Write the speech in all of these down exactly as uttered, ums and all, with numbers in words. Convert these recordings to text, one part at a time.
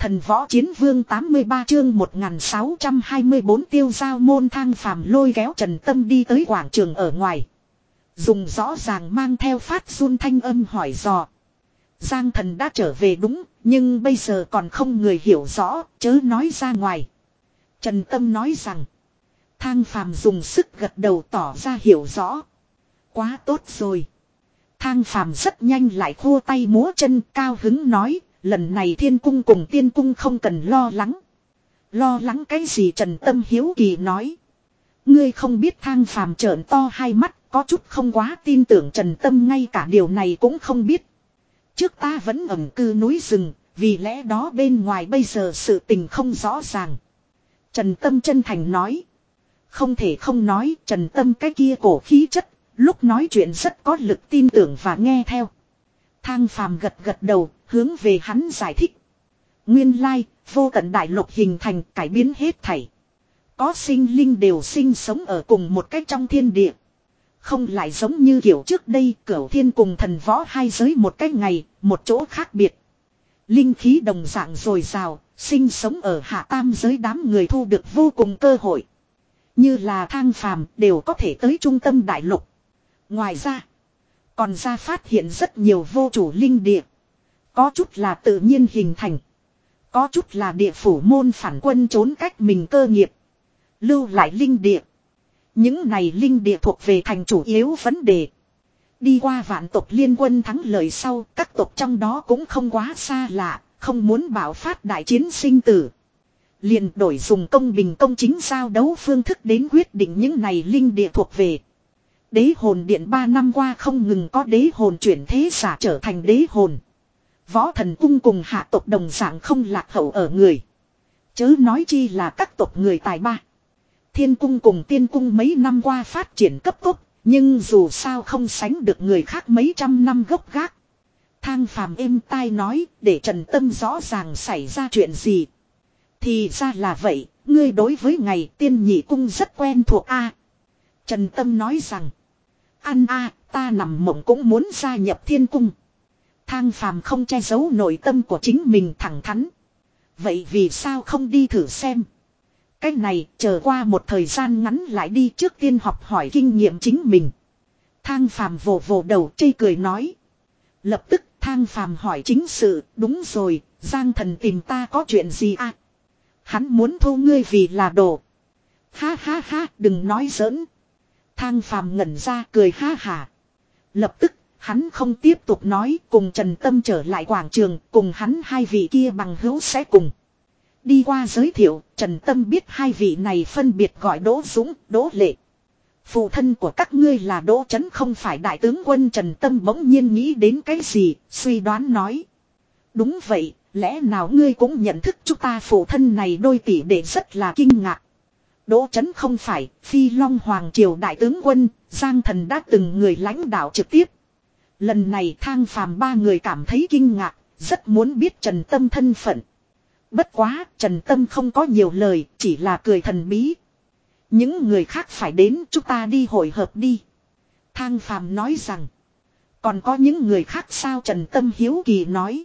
Thần võ chiến vương tám mươi ba chương một nghìn sáu trăm hai mươi bốn tiêu giao môn. Thang Phàm lôi kéo Trần Tâm đi tới quảng trường ở ngoài. Dùng rõ ràng mang theo phát run thanh âm hỏi dò. Giang Thần đã trở về đúng, nhưng bây giờ còn không người hiểu rõ, chớ nói ra ngoài. Trần Tâm nói rằng. Thang Phàm dùng sức gật đầu tỏ ra hiểu rõ. Quá tốt rồi. Thang Phàm rất nhanh lại khua tay múa chân cao hứng nói. Lần này thiên cung cùng tiên cung không cần lo lắng. Lo lắng cái gì? Trần Tâm hiếu kỳ nói. Ngươi không biết. Thang Phàm trợn to hai mắt, có chút không quá tin tưởng Trần Tâm ngay cả điều này cũng không biết. Trước ta vẫn ẩn cư núi rừng, vì lẽ đó bên ngoài bây giờ sự tình không rõ ràng. Trần Tâm chân thành nói. Không thể không nói, Trần Tâm cái kia cổ khí chất, lúc nói chuyện rất có lực tin tưởng và nghe theo. Thang Phàm gật gật đầu, hướng về hắn giải thích. Nguyên lai, vô tận đại lục hình thành cải biến hết thảy. Có sinh linh đều sinh sống ở cùng một cách trong thiên địa. Không lại giống như kiểu trước đây Cửu Thiên cùng thần võ hai giới một cách ngày, một chỗ khác biệt. Linh khí đồng dạng dồi dào, sinh sống ở hạ tam giới đám người thu được vô cùng cơ hội. Như là Thang Phàm đều có thể tới trung tâm đại lục. Ngoài ra, còn ra phát hiện rất nhiều vô chủ linh địa. Có chút là tự nhiên hình thành. Có chút là địa phủ môn phản quân trốn cách mình cơ nghiệp. Lưu lại linh địa. Những này linh địa thuộc về thành chủ yếu vấn đề. Đi qua vạn tộc liên quân thắng lợi sau, các tộc trong đó cũng không quá xa lạ, không muốn bạo phát đại chiến sinh tử. Liền đổi dùng công bình công chính giao đấu phương thức đến quyết định những này linh địa thuộc về. Đế hồn điện ba năm qua không ngừng có đế hồn chuyển thế giả trở thành đế hồn. Võ thần cung cùng hạ tộc đồng dạng không lạc hậu ở người. Chớ nói chi là các tộc người tài ba. Thiên cung cùng tiên cung mấy năm qua phát triển cấp tốc, nhưng dù sao không sánh được người khác mấy trăm năm gốc gác. Thang Phàm êm tai nói để Trần Tâm rõ ràng xảy ra chuyện gì. Thì ra là vậy, ngươi đối với ngày tiên nhị cung rất quen thuộc a. Trần Tâm nói rằng. Ăn a, ta nằm mộng cũng muốn gia nhập thiên cung. Thang Phàm không che giấu nội tâm của chính mình thẳng thắn. Vậy vì sao không đi thử xem? Cái này chờ qua một thời gian ngắn lại đi, trước tiên học hỏi kinh nghiệm chính mình. Thang Phàm vồ vồ đầu chê cười nói. Lập tức Thang Phàm hỏi chính sự, đúng rồi, Giang Thần tìm ta có chuyện gì à? Hắn muốn thu ngươi vì là đồ. Ha ha ha, đừng nói giỡn. Thang Phàm ngẩn ra cười ha hả. Lập tức hắn không tiếp tục nói, cùng Trần Tâm trở lại quảng trường, cùng hắn hai vị kia bằng hữu sẽ cùng. Đi qua giới thiệu, Trần Tâm biết hai vị này phân biệt gọi Đỗ Dũng, Đỗ Lệ. Phụ thân của các ngươi là Đỗ Chấn không phải đại tướng quân. Trần Tâm bỗng nhiên nghĩ đến cái gì, suy đoán nói. Đúng vậy, lẽ nào ngươi cũng nhận thức chúng ta phụ thân này đôi tỷ đệ? Rất là kinh ngạc. Đỗ Chấn không phải, Phi Long Hoàng Triều đại tướng quân, Giang Thần đã từng người lãnh đạo trực tiếp. Lần này Thang Phàm ba người cảm thấy kinh ngạc, rất muốn biết Trần Tâm thân phận. Bất quá, Trần Tâm không có nhiều lời, chỉ là cười thần bí. Những người khác phải đến, chúng ta đi hội hợp đi. Thang Phàm nói rằng. Còn có những người khác sao? Trần Tâm hiếu kỳ nói.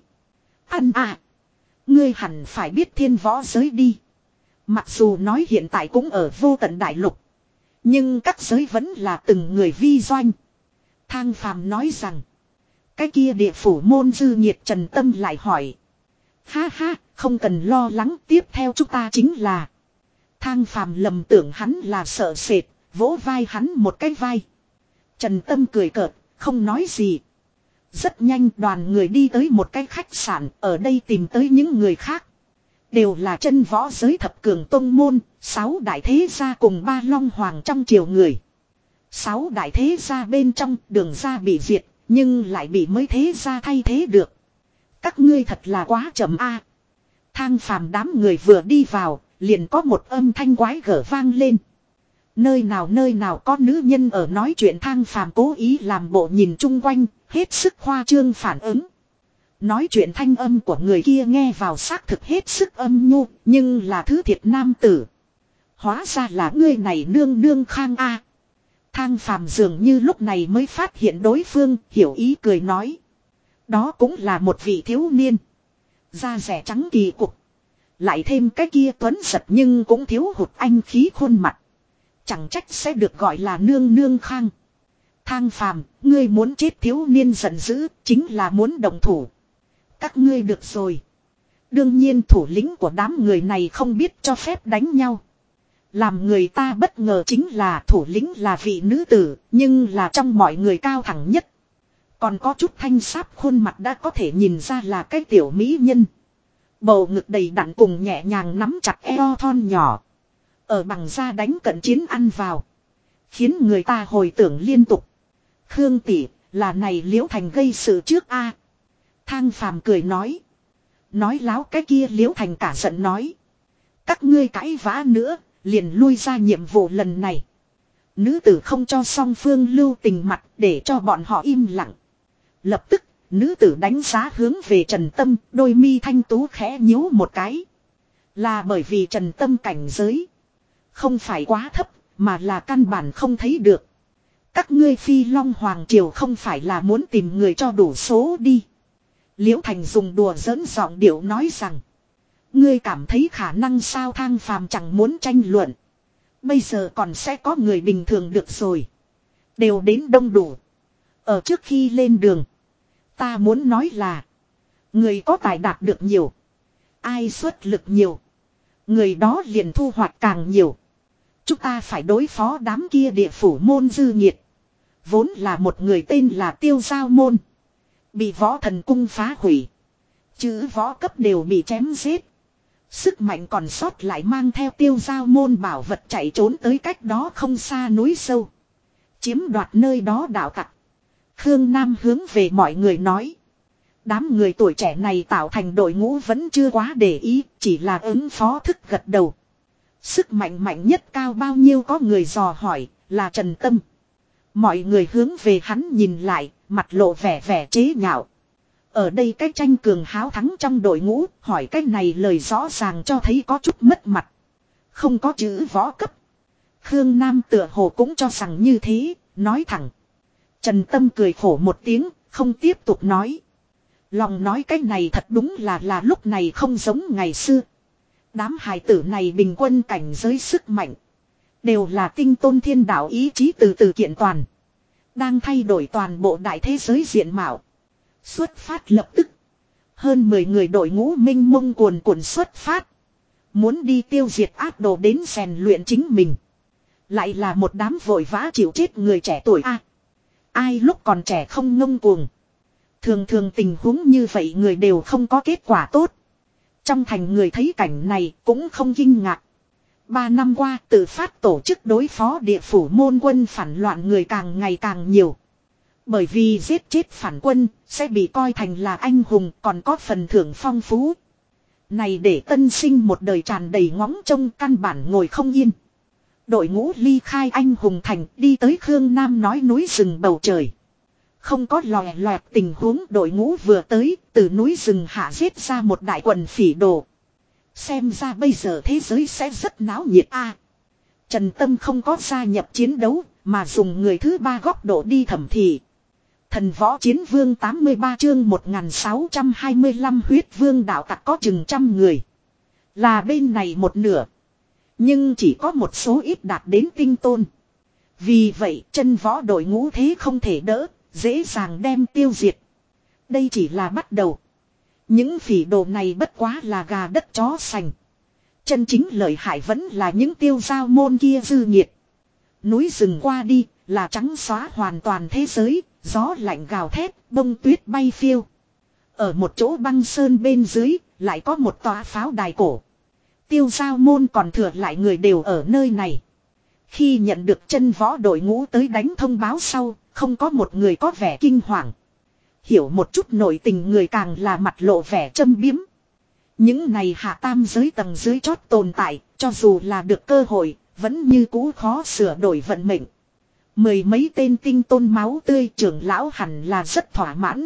Ăn à, ngươi hẳn phải biết thiên võ giới đi. Mặc dù nói hiện tại cũng ở vô tận đại lục, nhưng các giới vẫn là từng người vi doanh. Thang Phàm nói rằng. Cái kia địa phủ môn dư nhiệt. Trần Tâm lại hỏi. Ha ha, không cần lo lắng, tiếp theo chúng ta chính là. Thang Phàm lầm tưởng hắn là sợ sệt, vỗ vai hắn một cái vai. Trần Tâm cười cợt, không nói gì. Rất nhanh đoàn người đi tới một cái khách sạn, ở đây tìm tới những người khác. Đều là chân võ giới thập cường tông môn, sáu đại thế gia cùng ba long hoàng trong triều người. Sáu đại thế gia bên trong Đường gia bị diệt, nhưng lại bị mới thế gia thay thế được. Các ngươi thật là quá chậm a. Thang Phàm đám người vừa đi vào, liền có một âm thanh quái gở vang lên. Nơi nào nơi nào có nữ nhân ở nói chuyện? Thang Phàm cố ý làm bộ nhìn chung quanh, hết sức khoa trương phản ứng. Nói chuyện thanh âm của người kia nghe vào xác thực hết sức âm nhu, nhưng là thứ thiệt nam tử. Hóa ra là ngươi này nương nương Khang a. Thang Phàm dường như lúc này mới phát hiện đối phương, hiểu ý cười nói. Đó cũng là một vị thiếu niên. Da rẻ trắng kỳ cục. Lại thêm cái kia tuấn giật nhưng cũng thiếu hụt anh khí khuôn mặt. Chẳng trách sẽ được gọi là nương nương khang. Thang Phàm, ngươi muốn chết thiếu niên giận dữ, chính là muốn động thủ. Các ngươi được rồi. Đương nhiên thủ lĩnh của đám người này không biết cho phép đánh nhau. Làm người ta bất ngờ chính là thủ lĩnh là vị nữ tử, nhưng là trong mọi người cao thẳng nhất. Còn có chút thanh sáp khuôn mặt đã có thể nhìn ra là cái tiểu mỹ nhân. Bầu ngực đầy đặn cùng nhẹ nhàng nắm chặt eo thon nhỏ. Ở bằng da đánh cận chiến ăn vào. Khiến người ta hồi tưởng liên tục. Khương tỷ, là này Liễu Thành gây sự trước a. Thang Phàm cười nói. Nói láo cái kia Liễu Thành cả giận nói. Các ngươi cãi vã nữa, liền lui ra nhiệm vụ lần này. Nữ tử không cho song phương lưu tình mặt để cho bọn họ im lặng. Lập tức, nữ tử đánh giá hướng về Trần Tâm, đôi mi thanh tú khẽ nhíu một cái. Là bởi vì Trần Tâm cảnh giới. Không phải quá thấp, mà là căn bản không thấy được. Các ngươi Phi Long Hoàng Triều không phải là muốn tìm người cho đủ số đi. Liễu Thành dùng đùa giỡn giọng điệu nói rằng. Ngươi cảm thấy khả năng sao? Thang Phàm chẳng muốn tranh luận. Bây giờ còn sẽ có người bình thường được rồi. Đều đến đông đủ. Ở trước khi lên đường. Ta muốn nói là. Người có tài đạt được nhiều. Ai xuất lực nhiều. Người đó liền thu hoạch càng nhiều. Chúng ta phải đối phó đám kia địa phủ môn dư nhiệt. Vốn là một người tên là Tiêu Giao Môn. Bị võ thần cung phá hủy. Chữ võ cấp đều bị chém giết. Sức mạnh còn sót lại mang theo Tiêu Giao Môn bảo vật chạy trốn tới cách đó không xa núi sâu. Chiếm đoạt nơi đó đạo tặc. Khương Nam hướng về mọi người nói. Đám người tuổi trẻ này tạo thành đội ngũ vẫn chưa quá để ý, chỉ là ứng phó thức gật đầu. Sức mạnh mạnh nhất cao bao nhiêu có người dò hỏi, là Trần Tâm. Mọi người hướng về hắn nhìn lại, mặt lộ vẻ vẻ chế nhạo. Ở đây cái tranh cường háo thắng trong đội ngũ, hỏi cái này lời rõ ràng cho thấy có chút mất mặt. Không có chữ võ cấp. Khương Nam tựa hồ cũng cho rằng như thế, nói thẳng. Trần Tâm cười khổ một tiếng, không tiếp tục nói. Lòng nói cái này thật đúng là là lúc này không giống ngày xưa. Đám hài tử này bình quân cảnh giới sức mạnh. Đều là tinh tôn thiên đạo ý chí từ từ kiện toàn. Đang thay đổi toàn bộ đại thế giới diện mạo. Xuất phát lập tức. Hơn mười người đội ngũ minh mông cuồn cuộn xuất phát. Muốn đi tiêu diệt ác đồ đến rèn luyện chính mình. Lại là một đám vội vã chịu chết người trẻ tuổi a. Ai lúc còn trẻ không ngông cuồng. Thường thường tình huống như vậy người đều không có kết quả tốt. Trong thành người thấy cảnh này cũng không kinh ngạc. Ba năm qua tự phát tổ chức đối phó địa phủ môn quân phản loạn người càng ngày càng nhiều. Bởi vì giết chết phản quân sẽ bị coi thành là anh hùng còn có phần thưởng phong phú. Này để tân sinh một đời tràn đầy ngóng trông căn bản ngồi không yên. Đội ngũ ly khai anh hùng thành đi tới Khương Nam nói núi rừng bầu trời. Không có lòe loẹt tình huống đội ngũ vừa tới, từ núi rừng hạ giết ra một đại quần phỉ đồ. Xem ra bây giờ thế giới sẽ rất náo nhiệt a. Trần Tâm không có gia nhập chiến đấu, mà dùng người thứ ba góc độ đi thẩm thị. Thần võ chiến vương tám mươi ba chương một nghìn sáu trăm hai mươi lăm huyết vương đạo tặc có chừng trăm người. Là bên này một nửa. Nhưng chỉ có một số ít đạt đến tinh tôn. Vì vậy chân võ đội ngũ thế không thể đỡ. Dễ dàng đem tiêu diệt. Đây chỉ là bắt đầu. Những phỉ đồ này bất quá là gà đất chó sành. Chân chính lợi hại vẫn là những Tiêu Giao Môn kia dư nhiệt. Núi rừng qua đi là trắng xóa hoàn toàn thế giới. Gió lạnh gào thét, bông tuyết bay phiêu. Ở một chỗ băng sơn bên dưới lại có một tòa pháo đài cổ. Tiêu Giao Môn còn thừa lại người đều ở nơi này. Khi nhận được chân võ đội ngũ tới đánh thông báo sau, không có một người có vẻ kinh hoàng. Hiểu một chút nội tình người càng là mặt lộ vẻ châm biếm. Những này hạ tam giới tầng dưới chót tồn tại, cho dù là được cơ hội, vẫn như cũ khó sửa đổi vận mệnh. Mười mấy tên tinh tôn máu tươi trưởng lão hẳn là rất thỏa mãn.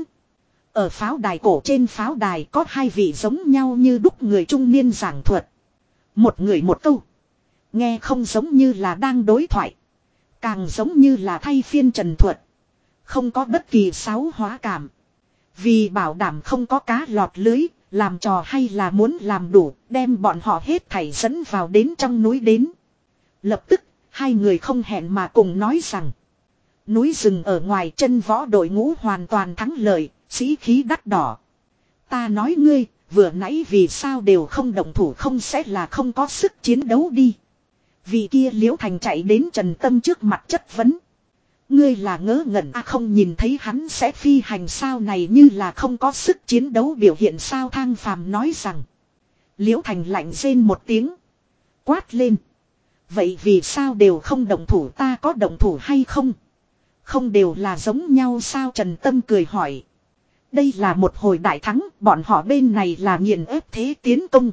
Ở pháo đài cổ trên pháo đài có hai vị giống nhau như đúc người trung niên giảng thuật. Một người một câu. Nghe không giống như là đang đối thoại. Càng giống như là thay phiên trần thuật. Không có bất kỳ sáo hóa cảm. Vì bảo đảm không có cá lọt lưới, Làm trò hay là muốn làm đủ, đem bọn họ hết thảy dẫn vào đến trong núi đến. Lập tức, hai người không hẹn mà cùng nói rằng. Núi rừng ở ngoài chân võ đội ngũ hoàn toàn thắng lợi, sĩ khí đắt đỏ. Ta nói ngươi, vừa nãy vì sao đều không động thủ không sẽ là không có sức chiến đấu đi. Vì kia Liễu Thành chạy đến Trần Tâm trước mặt chất vấn. Ngươi là ngớ ngẩn à không nhìn thấy hắn sẽ phi hành sao này như là không có sức chiến đấu biểu hiện sao Thang Phàm nói rằng. Liễu Thành lạnh rên một tiếng. Quát lên. Vậy vì sao đều không động thủ ta có động thủ hay không? Không đều là giống nhau sao Trần Tâm cười hỏi. Đây là một hồi đại thắng, bọn họ bên này là nghiền ép thế tiến công.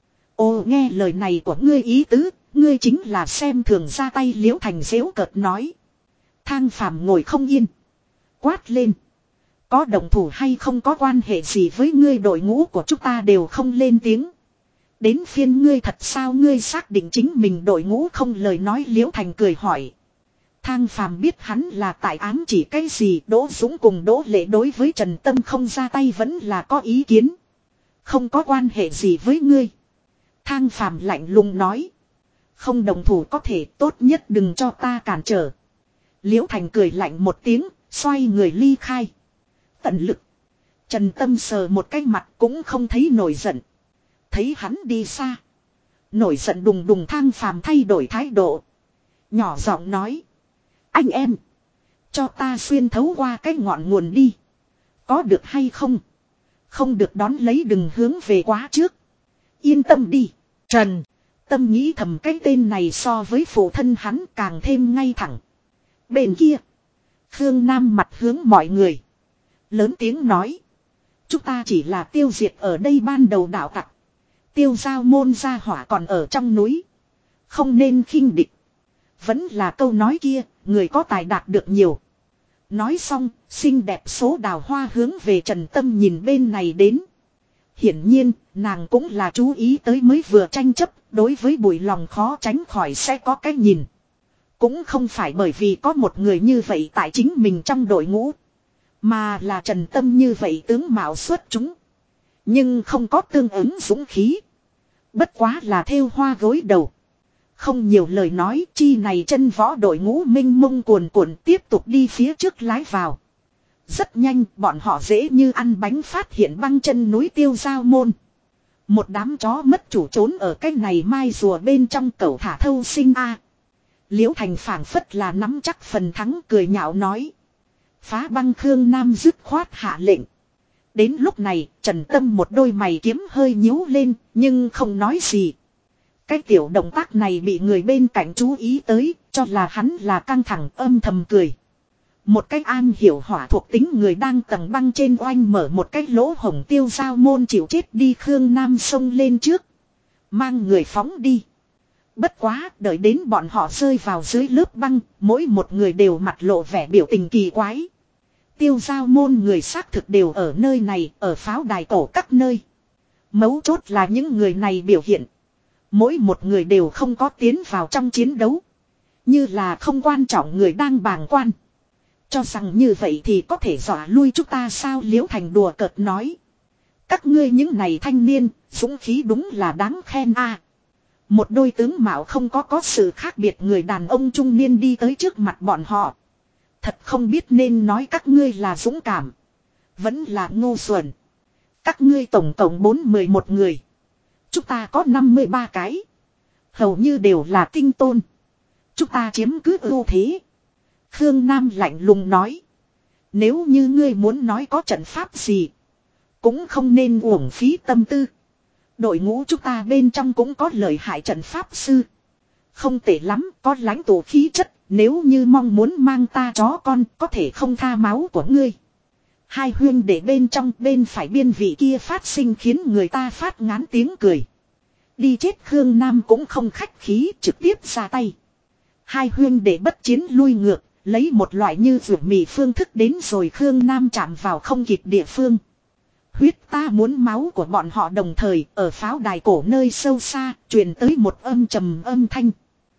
Ồ nghe lời này của ngươi ý tứ, ngươi chính là xem thường ra tay Liễu Thành giễu cợt nói. Thang Phàm ngồi không yên. Quát lên. Có động thủ hay không có quan hệ gì với ngươi đội ngũ của chúng ta đều không lên tiếng. Đến phiên ngươi thật sao ngươi xác định chính mình đội ngũ không lời nói Liễu Thành cười hỏi. Thang Phàm biết hắn là tại ám chỉ cái gì Đỗ Dũng cùng Đỗ Lệ đối với Trần Tâm không ra tay vẫn là có ý kiến. Không có quan hệ gì với ngươi. Thang Phàm lạnh lùng nói. Không đồng thủ có thể tốt nhất đừng cho ta cản trở. Liễu Thành cười lạnh một tiếng, xoay người ly khai. Tận lực. Trần Tâm sờ một cái mặt cũng không thấy nổi giận. Thấy hắn đi xa. Nổi giận đùng đùng Thang Phàm thay đổi thái độ. Nhỏ giọng nói. Anh em. Cho ta xuyên thấu qua cái ngọn nguồn đi. Có được hay không? Không được đón lấy đừng hướng về quá trước. Yên tâm đi. Trần. Tâm nghĩ thầm cái tên này so với phụ thân hắn càng thêm ngay thẳng. Bên kia. Khương Nam mặt hướng mọi người. Lớn tiếng nói. Chúng ta chỉ là tiêu diệt ở đây ban đầu đạo tặc. Tiêu giao môn gia hỏa còn ở trong núi. Không nên khinh địch. Vẫn là câu nói kia. Người có tài đạt được nhiều. Nói xong, xinh đẹp số đào hoa hướng về Trần Tâm nhìn bên này đến. Hiển nhiên, nàng cũng là chú ý tới mới vừa tranh chấp, đối với Bùi Lòng khó tránh khỏi sẽ có cái nhìn. Cũng không phải bởi vì có một người như vậy tại chính mình trong đội ngũ. Mà là Trần Tâm như vậy tướng mạo xuất chúng. Nhưng không có tương ứng dũng khí. Bất quá là thêu hoa gối đầu. Không nhiều lời nói chi này chân võ đội ngũ minh mông cuồn cuộn tiếp tục đi phía trước lái vào. Rất nhanh bọn họ dễ như ăn bánh phát hiện băng chân núi Tiêu Giao Môn. Một đám chó mất chủ trốn ở cái này mai rùa bên trong cẩu thả thâu sinh a. À. Liễu Thành phảng phất là nắm chắc phần thắng cười nhạo nói. Phá băng Khương Nam dứt khoát hạ lệnh. Đến lúc này Trần Tâm một đôi mày kiếm hơi nhíu lên nhưng không nói gì. Cái tiểu động tác này bị người bên cạnh chú ý tới, cho là hắn là căng thẳng âm thầm cười. Một cái an hiểu hỏa thuộc tính người đang tầng băng trên oanh mở một cái lỗ hổng Tiêu Giao Môn chịu chết đi Khương Nam xông lên trước. Mang người phóng đi. Bất quá, đợi đến bọn họ rơi vào dưới lớp băng, mỗi một người đều mặt lộ vẻ biểu tình kỳ quái. Tiêu Giao Môn người xác thực đều ở nơi này, ở pháo đài cổ các nơi. Mấu chốt là những người này biểu hiện. Mỗi một người đều không có tiến vào trong chiến đấu. Như là không quan trọng người đang bàng quan. Cho rằng như vậy thì có thể dọa lui chúng ta sao Liễu Thành đùa cợt nói. Các ngươi những này thanh niên, dũng khí đúng là đáng khen a. À, một đôi tướng mạo không có có sự khác biệt người đàn ông trung niên đi tới trước mặt bọn họ. Thật không biết nên nói các ngươi là dũng cảm. Vẫn là ngu xuẩn. Các ngươi tổng cộng bốn mươi mốt người. Chúng ta có năm mươi ba cái. Hầu như đều là tinh tôn. Chúng ta chiếm cứ ưu thế. Khương Nam lạnh lùng nói. Nếu như ngươi muốn nói có trận pháp gì. Cũng không nên uổng phí tâm tư. Đội ngũ chúng ta bên trong cũng có lợi hại trận pháp sư. Không tệ lắm, có lãnh tụ khí chất. Nếu như mong muốn mang ta chó con có thể không tha máu của ngươi. Hai huyên để bên trong bên phải biên vị kia phát sinh khiến người ta phát ngán tiếng cười. Đi chết Khương Nam cũng không khách khí trực tiếp ra tay. Hai huyên để bất chiến lui ngược, lấy một loại như rượu mì phương thức đến rồi Khương Nam chạm vào không kịp địa phương. Huyết ta muốn máu của bọn họ đồng thời ở pháo đài cổ nơi sâu xa truyền tới một âm trầm âm thanh.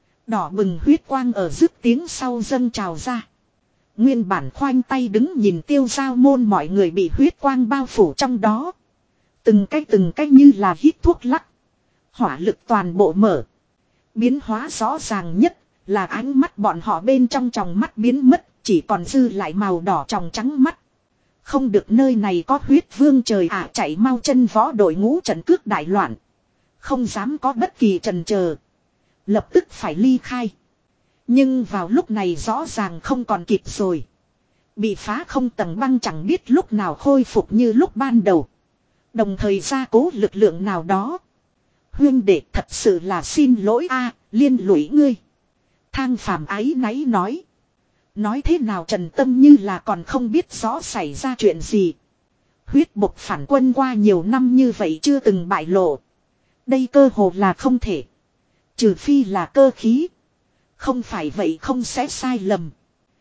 Đỏ bừng huyết quang ở dứt tiếng sau dâng trào ra. Nguyên bản khoanh tay đứng nhìn Tiêu Giao Môn mọi người bị huyết quang bao phủ trong đó. Từng cái từng cái như là hít thuốc lắc. Hỏa lực toàn bộ mở. Biến hóa rõ ràng nhất là ánh mắt bọn họ bên trong tròng mắt biến mất, chỉ còn dư lại màu đỏ tròng trắng mắt. Không được, nơi này có huyết vương trời ạ, chạy mau, chân võ đội ngũ trận cước đại loạn. Không dám có bất kỳ chần chờ. Lập tức phải ly khai. Nhưng vào lúc này rõ ràng không còn kịp rồi. Bị phá không tầng băng chẳng biết lúc nào khôi phục như lúc ban đầu. Đồng thời gia cố lực lượng nào đó. Huyên đệ, thật sự là xin lỗi a, liên lụy ngươi. Thang Phàm áy náy nói. Nói thế nào Trần Tâm như là còn không biết rõ xảy ra chuyện gì. Huyết bộc phản quân qua nhiều năm như vậy chưa từng bại lộ. Đây cơ hồ là không thể. Trừ phi là cơ khí. Không phải vậy không sẽ sai lầm.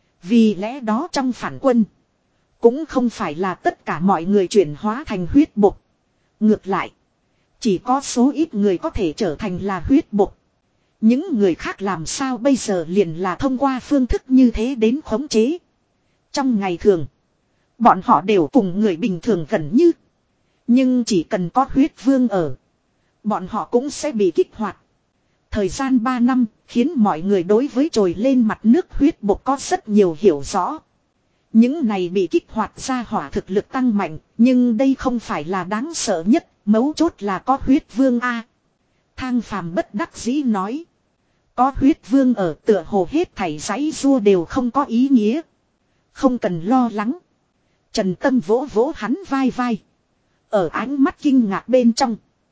Vì lẽ đó trong phản quân. Cũng không phải là tất cả mọi người chuyển hóa thành huyết bộc. Ngược lại. Chỉ có số ít người có thể trở thành là huyết bộc. Những người khác làm sao bây giờ liền là thông qua phương thức như thế đến khống chế. Trong ngày thường. Bọn họ đều cùng người bình thường gần như. Nhưng chỉ cần có huyết vương ở. Bọn họ cũng sẽ bị kích hoạt. Thời gian ba năm khiến mọi người đối với trồi lên mặt nước huyết bộc có rất nhiều hiểu rõ. Những này bị kích hoạt ra hỏa thực lực tăng mạnh. Nhưng đây không phải là đáng sợ nhất. Mấu chốt là có huyết vương A. Thang Phàm bất đắc dĩ nói. Có huyết vương ở, tựa hồ hết thảy giãy rua đều không có ý nghĩa. Không cần lo lắng. Trần Tâm vỗ vỗ hắn vai vai. Ở ánh mắt kinh ngạc bên trong.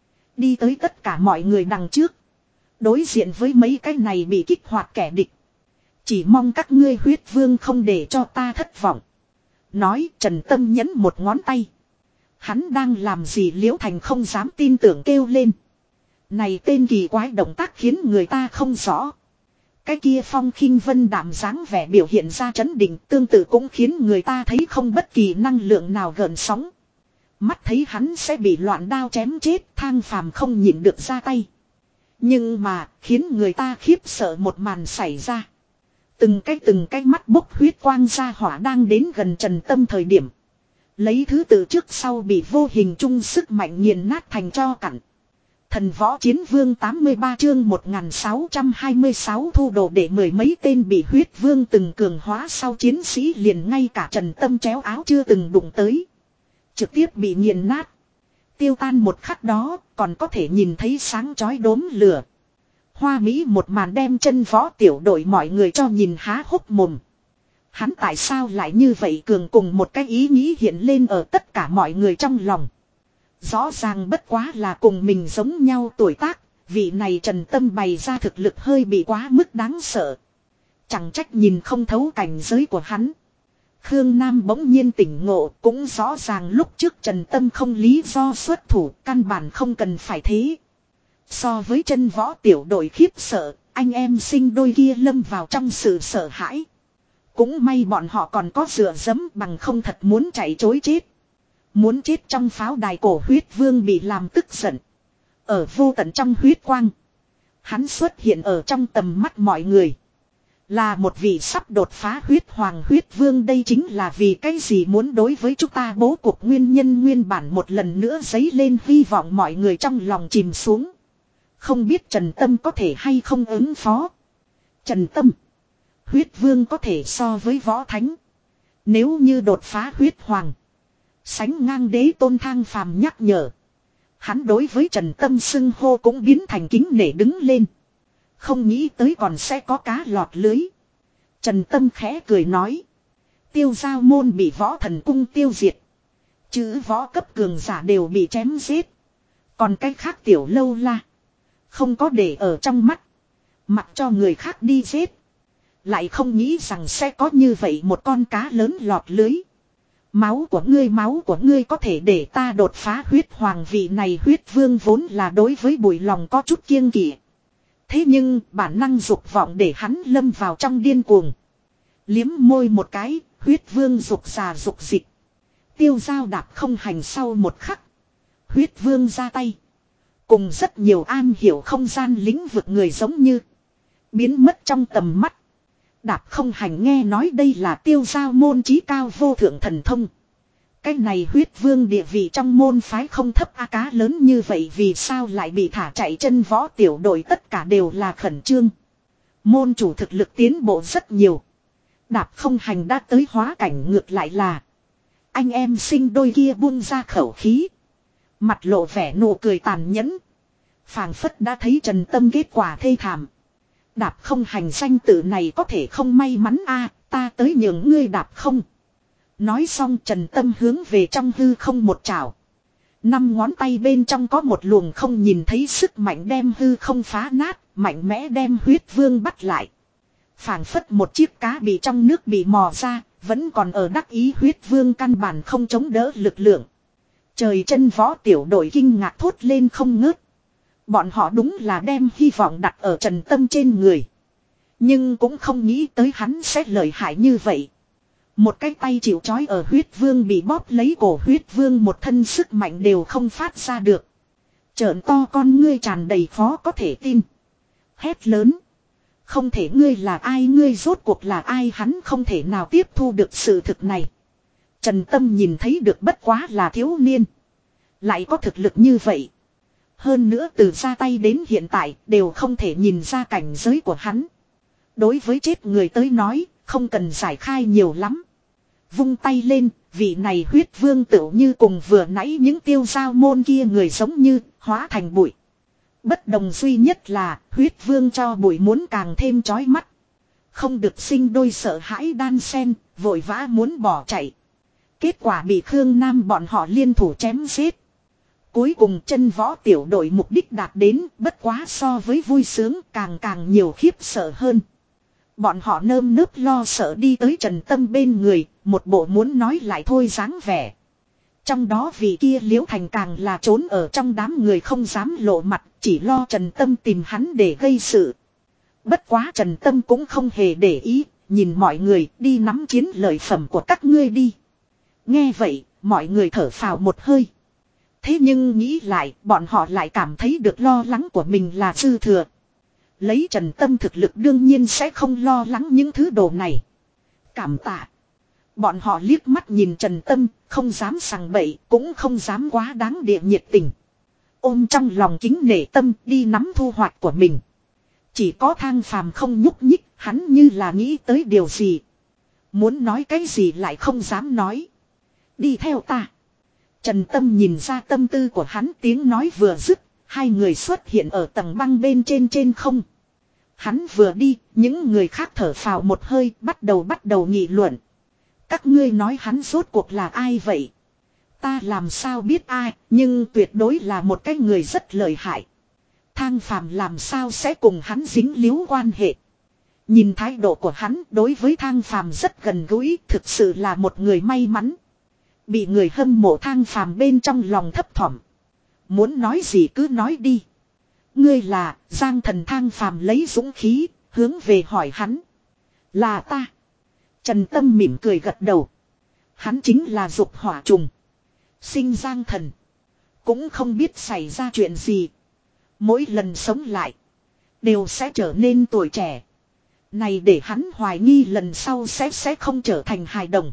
Đi tới tất cả mọi người đằng trước. Đối diện với mấy cái này bị kích hoạt kẻ địch. Chỉ mong các ngươi huyết vương không để cho ta thất vọng. Nói, Trần Tâm nhấn một ngón tay. Hắn đang làm gì? Liễu Thành không dám tin tưởng kêu lên. Này tên kỳ quái động tác khiến người ta không rõ. Cái kia Phong Khinh Vân đạm dáng vẻ biểu hiện ra trấn định, tương tự cũng khiến người ta thấy không bất kỳ năng lượng nào gợn sóng. Mắt thấy hắn sẽ bị loạn đao chém chết, Thang Phàm không nhịn được ra tay. Nhưng mà, khiến người ta khiếp sợ một màn xảy ra. Từng cái từng cái mắt bốc huyết quang ra hỏa đang đến gần Trần Tâm thời điểm. Lấy thứ tự trước sau bị vô hình chung sức mạnh nghiền nát thành tro cặn. Thần võ chiến vương tám mươi ba chương một nghìn sáu trăm hai mươi sáu thu đồ để mười mấy tên bị huyết vương từng cường hóa sau chiến sĩ liền ngay cả Trần Tâm chéo áo chưa từng đụng tới. Trực tiếp bị nghiền nát. Tiêu tan một khắc đó còn có thể nhìn thấy sáng chói đốm lửa. Hoa mỹ một màn đem chân võ tiểu đội mọi người cho nhìn há hốc mồm. Hắn tại sao lại như vậy cường, cùng một cái ý nghĩ hiện lên ở tất cả mọi người trong lòng. Rõ ràng bất quá là cùng mình giống nhau tuổi tác, vị này Trần Tâm bày ra thực lực hơi bị quá mức đáng sợ. Chẳng trách nhìn không thấu cảnh giới của hắn. Khương Nam bỗng nhiên tỉnh ngộ, cũng rõ ràng lúc trước Trần Tâm không lý do xuất thủ, căn bản không cần phải thế. So với chân võ tiểu đội khiếp sợ, anh em sinh đôi kia lâm vào trong sự sợ hãi. Cũng may bọn họ còn có dựa dẫm, bằng không thật muốn chạy chối chết. Muốn chết trong pháo đài cổ huyết vương bị làm tức giận. Ở vô tận trong huyết quang. Hắn xuất hiện ở trong tầm mắt mọi người. Là một vị sắp đột phá huyết hoàng huyết vương, đây chính là vì cái gì muốn đối với chúng ta bố cục nguyên nhân nguyên bản một lần nữa dấy lên hy vọng mọi người trong lòng chìm xuống. Không biết Trần Tâm có thể hay không ứng phó. Trần Tâm. Huyết vương có thể so với võ thánh. Nếu như đột phá huyết hoàng. Sánh ngang đế tôn, Thang Phàm nhắc nhở. Hắn đối với Trần Tâm xưng hô cũng biến thành kính nể đứng lên. Không nghĩ tới còn sẽ có cá lọt lưới. Trần Tâm khẽ cười nói. Tiêu giao môn bị võ thần cung tiêu diệt. Chữ võ cấp cường giả đều bị chém giết. Còn cái khác tiểu lâu la. Không có để ở trong mắt. Mặc cho người khác đi giết. Lại không nghĩ rằng sẽ có như vậy một con cá lớn lọt lưới. Máu của ngươi, máu của ngươi có thể để ta đột phá huyết hoàng, vị này huyết vương vốn là đối với Bùi lòng có chút kiêng kỵ. Thế nhưng bản năng dục vọng để hắn lâm vào trong điên cuồng. Liếm môi một cái, huyết vương dục già dục dịch. Tiêu dao đạp không hành sau một khắc. Huyết vương ra tay. Cùng rất nhiều an hiểu không gian lĩnh vực người giống như. Biến mất trong tầm mắt. Đạp không hành nghe nói đây là tiêu giao môn chí cao vô thượng thần thông. Cái này huyết vương địa vị trong môn phái không thấp a, cá lớn như vậy vì sao lại bị thả chạy chân võ tiểu đội, tất cả đều là khẩn trương. Môn chủ thực lực tiến bộ rất nhiều. Đạp không hành đã tới hóa cảnh, ngược lại là anh em sinh đôi kia buông ra khẩu khí. Mặt lộ vẻ nụ cười tàn nhẫn. Phảng phất đã thấy Trần Tâm kết quả thê thảm. Đạp không hành danh tự này có thể không may mắn a, ta tới nhường ngươi đạp không. Nói xong Trần Tâm hướng về trong hư không một trảo. Năm ngón tay bên trong có một luồng không nhìn thấy sức mạnh đem hư không phá nát, mạnh mẽ đem huyết vương bắt lại. Phảng phất một chiếc cá bị trong nước bị mò ra, vẫn còn ở đắc ý huyết vương căn bản không chống đỡ lực lượng. Trời chân võ tiểu đội kinh ngạc thốt lên không ngớt. Bọn họ đúng là đem hy vọng đặt ở Trần Tâm trên người. Nhưng cũng không nghĩ tới hắn sẽ lợi hại như vậy. Một cái tay chịu trói ở huyết vương bị bóp lấy cổ, huyết vương một thân sức mạnh đều không phát ra được. Trợn to con ngươi tràn đầy khó có thể tin. Hét lớn. Không thể, ngươi là ai, ngươi rốt cuộc là ai, hắn không thể nào tiếp thu được sự thực này. Trần Tâm nhìn thấy được bất quá là thiếu niên. Lại có thực lực như vậy. Hơn nữa từ ra tay đến hiện tại đều không thể nhìn ra cảnh giới của hắn. Đối với chết người tới nói, không cần giải khai nhiều lắm. Vung tay lên, vị này huyết vương tựu như cùng vừa nãy những tiêu giao môn kia người giống như, hóa thành bụi. Bất đồng duy nhất là, huyết vương cho bụi muốn càng thêm chói mắt. Không được sinh đôi sợ hãi đan sen, vội vã muốn bỏ chạy. Kết quả bị Khương Nam bọn họ liên thủ chém giết. Cuối cùng chân võ tiểu đội mục đích đạt đến, bất quá so với vui sướng càng càng nhiều khiếp sợ hơn. Bọn họ nơm nớp lo sợ đi tới Trần Tâm bên người, một bộ muốn nói lại thôi dáng vẻ. Trong đó vị kia Liễu Thành càng là trốn ở trong đám người không dám lộ mặt, chỉ lo Trần Tâm tìm hắn để gây sự. Bất quá Trần Tâm cũng không hề để ý, nhìn mọi người đi nắm chiến lợi phẩm của các ngươi đi. Nghe vậy, mọi người thở phào một hơi. Thế nhưng nghĩ lại, bọn họ lại cảm thấy được lo lắng của mình là dư thừa. Lấy Trần Tâm thực lực đương nhiên sẽ không lo lắng những thứ đồ này. Cảm tạ. Bọn họ liếc mắt nhìn Trần Tâm, không dám sằng bậy, cũng không dám quá đáng địa nhiệt tình. Ôm trong lòng kính nể tâm đi nắm thu hoạch của mình. Chỉ có Thang Phàm không nhúc nhích, hắn như là nghĩ tới điều gì. Muốn nói cái gì lại không dám nói. Đi theo ta. Trần Tâm nhìn ra tâm tư của hắn, tiếng nói vừa dứt, hai người xuất hiện ở tầng băng bên trên trên không. Hắn vừa đi, những người khác thở phào một hơi, bắt đầu bắt đầu nghị luận. Các ngươi nói hắn rốt cuộc là ai vậy? Ta làm sao biết ai, nhưng tuyệt đối là một cái người rất lợi hại. Thang Phàm làm sao sẽ cùng hắn dính líu quan hệ? Nhìn thái độ của hắn đối với Thang Phàm rất gần gũi, thực sự là một người may mắn. Bị người hâm mộ Thang Phàm bên trong lòng thấp thỏm. Muốn nói gì cứ nói đi. Ngươi là Giang Thần, Thang Phàm lấy dũng khí, hướng về hỏi hắn. Là ta. Trần Tâm mỉm cười gật đầu. Hắn chính là Dục Hỏa Trùng. Sinh Giang Thần. Cũng không biết xảy ra chuyện gì. Mỗi lần sống lại. Đều sẽ trở nên tuổi trẻ. Này để hắn hoài nghi lần sau sẽ sẽ không trở thành hài đồng.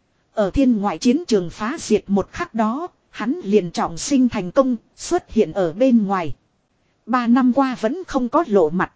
Ở thiên ngoại chiến trường phá diệt một khắc đó. Hắn liền trọng sinh thành công, xuất hiện ở bên ngoài. Ba năm qua vẫn không có lộ mặt.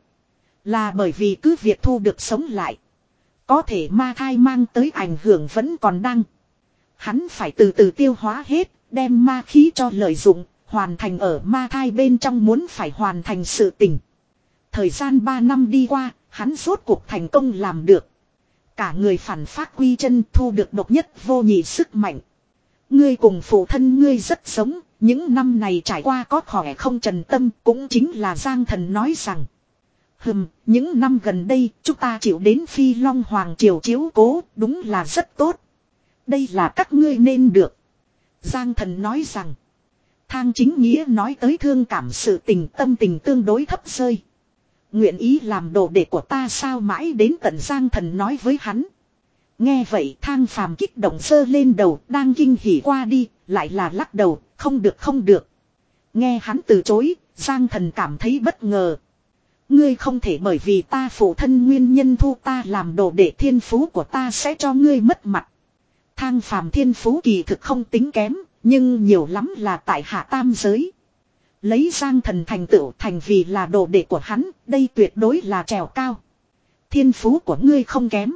Là bởi vì cứ việc thu được sống lại. Có thể ma thai mang tới ảnh hưởng vẫn còn đang. Hắn phải từ từ tiêu hóa hết, đem ma khí cho lợi dụng, hoàn thành ở ma thai bên trong muốn phải hoàn thành sự tình. Thời gian ba năm đi qua, hắn rốt cuộc thành công làm được. Cả người phản phát quy chân, thu được độc nhất vô nhị sức mạnh. Ngươi cùng phụ thân ngươi rất giống, những năm này trải qua có khỏe không? Trần Tâm cũng chính là Giang Thần nói rằng. Hừm, những năm gần đây chúng ta chịu đến Phi Long Hoàng Triều chiếu cố, đúng là rất tốt. Đây là các ngươi nên được. Giang Thần nói rằng. Thang Chính Nghĩa nói tới thương cảm sự tình, tâm tình tương đối thấp rơi. Nguyện ý làm đồ đệ của ta sao? Mãi đến tận Giang Thần nói với hắn. Nghe vậy Thang Phàm kích động giơ lên đầu, đang kinh hỉ qua đi, lại là lắc đầu, không được không được. Nghe hắn từ chối, Giang Thần cảm thấy bất ngờ. Ngươi không thể bởi vì ta phụ thân nguyên nhân thu ta làm đồ đệ, thiên phú của ta sẽ cho ngươi mất mặt. Thang phàm thiên phú kỳ thực không tính kém, nhưng nhiều lắm là tại hạ tam giới. Lấy Giang Thần thành tựu thành vì là đồ đệ của hắn, đây tuyệt đối là trèo cao. Thiên phú của ngươi không kém.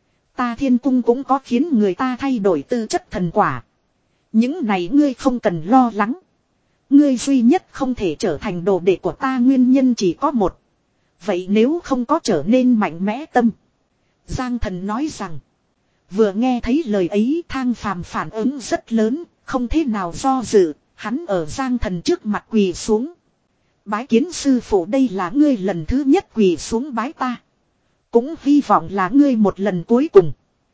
Ta thiên cung cũng có khiến người ta thay đổi tư chất thần quả. Những này ngươi không cần lo lắng. Ngươi duy nhất không thể trở thành đồ đệ của ta nguyên nhân chỉ có một. Vậy nếu không có trở nên mạnh mẽ tâm. Giang Thần nói rằng. Vừa nghe thấy lời ấy Thang phàm phản ứng rất lớn, không thế nào do dự, hắn ở Giang Thần trước mặt quỳ xuống. Bái kiến sư phụ, đây là ngươi lần thứ nhất quỳ xuống bái ta. Cũng hy vọng là ngươi một lần cuối cùng.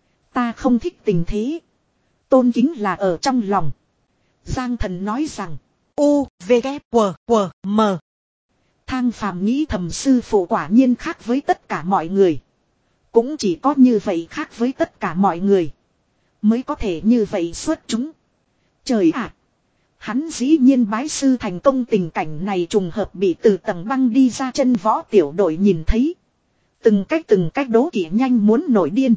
Ta không thích tình thế. Tôn kính là ở trong lòng. Giang Thần nói rằng. U, V, K, W, W, M. Thang phàm nghĩ thầm sư phụ quả nhiên khác với tất cả mọi người. Cũng chỉ có như vậy khác với tất cả mọi người. Mới có thể như vậy xuất chúng. Trời ạ! Hắn dĩ nhiên bái sư thành công, tình cảnh này trùng hợp bị từ tầng băng đi ra chân võ tiểu đội nhìn thấy. Từng cách từng cách đố kỵ nhanh muốn nổi điên.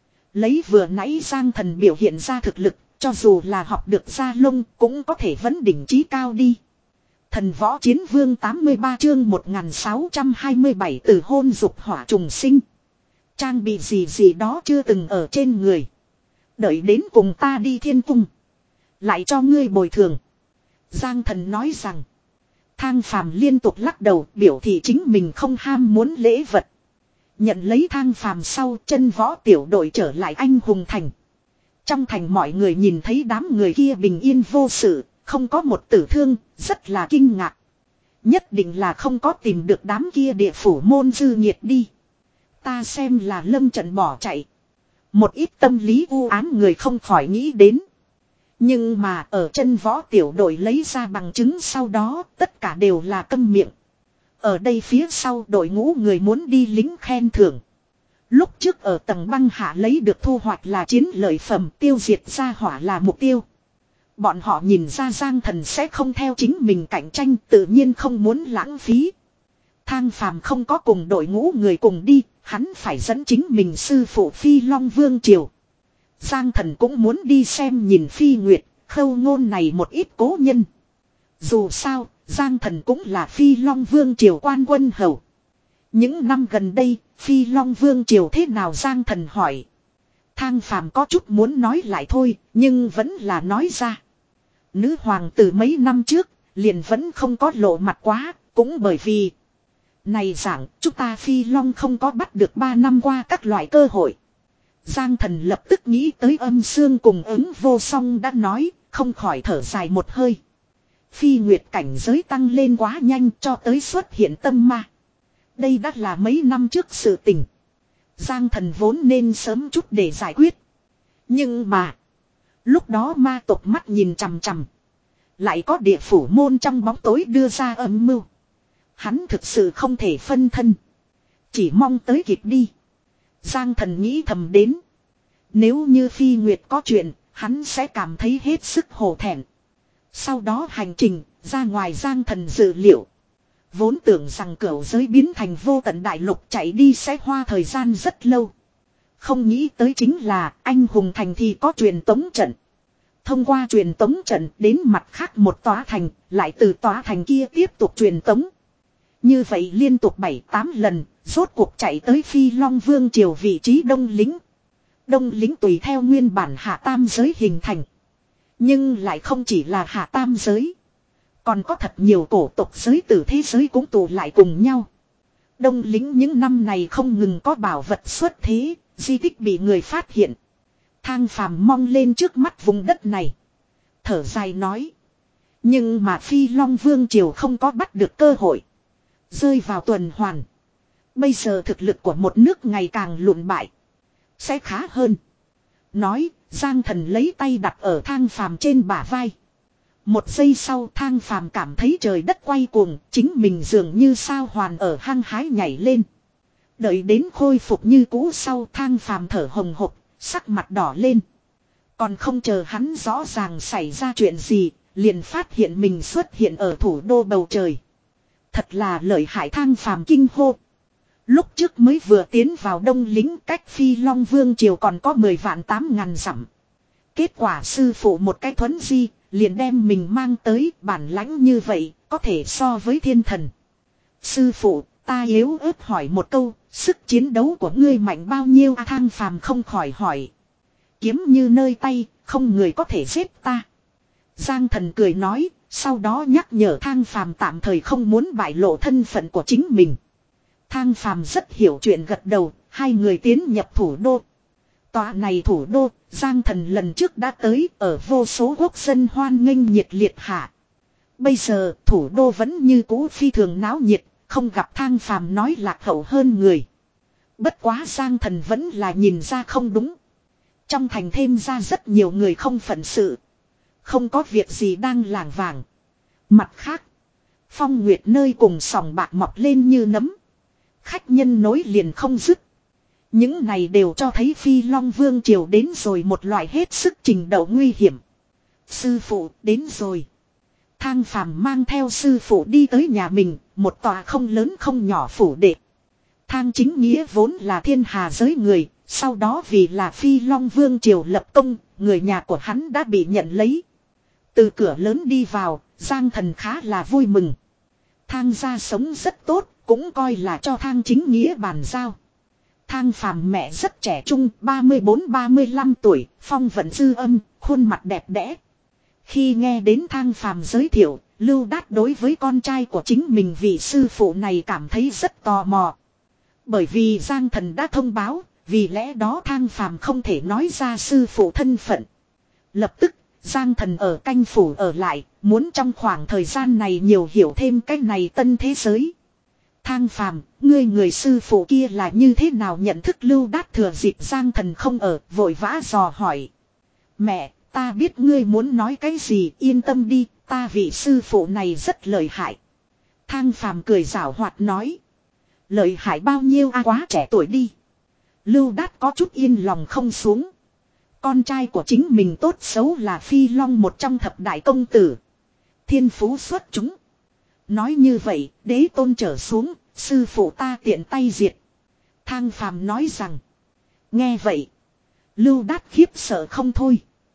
Lấy vừa nãy Giang Thần biểu hiện ra thực lực, cho dù là học được gia lông cũng có thể vấn đỉnh chí cao đi. Thần võ chiến vương tám mươi ba chương một nghìn sáu trăm hai mươi bảy từ hôn dục hỏa trùng sinh. Trang bị gì gì đó chưa từng ở trên người. Đợi đến cùng ta đi thiên cung. Lại cho ngươi bồi thường. Giang Thần nói rằng. Thang phàm liên tục lắc đầu biểu thị chính mình không ham muốn lễ vật. Nhận lấy Thang phàm sau chân võ tiểu đội trở lại anh hùng thành. Trong thành mọi người nhìn thấy đám người kia bình yên vô sự, không có một tử thương, rất là kinh ngạc. Nhất định là không có tìm được đám kia địa phủ môn dư nhiệt đi. Ta xem là lâm trận bỏ chạy. Một ít tâm lý u ám người không khỏi nghĩ đến. Nhưng mà ở chân võ tiểu đội lấy ra bằng chứng sau đó tất cả đều là câm miệng. Ở đây phía sau đội ngũ người muốn đi lính khen thưởng. Lúc trước ở tầng băng hạ lấy được thu hoạch là chiến lợi phẩm, tiêu diệt ra hỏa là mục tiêu. Bọn họ nhìn ra Giang Thần sẽ không theo chính mình cạnh tranh, tự nhiên không muốn lãng phí. Thang phàm không có cùng đội ngũ người cùng đi, hắn phải dẫn chính mình sư phụ Phi Long Vương Triều. Giang Thần cũng muốn đi xem nhìn Phi Nguyệt, Khâu Ngôn này một ít cố nhân. Dù sao, Giang Thần cũng là Phi Long Vương Triều quan quân hầu. Những năm gần đây, Phi Long Vương Triều thế nào Giang Thần hỏi. Thang phàm có chút muốn nói lại thôi, nhưng vẫn là nói ra. Nữ hoàng từ mấy năm trước, liền vẫn không có lộ mặt quá, cũng bởi vì... Này giảng, chúng ta Phi Long không có bắt được ba năm qua các loại cơ hội. Giang Thần lập tức nghĩ tới Âm Xương cùng ứng vô song đã nói, không khỏi thở dài một hơi. Phi Nguyệt cảnh giới tăng lên quá nhanh cho tới xuất hiện tâm ma. Đây đã là mấy năm trước sự tình. Giang Thần vốn nên sớm chút để giải quyết. Nhưng mà, lúc đó ma tộc mắt nhìn chằm chằm. Lại có địa phủ môn trong bóng tối đưa ra âm mưu. Hắn thực sự không thể phân thân. Chỉ mong tới kịp đi. Giang Thần nghĩ thầm đến. Nếu như Phi Nguyệt có chuyện, hắn sẽ cảm thấy hết sức hổ thẹn. Sau đó hành trình, ra ngoài Giang Thần dự liệu. Vốn tưởng rằng cửu giới biến thành vô tận đại lục chạy đi sẽ hoa thời gian rất lâu. Không nghĩ tới chính là anh hùng thành thì có truyền tống trận. Thông qua truyền tống trận đến mặt khác một tòa thành, lại từ tòa thành kia tiếp tục truyền tống. Như vậy liên tục bảy tám lần, rốt cuộc chạy tới Phi Long Vương Triều vị trí Đông Lính. Đông Lính tùy theo nguyên bản hạ tam giới hình thành. Nhưng lại không chỉ là hạ tam giới. Còn có thật nhiều cổ tộc giới từ thế giới cũng tụ lại cùng nhau. Đông Lính những năm này không ngừng có bảo vật xuất thế, di tích bị người phát hiện. Thang phàm mong lên trước mắt vùng đất này. Thở dài nói. Nhưng mà Phi Long Vương Triều không có bắt được cơ hội. Rơi vào tuần hoàn. Bây giờ thực lực của một nước ngày càng lụn bại. Sẽ khá hơn. Nói, Giang Thần lấy tay đặt ở Thang phàm trên bả vai. Một giây sau Thang phàm cảm thấy trời đất quay cuồng, chính mình dường như sao hoàn ở hăng hái nhảy lên. Đợi đến khôi phục như cũ sau Thang phàm thở hồng hộc, sắc mặt đỏ lên. Còn không chờ hắn rõ ràng xảy ra chuyện gì, liền phát hiện mình xuất hiện ở thủ đô bầu trời. Thật là lợi hại Thang phàm kinh hô. Lúc trước mới vừa tiến vào Đông Lính cách Phi Long Vương Triều còn có mười vạn tám ngàn dặm. Kết quả sư phụ một cái thuấn di, liền đem mình mang tới bản lãnh như vậy, có thể so với thiên thần. Sư phụ, ta yếu ớt hỏi một câu, sức chiến đấu của ngươi mạnh bao nhiêu? A Thang Phàm không khỏi hỏi. Kiếm như nơi tay, không người có thể giết ta. Giang Thần cười nói, sau đó nhắc nhở Thang Phàm tạm thời không muốn bại lộ thân phận của chính mình. Thang Phàm rất hiểu chuyện gật đầu, hai người tiến nhập thủ đô. Tòa này thủ đô, Giang Thần lần trước đã tới, ở vô số quốc dân hoan nghênh nhiệt liệt hạ. Bây giờ, thủ đô vẫn như cũ phi thường náo nhiệt, không gặp Thang Phàm nói lạc hậu hơn người. Bất quá Giang Thần vẫn là nhìn ra không đúng. Trong thành thêm ra rất nhiều người không phận sự. Không có việc gì đang lảng vảng. Mặt khác, Phong Nguyệt nơi cùng sòng bạc mọc lên như nấm. Khách nhân nối liền không dứt. Những này đều cho thấy Phi Long Vương triều đến rồi một loại hết sức trình độ nguy hiểm. Sư phụ đến rồi. Thang Phàm mang theo sư phụ đi tới nhà mình, một tòa không lớn không nhỏ phủ đệ. Thang Chính Nghĩa vốn là thiên hà giới người, sau đó vì là Phi Long Vương triều lập công, người nhà của hắn đã bị nhận lấy. Từ cửa lớn đi vào, Giang Thần khá là vui mừng. Thang gia sống rất tốt, cũng coi là cho Thang Chính Nghĩa bàn giao. Thang Phàm mẹ rất trẻ trung, ba mươi bốn ba mươi lăm tuổi, phong vận dư âm, khuôn mặt đẹp đẽ. Khi nghe đến Thang Phàm giới thiệu, Lưu Đát đối với con trai của chính mình vị sư phụ này cảm thấy rất tò mò. Bởi vì Giang Thần đã thông báo, vì lẽ đó Thang Phàm không thể nói ra sư phụ thân phận. Lập tức, Giang Thần ở canh phủ ở lại, muốn trong khoảng thời gian này nhiều hiểu thêm cái này tân thế giới. Thang Phàm, ngươi người sư phụ kia là như thế nào nhận thức Lưu Đát thừa dịp Giang Thần không ở, vội vã dò hỏi. Mẹ, ta biết ngươi muốn nói cái gì, yên tâm đi, ta vị sư phụ này rất lợi hại. Thang Phàm cười giảo hoạt nói. Lợi hại bao nhiêu a, quá trẻ tuổi đi. Lưu Đát có chút yên lòng không xuống. Con trai của chính mình tốt xấu là Phi Long một trong thập đại công tử. Thiên phú xuất chúng. Nói như vậy, đế tôn trở xuống, sư phụ ta tiện tay diệt. Thang Phàm nói rằng. Nghe vậy. Lưu Đát khiếp sợ không thôi.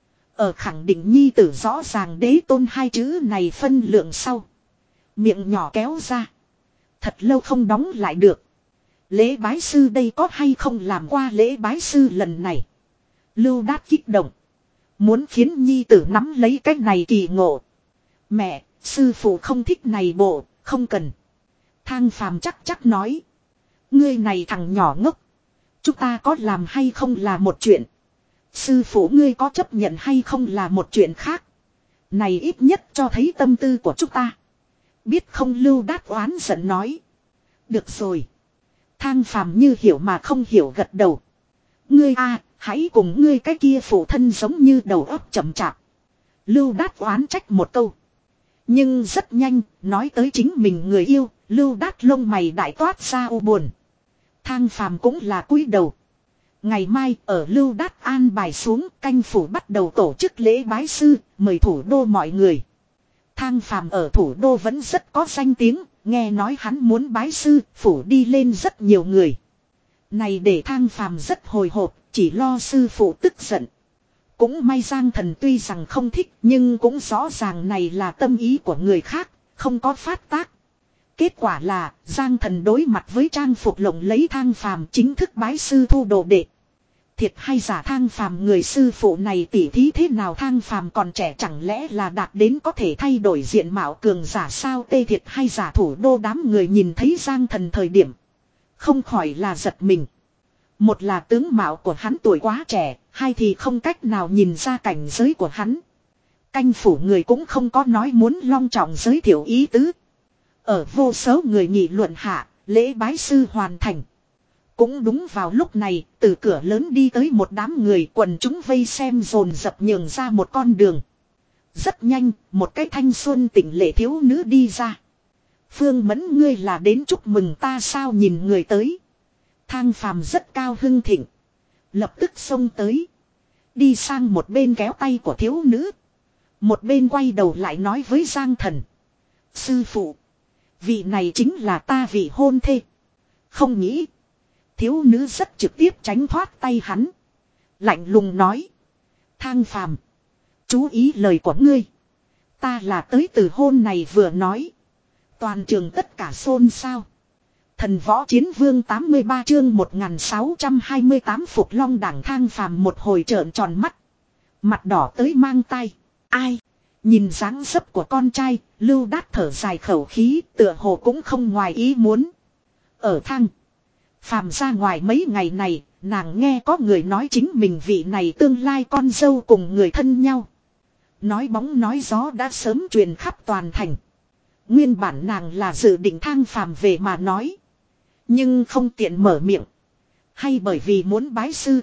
Ở khẳng định nhi tử rõ ràng đế tôn hai chữ này phân lượng sau. Miệng nhỏ kéo ra. Thật lâu không đóng lại được. Lễ bái sư đây có hay không làm qua lễ bái sư lần này. Lưu Đát kích động. Muốn khiến nhi tử nắm lấy cái này kỳ ngộ. Mẹ, sư phụ không thích này bộ, không cần. Thang Phàm chắc chắc nói. Ngươi này thằng nhỏ ngốc. Chúng ta có làm hay không là một chuyện. Sư phụ ngươi có chấp nhận hay không là một chuyện khác. Này ít nhất cho thấy tâm tư của chúng ta. Biết không? Lưu Đát oán giận nói. Được rồi. Thang Phàm như hiểu mà không hiểu gật đầu. Ngươi a, hãy cùng ngươi cái kia phụ thân giống như đầu óc chậm chạp. Lưu Đát oán trách một câu. Nhưng rất nhanh, nói tới chính mình người yêu, Lưu Đát lông mày đại toát ra u buồn. Thang Phàm cũng là cúi đầu. Ngày mai ở Lưu Đát an bài xuống, canh phủ bắt đầu tổ chức lễ bái sư, mời thủ đô mọi người. Thang Phàm ở thủ đô vẫn rất có danh tiếng, nghe nói hắn muốn bái sư, phủ đi lên rất nhiều người. Này để Thang Phàm rất hồi hộp, chỉ lo sư phụ tức giận. Cũng may Giang Thần tuy rằng không thích, nhưng cũng rõ ràng này là tâm ý của người khác, không có phát tác. Kết quả là, Giang Thần đối mặt với trang phục lộng lấy Thang Phàm chính thức bái sư thu đồ đệ. Thiệt hay giả Thang Phàm người sư phụ này tỉ thí thế nào? Thang Phàm còn trẻ chẳng lẽ là đạt đến có thể thay đổi diện mạo cường giả sao? Tê thiệt hay giả thủ đô đám người nhìn thấy Giang Thần thời điểm. Không khỏi là giật mình. Một là tướng mạo của hắn tuổi quá trẻ, hai thì không cách nào nhìn ra cảnh giới của hắn. Canh phủ người cũng không có nói muốn long trọng giới thiệu ý tứ. Ở vô số người nghị luận hạ, lễ bái sư hoàn thành. Cũng đúng vào lúc này, từ cửa lớn đi tới một đám người, quần chúng vây xem dồn dập nhường ra một con đường. Rất nhanh, một cái thanh xuân tỉnh lệ thiếu nữ đi ra. Phương Mẫn, ngươi là đến chúc mừng ta sao? Nhìn người tới. Thang Phàm rất cao hưng thịnh. Lập tức xông tới. Đi sang một bên kéo tay của thiếu nữ. Một bên quay đầu lại nói với Giang Thần. Sư phụ. Vị này chính là ta vị hôn thê. Không nghĩ. Thiếu nữ rất trực tiếp tránh thoát tay hắn. Lạnh lùng nói. Thang Phàm, chú ý lời của ngươi. Ta là tới từ hôn này vừa nói. Toàn trường tất cả xôn xao. Thần võ chiến vương tám mươi ba chương một nghìn sáu trăm hai mươi tám Phục Long đảng. Thang Phàm một hồi trợn tròn mắt. Mặt đỏ tới mang tay. Ai? Nhìn dáng dấp của con trai, Lưu Đát thở dài khẩu khí, tựa hồ cũng không ngoài ý muốn. Ở Thang Phàm ra ngoài mấy ngày này, nàng nghe có người nói chính mình vị này tương lai con dâu cùng người thân nhau. Nói bóng nói gió đã sớm truyền khắp toàn thành. Nguyên bản nàng là dự định Thang Phàm về mà nói. Nhưng không tiện mở miệng. Hay bởi vì muốn bái sư.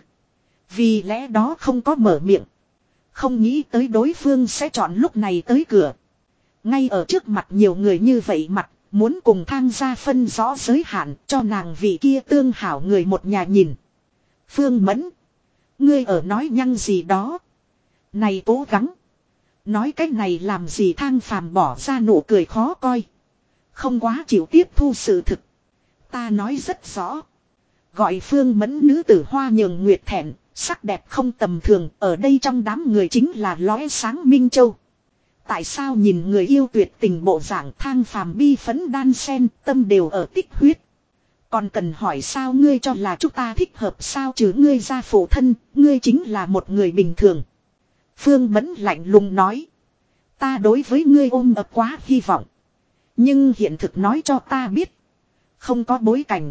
Vì lẽ đó không có mở miệng. Không nghĩ tới đối phương sẽ chọn lúc này tới cửa. Ngay ở trước mặt nhiều người như vậy mặt. Muốn cùng Thang gia phân rõ giới hạn cho nàng vị kia tương hảo người một nhà nhìn. Phương Mẫn. Ngươi ở nói nhăng gì đó. Này cố gắng. Nói cái này làm gì? Thang Phàm bỏ ra nụ cười khó coi. Không quá chịu tiếp thu sự thực. Ta nói rất rõ. Gọi Phương Mẫn nữ tử hoa nhường nguyệt thẹn. Sắc đẹp không tầm thường. Ở đây trong đám người chính là lóe sáng Minh Châu. Tại sao nhìn người yêu tuyệt tình bộ dạng? Thang Phàm bi phấn đan sen, tâm đều ở tích huyết. Còn cần hỏi sao ngươi cho là chúng ta thích hợp sao? Chứ ngươi ra phụ thân, ngươi chính là một người bình thường. Phương Mẫn lạnh lùng nói. Ta đối với ngươi ôm ấp quá hy vọng. Nhưng hiện thực nói cho ta biết. Không có bối cảnh.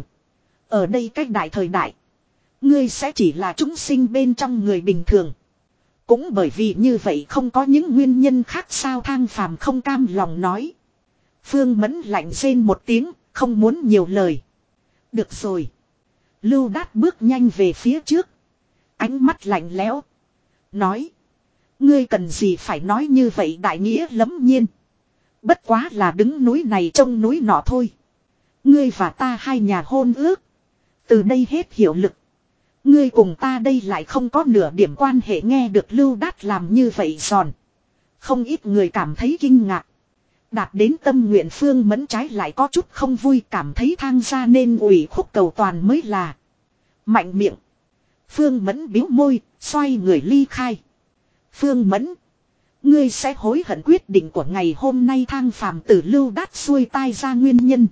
Ở đây cách đại thời đại. Ngươi sẽ chỉ là chúng sinh bên trong người bình thường. Cũng bởi vì như vậy không có những nguyên nhân khác sao? Thang Phàm không cam lòng nói. Phương Mẫn lạnh rên một tiếng, không muốn nhiều lời. Được rồi. Lưu Đát bước nhanh về phía trước. Ánh mắt lạnh lẽo. Nói. Ngươi cần gì phải nói như vậy? Đại nghĩa lẫm nhiên. Bất quá là đứng núi này trông núi nọ thôi. Ngươi và ta hai nhà hôn ước. Từ đây hết hiệu lực. Ngươi cùng ta đây lại không có nửa điểm quan hệ. Nghe được Lưu Đát làm như vậy giòn. Không ít người cảm thấy kinh ngạc. Đạt đến tâm nguyện Phương Mẫn trái lại có chút không vui, cảm thấy Thang gia nên ủy khúc cầu toàn mới là. Mạnh miệng. Phương Mẫn biếu môi, xoay người ly khai. Phương Mẫn. Ngươi sẽ hối hận quyết định của ngày hôm nay. Thang Phàm từ Lưu Đát xuôi tai ra nguyên nhân.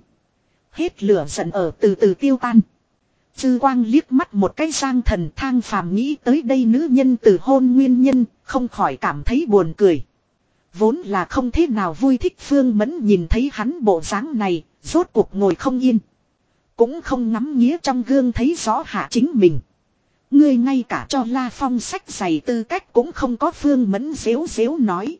Hết lửa giận ở từ từ tiêu tan. Dư quang liếc mắt một cái Giang Thần. Thang Phàm nghĩ tới đây nữ nhân từ hôn nguyên nhân, không khỏi cảm thấy buồn cười. Vốn là không thế nào vui thích Phương Mẫn nhìn thấy hắn bộ dáng này, rốt cuộc ngồi không yên. Cũng không ngắm nghía trong gương thấy rõ hạ chính mình. Ngươi ngay cả cho La Phong sách giày tư cách cũng không có. Phương Mẫn xếu xếu nói.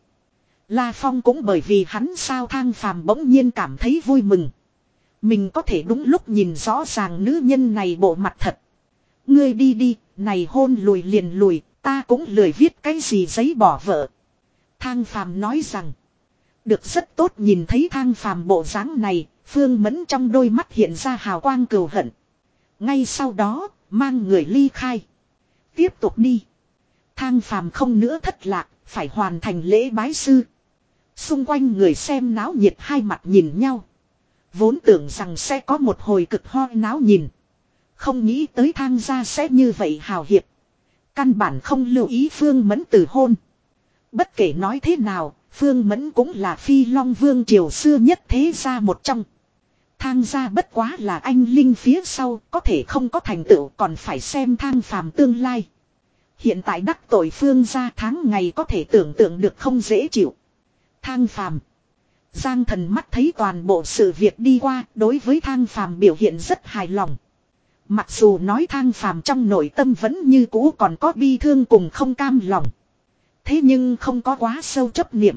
La Phong cũng bởi vì hắn sao? Thang Phàm bỗng nhiên cảm thấy vui mừng. Mình có thể đúng lúc nhìn rõ ràng nữ nhân này bộ mặt thật. Ngươi đi đi, này hôn lùi liền lùi, ta cũng lười viết cái gì giấy bỏ vợ. Thang Phàm nói rằng. Được, rất tốt. Nhìn thấy Thang Phàm bộ dáng này, Phương Mẫn trong đôi mắt hiện ra hào quang cừu hận. Ngay sau đó, mang người ly khai. Tiếp tục đi. Thang Phàm không nữa thất lạc, phải hoàn thành lễ bái sư. Xung quanh người xem náo nhiệt hai mặt nhìn nhau. Vốn tưởng rằng sẽ có một hồi cực ho náo nhìn. Không nghĩ tới Thang gia sẽ như vậy hào hiệp. Căn bản không lưu ý Phương Mẫn từ hôn. Bất kể nói thế nào, Phương Mẫn cũng là Phi Long Vương triều xưa nhất thế gia một trong. Thang gia bất quá là anh linh phía sau, có thể không có thành tựu còn phải xem Thang Phàm tương lai. Hiện tại đắc tội Phương gia tháng ngày có thể tưởng tượng được không dễ chịu. Thang Phàm. Giang Thần mắt thấy toàn bộ sự việc đi qua, đối với Thang Phàm biểu hiện rất hài lòng. Mặc dù nói Thang Phàm trong nội tâm vẫn như cũ còn có bi thương cùng không cam lòng. Thế nhưng không có quá sâu chấp niệm.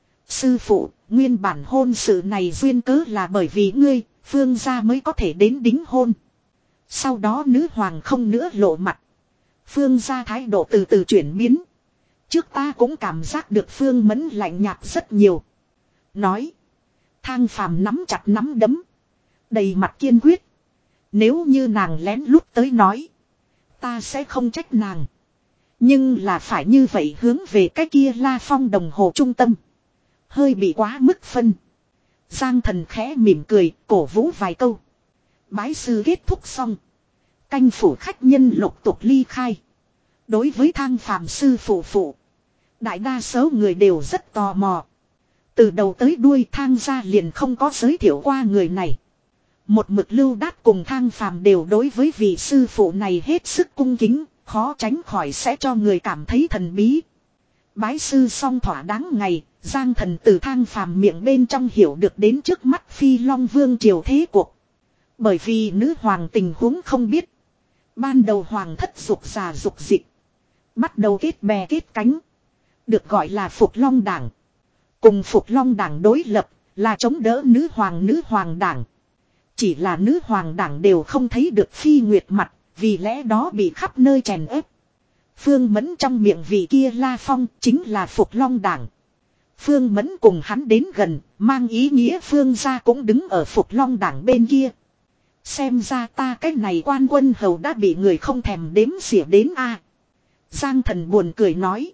Sư phụ, nguyên bản hôn sự này duyên cớ là bởi vì ngươi, Phương gia mới có thể đến đính hôn. Sau đó nữ hoàng không nữa lộ mặt. Phương gia thái độ từ từ chuyển biến. Trước ta cũng cảm giác được Phương Mẫn lạnh nhạt rất nhiều. Nói. Thang Phàm nắm chặt nắm đấm. Đầy mặt kiên quyết. Nếu như nàng lén lút tới nói. Ta sẽ không trách nàng. Nhưng là phải như vậy hướng về cái kia La Phong đồng hồ trung tâm. Hơi bị quá mức phân. Giang Thần khẽ mỉm cười, cổ vũ vài câu. Bái sư kết thúc xong. Canh phủ khách nhân lục tục ly khai. Đối với Thang Phàm sư phụ phụ, đại đa số người đều rất tò mò. Từ đầu tới đuôi Thang gia liền không có giới thiệu qua người này. Một mực Lưu Đát cùng Thang Phàm đều đối với vị sư phụ này hết sức cung kính, khó tránh khỏi sẽ cho người cảm thấy thần bí. Bái sư xong thỏa đáng ngày, Giang Thần từ Thang Phàm miệng bên trong hiểu được đến trước mắt Phi Long Vương triều thế cuộc. Bởi vì nữ hoàng tình huống không biết. Ban đầu hoàng thất dục già dục dịch, bắt đầu kết bè kết cánh, được gọi là Phục Long Đảng. Cùng Phục Long Đảng đối lập là chống đỡ nữ hoàng nữ hoàng đảng. Chỉ là nữ hoàng đảng đều không thấy được Phi Nguyệt mặt, vì lẽ đó bị khắp nơi chèn ép. Phương Mẫn trong miệng vị kia La Phong chính là Phục Long Đảng. Phương Mẫn cùng hắn đến gần, mang ý nghĩa Phương gia cũng đứng ở Phục Long Đảng bên kia. Xem ra ta cái này quan quân hầu đã bị người không thèm đếm xỉa đến a. Giang Thần buồn cười nói.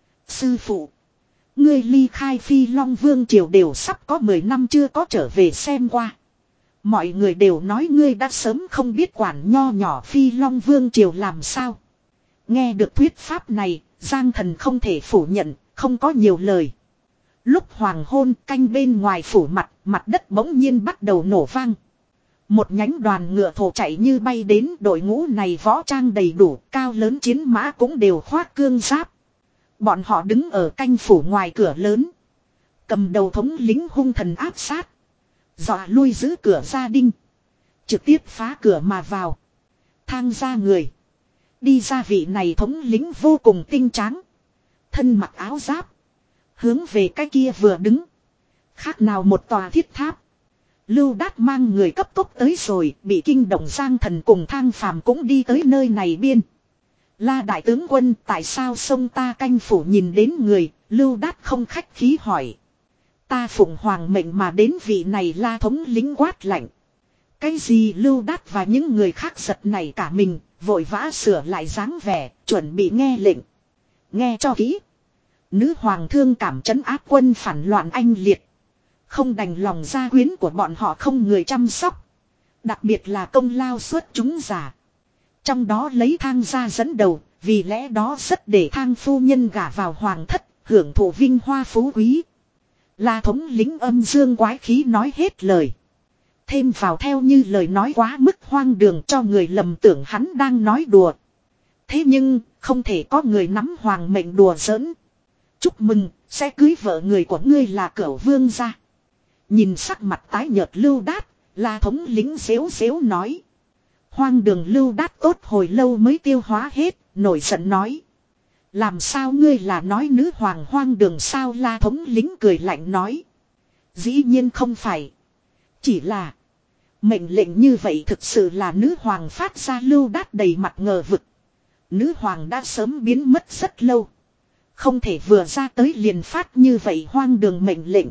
Sư phụ, ngươi ly khai Phi Long Vương triều đều sắp có mười năm chưa có trở về xem qua. Mọi người đều nói ngươi đã sớm không biết quản nho nhỏ Phi Long Vương triều làm sao. Nghe được thuyết pháp này, Giang Thần không thể phủ nhận, không có nhiều lời. Lúc hoàng hôn canh bên ngoài phủ mặt, mặt đất bỗng nhiên bắt đầu nổ vang. Một nhánh đoàn ngựa thổ chạy như bay đến, đội ngũ này võ trang đầy đủ, cao lớn chiến mã cũng đều khoác cương giáp. Bọn họ đứng ở canh phủ ngoài cửa lớn. Cầm đầu thống lính hung thần áp sát. Dọa lui giữ cửa gia đình. Trực tiếp phá cửa mà vào. Thang ra người. Đi ra vị này thống lính vô cùng tinh tráng. Thân mặc áo giáp. Hướng về cái kia vừa đứng. Khác nào một tòa thiết tháp. Lưu Đát mang người cấp tốc tới rồi. Bị kinh động Giang Thần cùng Thang Phàm cũng đi tới nơi này biên. La đại tướng quân, tại sao sông ta canh phủ nhìn đến người? Lưu Đát không khách khí hỏi. Ta phụng hoàng mệnh mà đến vị này La thống lính quát lạnh. Cái gì? Lưu Đát và những người khác giật nảy cả mình, vội vã sửa lại dáng vẻ, chuẩn bị nghe lệnh. Nghe cho kỹ. Nữ hoàng thương cảm trấn áp quân phản loạn anh liệt. Không đành lòng gia quyến của bọn họ không người chăm sóc. Đặc biệt là công lao suốt chúng giả. Trong đó lấy Thang gia dẫn đầu, vì lẽ đó rất để Thang phu nhân gả vào hoàng thất, hưởng thụ vinh hoa phú quý. La thống lính âm dương quái khí nói hết lời. Thêm vào theo như lời nói quá mức hoang đường cho người lầm tưởng hắn đang nói đùa. Thế nhưng, không thể có người nắm hoàng mệnh đùa giỡn. Chúc mừng, sẽ cưới vợ người của ngươi là Cửu Vương gia. Nhìn sắc mặt tái nhợt Lưu Đát, La thống lính xếu xếu nói. Hoang đường Lưu Đát tốt hồi lâu mới tiêu hóa hết, nổi giận nói. Làm sao ngươi là nói nữ hoàng hoang đường sao? La thống lính cười lạnh nói. Dĩ nhiên không phải. Chỉ là mệnh lệnh như vậy thực sự là nữ hoàng phát ra. Lưu Đát đầy mặt ngờ vực. Nữ hoàng đã sớm biến mất rất lâu. Không thể vừa ra tới liền phát như vậy hoang đường mệnh lệnh.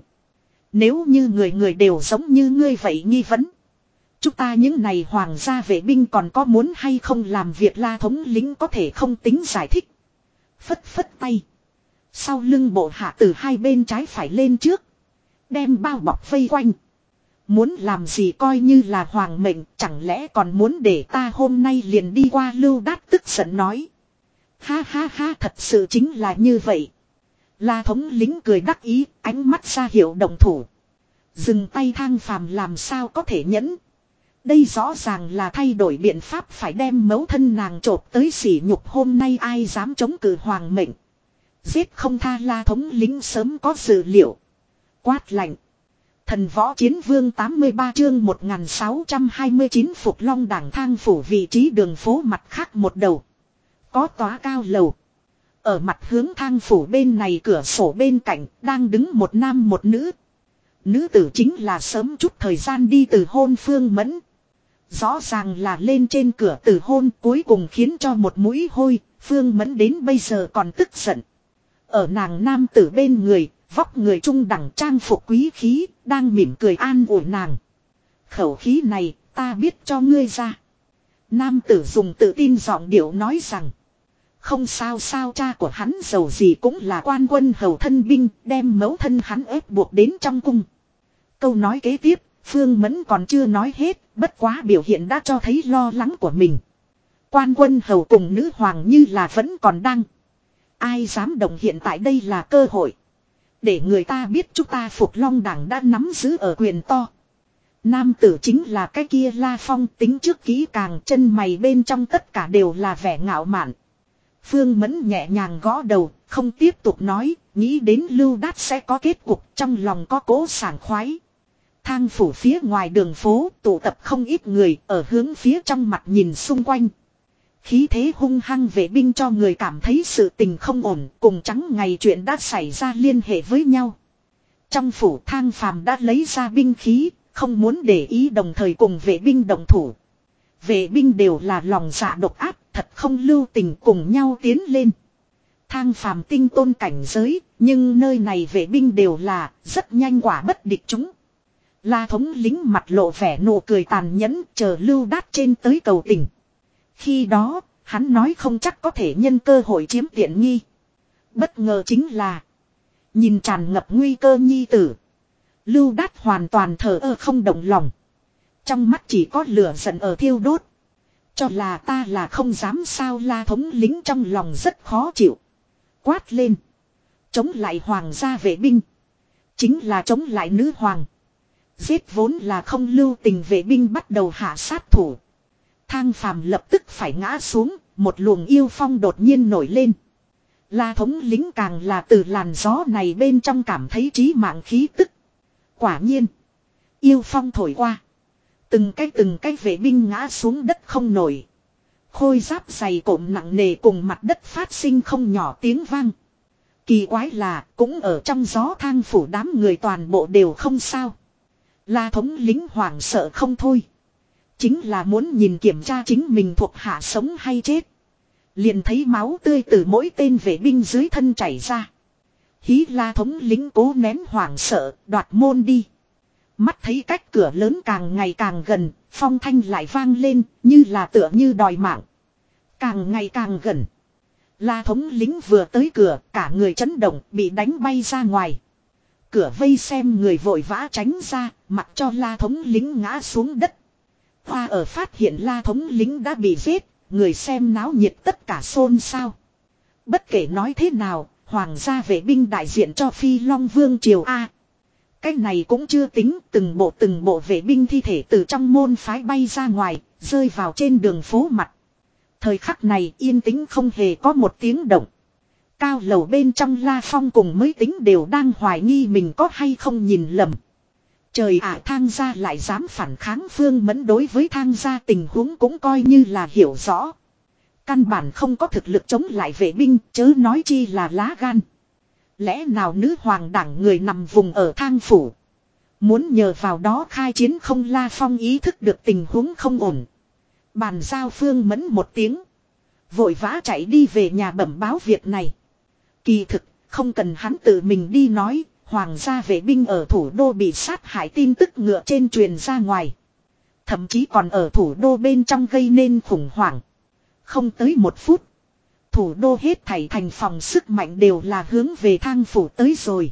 Nếu như người người đều giống như ngươi vậy nghi vấn. Chúng ta những này hoàng gia vệ binh còn có muốn hay không làm việc? La thống lính có thể không tính giải thích. Phất phất tay. Sau lưng bộ hạ từ hai bên trái phải lên trước. Đem bao bọc vây quanh. Muốn làm gì coi như là hoàng mệnh, chẳng lẽ còn muốn để ta hôm nay liền đi qua? Lưu Đát tức giận nói. Ha ha ha, thật sự chính là như vậy. La thống lính cười đắc ý, ánh mắt ra hiệu động thủ. Dừng tay. Thang Phàm làm sao có thể nhẫn. Đây rõ ràng là thay đổi biện pháp phải đem mẫu thân nàng chộp tới sỉ nhục. Hôm nay ai dám chống cự hoàng mệnh, giết không tha. La thống lính sớm có dự liệu. Quát lạnh. Thần võ chiến vương tám mươi ba chương một nghìn sáu trăm hai mươi chín Phục Long Đảng. Thang phủ vị trí đường phố mặt khác một đầu. Có tòa cao lầu. Ở mặt hướng thang phủ bên này cửa sổ bên cạnh đang đứng một nam một nữ. Nữ tử chính là sớm chút thời gian đi từ hôn Phương Mẫn. Rõ ràng là lên trên cửa từ hôn, cuối cùng khiến cho một mũi hôi. Phương Mẫn đến bây giờ còn tức giận. Ở nàng nam tử bên người, vóc người trung đẳng trang phục quý khí, đang mỉm cười an ủi nàng. Khẩu khí này ta biết cho ngươi ra. Nam tử dùng tự tin giọng điệu nói rằng. Không sao sao, cha của hắn giàu gì cũng là quan quân hầu thân binh, đem mẫu thân hắn ép buộc đến trong cung. Câu nói kế tiếp, Phương Mẫn còn chưa nói hết, bất quá biểu hiện đã cho thấy lo lắng của mình. Quan quân hầu cùng nữ hoàng như là vẫn còn đang. Ai dám động hiện tại đây là cơ hội. Để người ta biết chúng ta Phục Long Đảng đã nắm giữ ở quyền to. Nam tử chính là cái kia La Phong, tính trước kỹ càng, chân mày bên trong tất cả đều là vẻ ngạo mạn. Phương Mẫn nhẹ nhàng gõ đầu, không tiếp tục nói, nghĩ đến Lưu Đát sẽ có kết cục, trong lòng có cố sảng khoái. Thang phủ phía ngoài đường phố tụ tập không ít người ở hướng phía trong mặt nhìn xung quanh. Khí thế hung hăng vệ binh cho người cảm thấy sự tình không ổn, cùng trắng ngày chuyện đã xảy ra liên hệ với nhau. Trong phủ Thang Phàm đã lấy ra binh khí, không muốn để ý, đồng thời cùng vệ binh đồng thủ. Vệ binh đều là lòng dạ độc ác, thật không lưu tình, cùng nhau tiến lên. Thang Phàm tinh tôn cảnh giới, nhưng nơi này vệ binh đều là rất nhanh quả bất địch chúng. La thống lính mặt lộ vẻ nụ cười tàn nhẫn, chờ Lưu Đát trên tới cầu tình. Khi đó, hắn nói không chắc có thể nhân cơ hội chiếm tiện nghi. Bất ngờ chính là, nhìn tràn ngập nguy cơ nhi tử, Lưu Đát hoàn toàn thờ ơ không động lòng. Trong mắt chỉ có lửa giận ở thiêu đốt. Cho là ta là không dám sao. La thống lính trong lòng rất khó chịu. Quát lên. Chống lại hoàng gia vệ binh. Chính là chống lại nữ hoàng. Giết vốn là không lưu tình, vệ binh bắt đầu hạ sát thủ. Thang Phàm lập tức phải ngã xuống. Một luồng yêu phong đột nhiên nổi lên. La thống lính càng là từ làn gió này bên trong cảm thấy trí mạng khí tức. Quả nhiên. Yêu phong thổi qua. Từng cái từng cái vệ binh ngã xuống đất không nổi. Khôi giáp dày cộm nặng nề cùng mặt đất phát sinh không nhỏ tiếng vang. Kỳ quái là cũng ở trong gió Thang phủ đám người toàn bộ đều không sao. La thống lính hoảng sợ không thôi. Chính là muốn nhìn kiểm tra chính mình thuộc hạ sống hay chết. Liền thấy máu tươi từ mỗi tên vệ binh dưới thân chảy ra. Hí La thống lính cố nén hoảng sợ, đoạt môn đi. Mắt thấy cách cửa lớn càng ngày càng gần, phong thanh lại vang lên, như là tựa như đòi mạng. Càng ngày càng gần. La thống lính vừa tới cửa, cả người chấn động, bị đánh bay ra ngoài. Cửa vây xem người vội vã tránh ra, mặc cho La thống lính ngã xuống đất. Hoa ở phát hiện La thống lính đã bị giết, người xem náo nhiệt tất cả xôn xao. Bất kể nói thế nào, hoàng gia vệ binh đại diện cho Phi Long Vương Triều A. Cái này cũng chưa tính, từng bộ từng bộ vệ binh thi thể từ trong môn phái bay ra ngoài, rơi vào trên đường phố mặt. Thời khắc này yên tĩnh không hề có một tiếng động. Cao lầu bên trong La Phong cùng mới tính đều đang hoài nghi mình có hay không nhìn lầm. Trời ạ, Thang gia lại dám phản kháng. Phương Mẫn đối với Thang gia tình huống cũng coi như là hiểu rõ. Căn bản không có thực lực chống lại vệ binh, chớ nói chi là lá gan. Lẽ nào nữ hoàng đảng người nằm vùng ở Thang phủ, muốn nhờ vào đó khai chiến không? La Phong ý thức được tình huống không ổn. Bàn giao Phương Mẫn một tiếng, vội vã chạy đi về nhà bẩm báo việc này. Kỳ thực, không cần hắn tự mình đi nói, hoàng gia vệ binh ở thủ đô bị sát hại tin tức ngựa trên truyền ra ngoài. Thậm chí còn ở thủ đô bên trong gây nên khủng hoảng. Không tới một phút, thủ đô hết thảy thành phòng sức mạnh đều là hướng về Thang phủ tới rồi.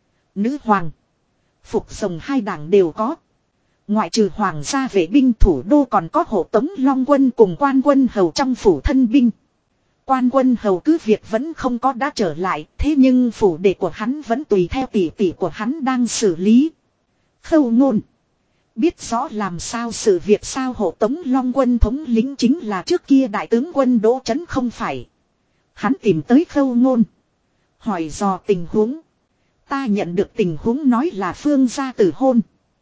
Nữ hoàng, Phục Rồng hai đảng đều có. Ngoại trừ hoàng gia vệ binh, thủ đô còn có hộ tống Long quân cùng quan quân hầu trong phủ thân binh. Quan quân hầu cứ việc vẫn không có đã trở lại, thế nhưng phủ đệ của hắn vẫn tùy theo tỷ tỷ của hắn đang xử lý. Khâu Ngôn biết rõ làm sao sự việc sao? Hộ tống Long quân thống lĩnh chính là trước kia đại tướng quân Đỗ Chấn không phải. Hắn tìm tới Khâu Ngôn, hỏi dò tình huống. Ta nhận được tình huống nói là Phương gia tử hôn.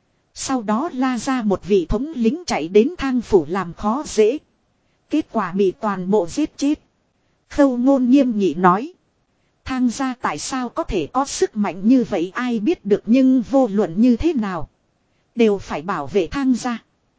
Sau đó La ra một vị thống lĩnh chạy đến Thang phủ làm khó dễ. Kết quả bị toàn bộ giết chết. Khâu Ngôn nghiêm nghị nói. Thang gia tại sao có thể có sức mạnh như vậy ai biết được, nhưng vô luận như thế nào đều phải bảo vệ Thang gia.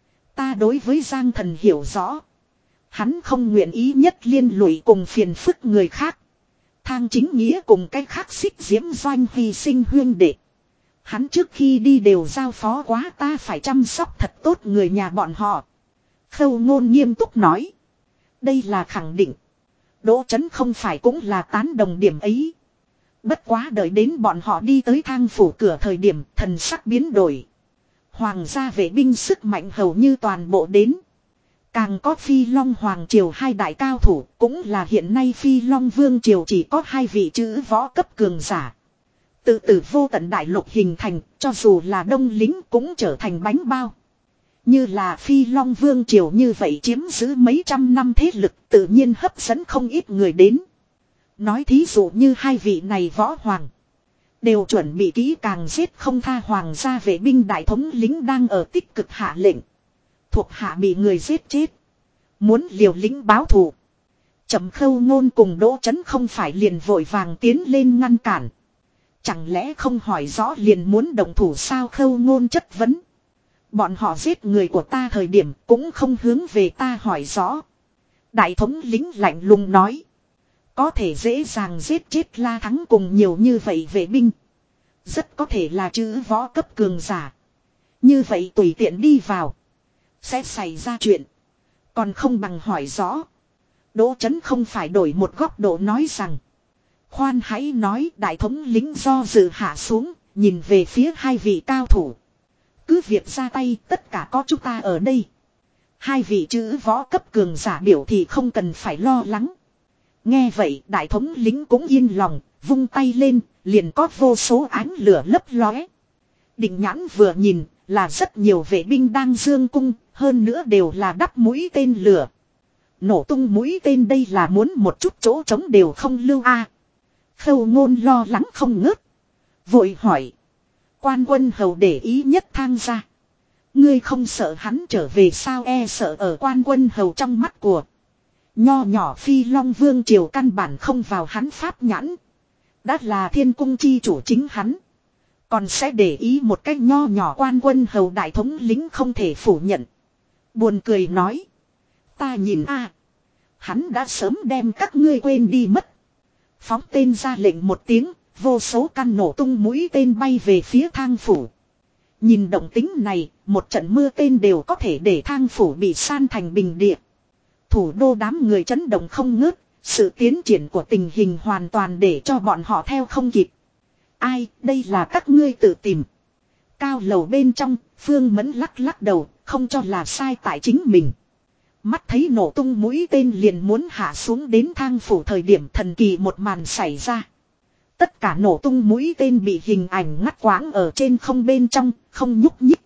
Ta đối với Giang Thần hiểu rõ. Hắn không nguyện ý nhất liên lụy cùng phiền phức người khác. Thang Chính Nghĩa cùng cái khác xích diễm doanh hy sinh huyên đệ. Hắn trước khi đi đều giao phó quá ta phải chăm sóc thật tốt người nhà bọn họ. Khâu Ngôn nghiêm túc nói. Đây là khẳng định. Đỗ Chấn không phải cũng là tán đồng điểm ấy. Bất quá đợi đến bọn họ đi tới Thang phủ cửa thời điểm, thần sắc biến đổi. Hoàng gia vệ binh sức mạnh hầu như toàn bộ đến. Càng có Phi Long Hoàng Triều hai đại cao thủ, cũng là hiện nay Phi Long Vương Triều chỉ có hai vị chữ võ cấp cường giả. Tự tử vô tận đại lục hình thành, cho dù là đông lính cũng trở thành bánh bao. Như là Phi Long Vương Triều như vậy chiếm giữ mấy trăm năm thế lực tự nhiên hấp dẫn không ít người đến. Nói thí dụ như hai vị này võ hoàng. Đều chuẩn bị kỹ càng giết không tha hoàng gia vệ binh đại thống lính đang ở tích cực hạ lệnh. Thuộc hạ bị người giết chết. Muốn liều lĩnh báo thù. Trầm Khâu Ngôn cùng Đỗ Chấn không phải liền vội vàng tiến lên ngăn cản. Chẳng lẽ không hỏi rõ liền muốn động thủ sao? Khâu Ngôn chất vấn. Bọn họ giết người của ta thời điểm cũng không hướng về ta hỏi rõ. Đại thống lính lạnh lùng nói. Có thể dễ dàng giết chết La Thắng cùng nhiều như vậy vệ binh. Rất có thể là chữ võ cấp cường giả. Như vậy tùy tiện đi vào. Sẽ xảy ra chuyện. Còn không bằng hỏi rõ. Đỗ Chấn không phải đổi một góc độ nói rằng. Khoan hãy nói, đại thống lính do dự hạ xuống. Nhìn về phía hai vị cao thủ. Cứ việc ra tay, tất cả có chúng ta ở đây. Hai vị chữ võ cấp cường giả biểu thì không cần phải lo lắng. Nghe vậy đại thống lính cũng yên lòng, vung tay lên, liền có vô số ánh lửa lấp lóe. Định nhãn vừa nhìn, là rất nhiều vệ binh đang dương cung, hơn nữa đều là đắp mũi tên lửa. Nổ tung mũi tên đây là muốn một chút chỗ trống đều không lưu a. Khâu Ngôn lo lắng không ngớt. Vội hỏi. Quan Quân Hầu để ý nhất thang ra. Ngươi không sợ hắn trở về sao? E sợ ở Quan Quân Hầu trong mắt của nho nhỏ Phi Long Vương Triều căn bản không vào hắn pháp nhãn. Đã là thiên cung chi chủ chính hắn. Còn sẽ để ý một cách nho nhỏ Quan Quân Hầu đại thống lính không thể phủ nhận. Buồn cười nói. Ta nhìn a, hắn đã sớm đem các ngươi quên đi mất. Phóng tên ra lệnh một tiếng. Vô số căn nổ tung mũi tên bay về phía thang phủ. Nhìn động tính này, một trận mưa tên đều có thể để thang phủ bị san thành bình địa. Thủ đô đám người chấn động không ngớt, sự tiến triển của tình hình hoàn toàn để cho bọn họ theo không kịp. Ai, đây là các ngươi tự tìm. Cao lầu bên trong, Phương Mẫn lắc lắc đầu, không cho là sai tại chính mình. Mắt thấy nổ tung mũi tên liền muốn hạ xuống đến thang phủ thời điểm thần kỳ một màn xảy ra. Tất cả nổ tung mũi tên bị hình ảnh ngắt quãng ở trên không bên trong, không nhúc nhích.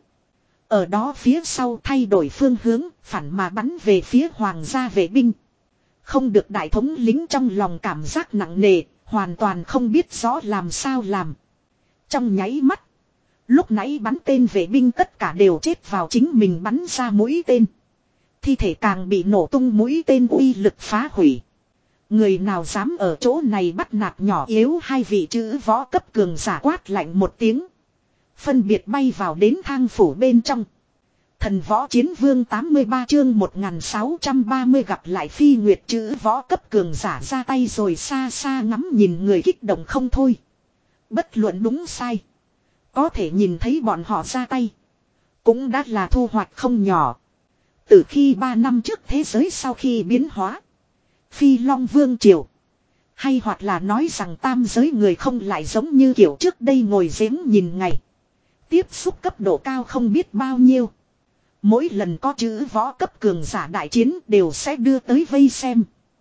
Ở đó phía sau thay đổi phương hướng, phản mà bắn về phía hoàng gia vệ binh. Không được đại thống lính trong lòng cảm giác nặng nề, hoàn toàn không biết rõ làm sao làm. Trong nháy mắt, lúc nãy bắn tên vệ binh tất cả đều chết vào chính mình bắn ra mũi tên. Thi thể càng bị nổ tung mũi tên uy lực phá hủy. Người nào dám ở chỗ này bắt nạt nhỏ yếu hai vị chữ võ cấp cường giả quát lạnh một tiếng. Phân biệt bay vào đến thang phủ bên trong. Thần võ chiến vương tám mươi ba chương một nghìn sáu trăm ba mươi gặp lại Phi Nguyệt chữ võ cấp cường giả ra tay rồi xa xa ngắm nhìn người kích động không thôi. Bất luận đúng sai. Có thể nhìn thấy bọn họ ra tay. Cũng đã là thu hoạch không nhỏ. Từ khi ba năm trước thế giới sau khi biến hóa. Phi Long Vương Triều. Hay hoặc là nói rằng tam giới người không lại giống như kiểu trước đây ngồi giếng nhìn ngày. Tiếp xúc cấp độ cao không biết bao nhiêu. Mỗi lần có chữ võ cấp cường giả đại chiến đều sẽ đưa tới vây xem.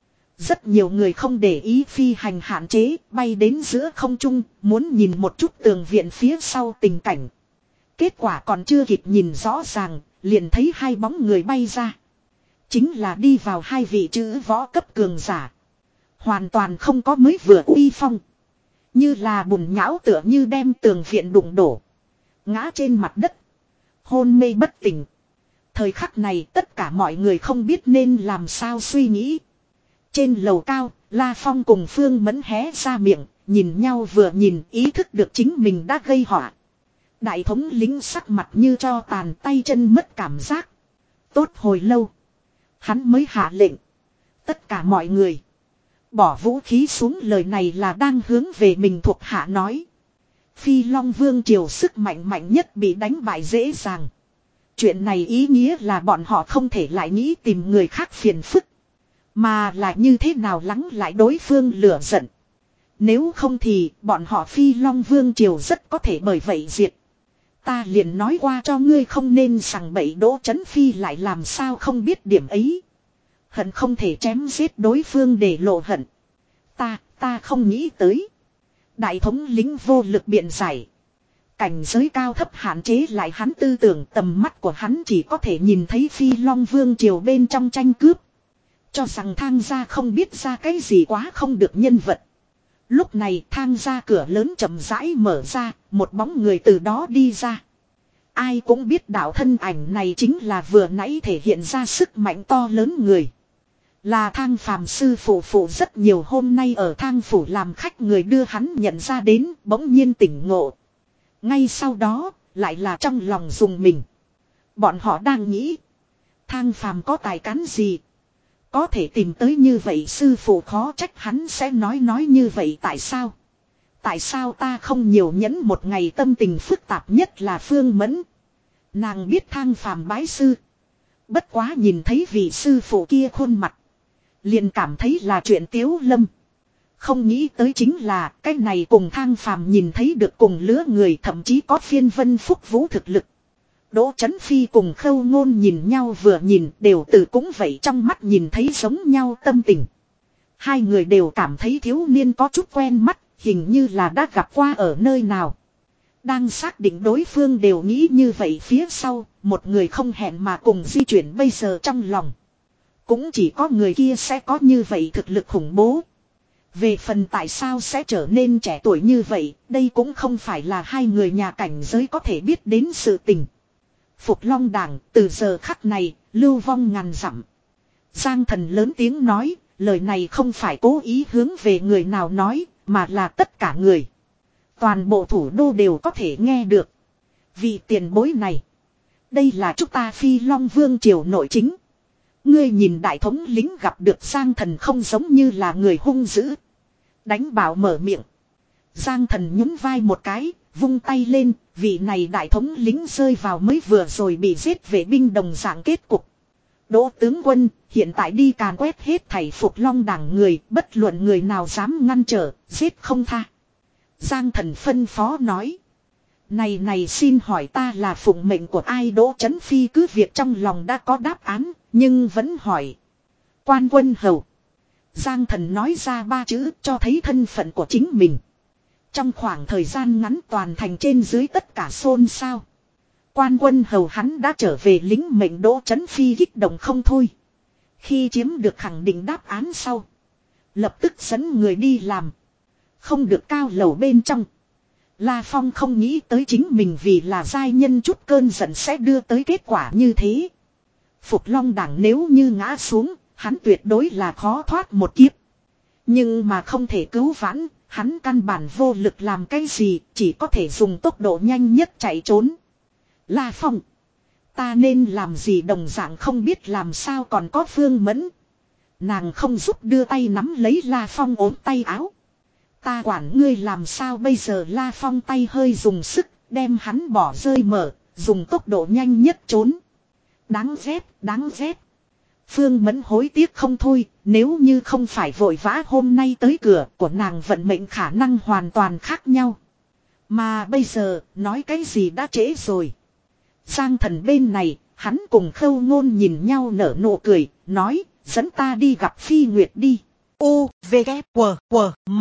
Rất nhiều người không để ý phi hành hạn chế, bay đến giữa không trung, muốn nhìn một chút tường viện phía sau tình cảnh. Kết quả còn chưa kịp nhìn rõ ràng, liền thấy hai bóng người bay ra. Chính là đi vào hai vị chữ võ cấp cường giả. Hoàn toàn không có mới vừa uy phong. Như là bùn nhão tựa như đem tường viện đụng đổ. Ngã trên mặt đất. Hôn mê bất tỉnh. Thời khắc này tất cả mọi người không biết nên làm sao suy nghĩ. Trên lầu cao, La Phong cùng Phương Mẫn hé ra miệng, nhìn nhau vừa nhìn ý thức được chính mình đã gây họa. Đại thống lính sắc mặt như cho tàn tay chân mất cảm giác. Tốt hồi lâu. Hắn mới hạ lệnh. Tất cả mọi người. Bỏ vũ khí xuống lời này là đang hướng về mình thuộc hạ nói. Phi Long Vương Triều sức mạnh mạnh nhất bị đánh bại dễ dàng. Chuyện này ý nghĩa là bọn họ không thể lại nghĩ tìm người khác phiền phức. Mà là như thế nào lắng lại đối phương lửa giận. Nếu không thì bọn họ Phi Long Vương Triều rất có thể bởi vậy diệt. Ta liền nói qua cho ngươi không nên sằng bậy, Đỗ Chấn Phi lại làm sao không biết điểm ấy. Hận không thể chém giết đối phương để lộ hận. Ta, ta không nghĩ tới. Đại thống lĩnh vô lực biện giải. Cảnh giới cao thấp hạn chế lại hắn tư tưởng, tầm mắt của hắn chỉ có thể nhìn thấy Phi Long Vương triều bên trong tranh cướp. Cho rằng Thang gia không biết ra cái gì quá không được nhân vật. Lúc này Thang gia cửa lớn chậm rãi mở ra, một bóng người từ đó đi ra. Ai cũng biết đạo thân ảnh này chính là vừa nãy thể hiện ra sức mạnh to lớn người. Là Thang Phàm sư phụ phụ rất nhiều hôm nay ở Thang phủ làm khách người đưa hắn nhận ra đến, bỗng nhiên tỉnh ngộ. Ngay sau đó, lại là trong lòng dùng mình. Bọn họ đang nghĩ, Thang Phàm có tài cán gì? Có thể tìm tới như vậy sư phụ, khó trách hắn sẽ nói nói như vậy. Tại sao? Tại sao ta không nhiều nhẫn một ngày? Tâm tình phức tạp nhất là Phương Mẫn. Nàng biết Thang Phàm bái sư. Bất quá nhìn thấy vị sư phụ kia khuôn mặt, liền cảm thấy là chuyện Tiếu Lâm. Không nghĩ tới chính là cái này cùng Thang Phàm nhìn thấy được cùng lứa người, thậm chí có phiên vân phúc vũ thực lực. Đỗ Chấn Phi cùng Khâu Ngôn nhìn nhau vừa nhìn, đều tự cũng vậy trong mắt nhìn thấy giống nhau tâm tình. Hai người đều cảm thấy thiếu niên có chút quen mắt, hình như là đã gặp qua ở nơi nào. Đang xác định đối phương đều nghĩ như vậy phía sau, một người không hẹn mà cùng di chuyển bây giờ trong lòng. Cũng chỉ có người kia sẽ có như vậy thực lực khủng bố. Về phần tại sao sẽ trở nên trẻ tuổi như vậy, đây cũng không phải là hai người nhà cảnh giới có thể biết đến sự tình. Phục Long Đảng, từ giờ khắc này, lưu vong ngàn dặm. Giang Thần lớn tiếng nói, lời này không phải cố ý hướng về người nào nói, mà là tất cả người. Toàn bộ thủ đô đều có thể nghe được. Vị tiền bối này, đây là chúng ta Phi Long Vương triều nội chính. Ngươi nhìn đại thống lính gặp được Giang Thần không giống như là người hung dữ. Đánh bảo mở miệng. Giang Thần nhún vai một cái, vung tay lên, vị này đại thống lính rơi vào mới vừa rồi bị giết vệ binh đồng dạng kết cục. Đỗ tướng quân, hiện tại đi càn quét hết thảy Phục Long Đảng người, bất luận người nào dám ngăn trở, giết không tha. Giang Thần phân phó nói. Này này xin hỏi ta là phụng mệnh của ai? Đỗ Chấn Phi cứ việc trong lòng đã có đáp án, nhưng vẫn hỏi. Quan Quân Hầu. Giang Thần nói ra ba chữ cho thấy thân phận của chính mình. Trong khoảng thời gian ngắn toàn thành trên dưới tất cả xôn xao. Quan Quân Hầu hắn đã trở về lính mệnh. Đỗ Chấn Phi kích động không thôi. Khi chiếm được khẳng định đáp án sau, lập tức dẫn người đi làm. Không được cao lầu bên trong, La Phong không nghĩ tới chính mình vì là giai nhân chút cơn giận sẽ đưa tới kết quả như thế. Phục Long Đảng nếu như ngã xuống, hắn tuyệt đối là khó thoát một kiếp. Nhưng mà không thể cứu vãn, hắn căn bản vô lực làm cái gì, chỉ có thể dùng tốc độ nhanh nhất chạy trốn. La Phong, ta nên làm gì? Đồng dạng không biết làm sao. Còn có Phương Mẫn, nàng không giúp đưa tay nắm lấy La Phong ốm tay áo. Ta quản ngươi làm sao bây giờ? La Phong tay hơi dùng sức, đem hắn bỏ rơi mở, dùng tốc độ nhanh nhất trốn. Đáng ghét, đáng ghét. Phương Mẫn hối tiếc không thôi, nếu như không phải vội vã hôm nay tới cửa của nàng, vận mệnh khả năng hoàn toàn khác nhau. Mà bây giờ, nói cái gì đã trễ rồi. Giang Thần bên này, hắn cùng Khâu Ngôn nhìn nhau nở nụ cười, nói, dẫn ta đi gặp Phi Nguyệt đi. U, V, K, W, W, M.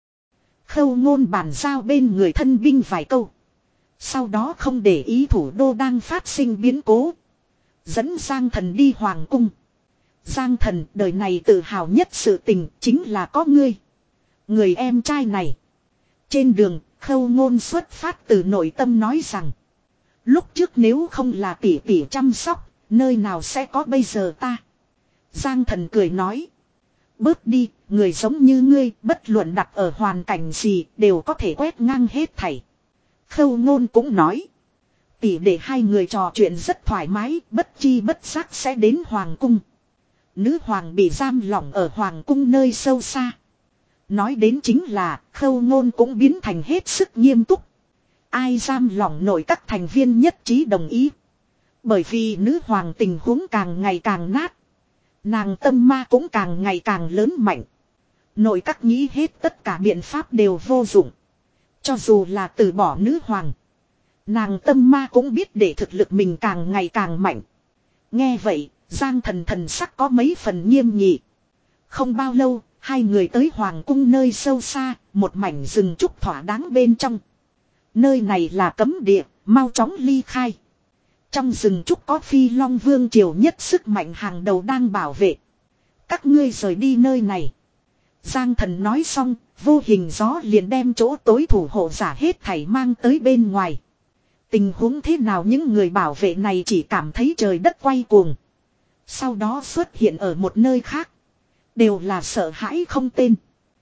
Khâu Ngôn bàn giao bên người thân binh vài câu. Sau đó không để ý thủ đô đang phát sinh biến cố, dẫn Giang Thần đi hoàng cung. Giang Thần, đời này tự hào nhất sự tình chính là có ngươi, người em trai này. Trên đường, Khâu Ngôn xuất phát từ nội tâm nói rằng, lúc trước nếu không là tỷ tỷ chăm sóc, nơi nào sẽ có bây giờ ta. Giang Thần cười nói, bớt đi, người giống như ngươi, bất luận đặt ở hoàn cảnh gì, đều có thể quét ngang hết thảy. Khâu Ngôn cũng nói, tỷ để hai người trò chuyện rất thoải mái, bất chi bất giác sẽ đến hoàng cung. Nữ hoàng bị giam lỏng ở hoàng cung nơi sâu xa. Nói đến chính là, Khâu Ngôn cũng biến thành hết sức nghiêm túc. Ai giam lỏng nổi các thành viên nhất trí đồng ý. Bởi vì nữ hoàng tình huống càng ngày càng nát, nàng tâm ma cũng càng ngày càng lớn mạnh. Nội các nghĩ hết tất cả biện pháp đều vô dụng. Cho dù là từ bỏ nữ hoàng, Nàng tâm ma cũng biết để thực lực mình càng ngày càng mạnh. Nghe vậy, Giang Thần thần sắc có mấy phần nghiêm nghị. Không bao lâu, hai người tới hoàng cung nơi sâu xa, một mảnh rừng trúc thỏa đáng bên trong. Nơi này là cấm địa, mau chóng ly khai. Trong rừng trúc có Phi Long Vương triều nhất sức mạnh hàng đầu đang bảo vệ. Các ngươi rời đi nơi này. Giang Thần nói xong, vô hình gió liền đem chỗ tối thủ hộ giả hết thảy mang tới bên ngoài. Tình huống thế nào những người bảo vệ này chỉ cảm thấy trời đất quay cuồng. Sau đó xuất hiện ở một nơi khác. Đều là sợ hãi không tên.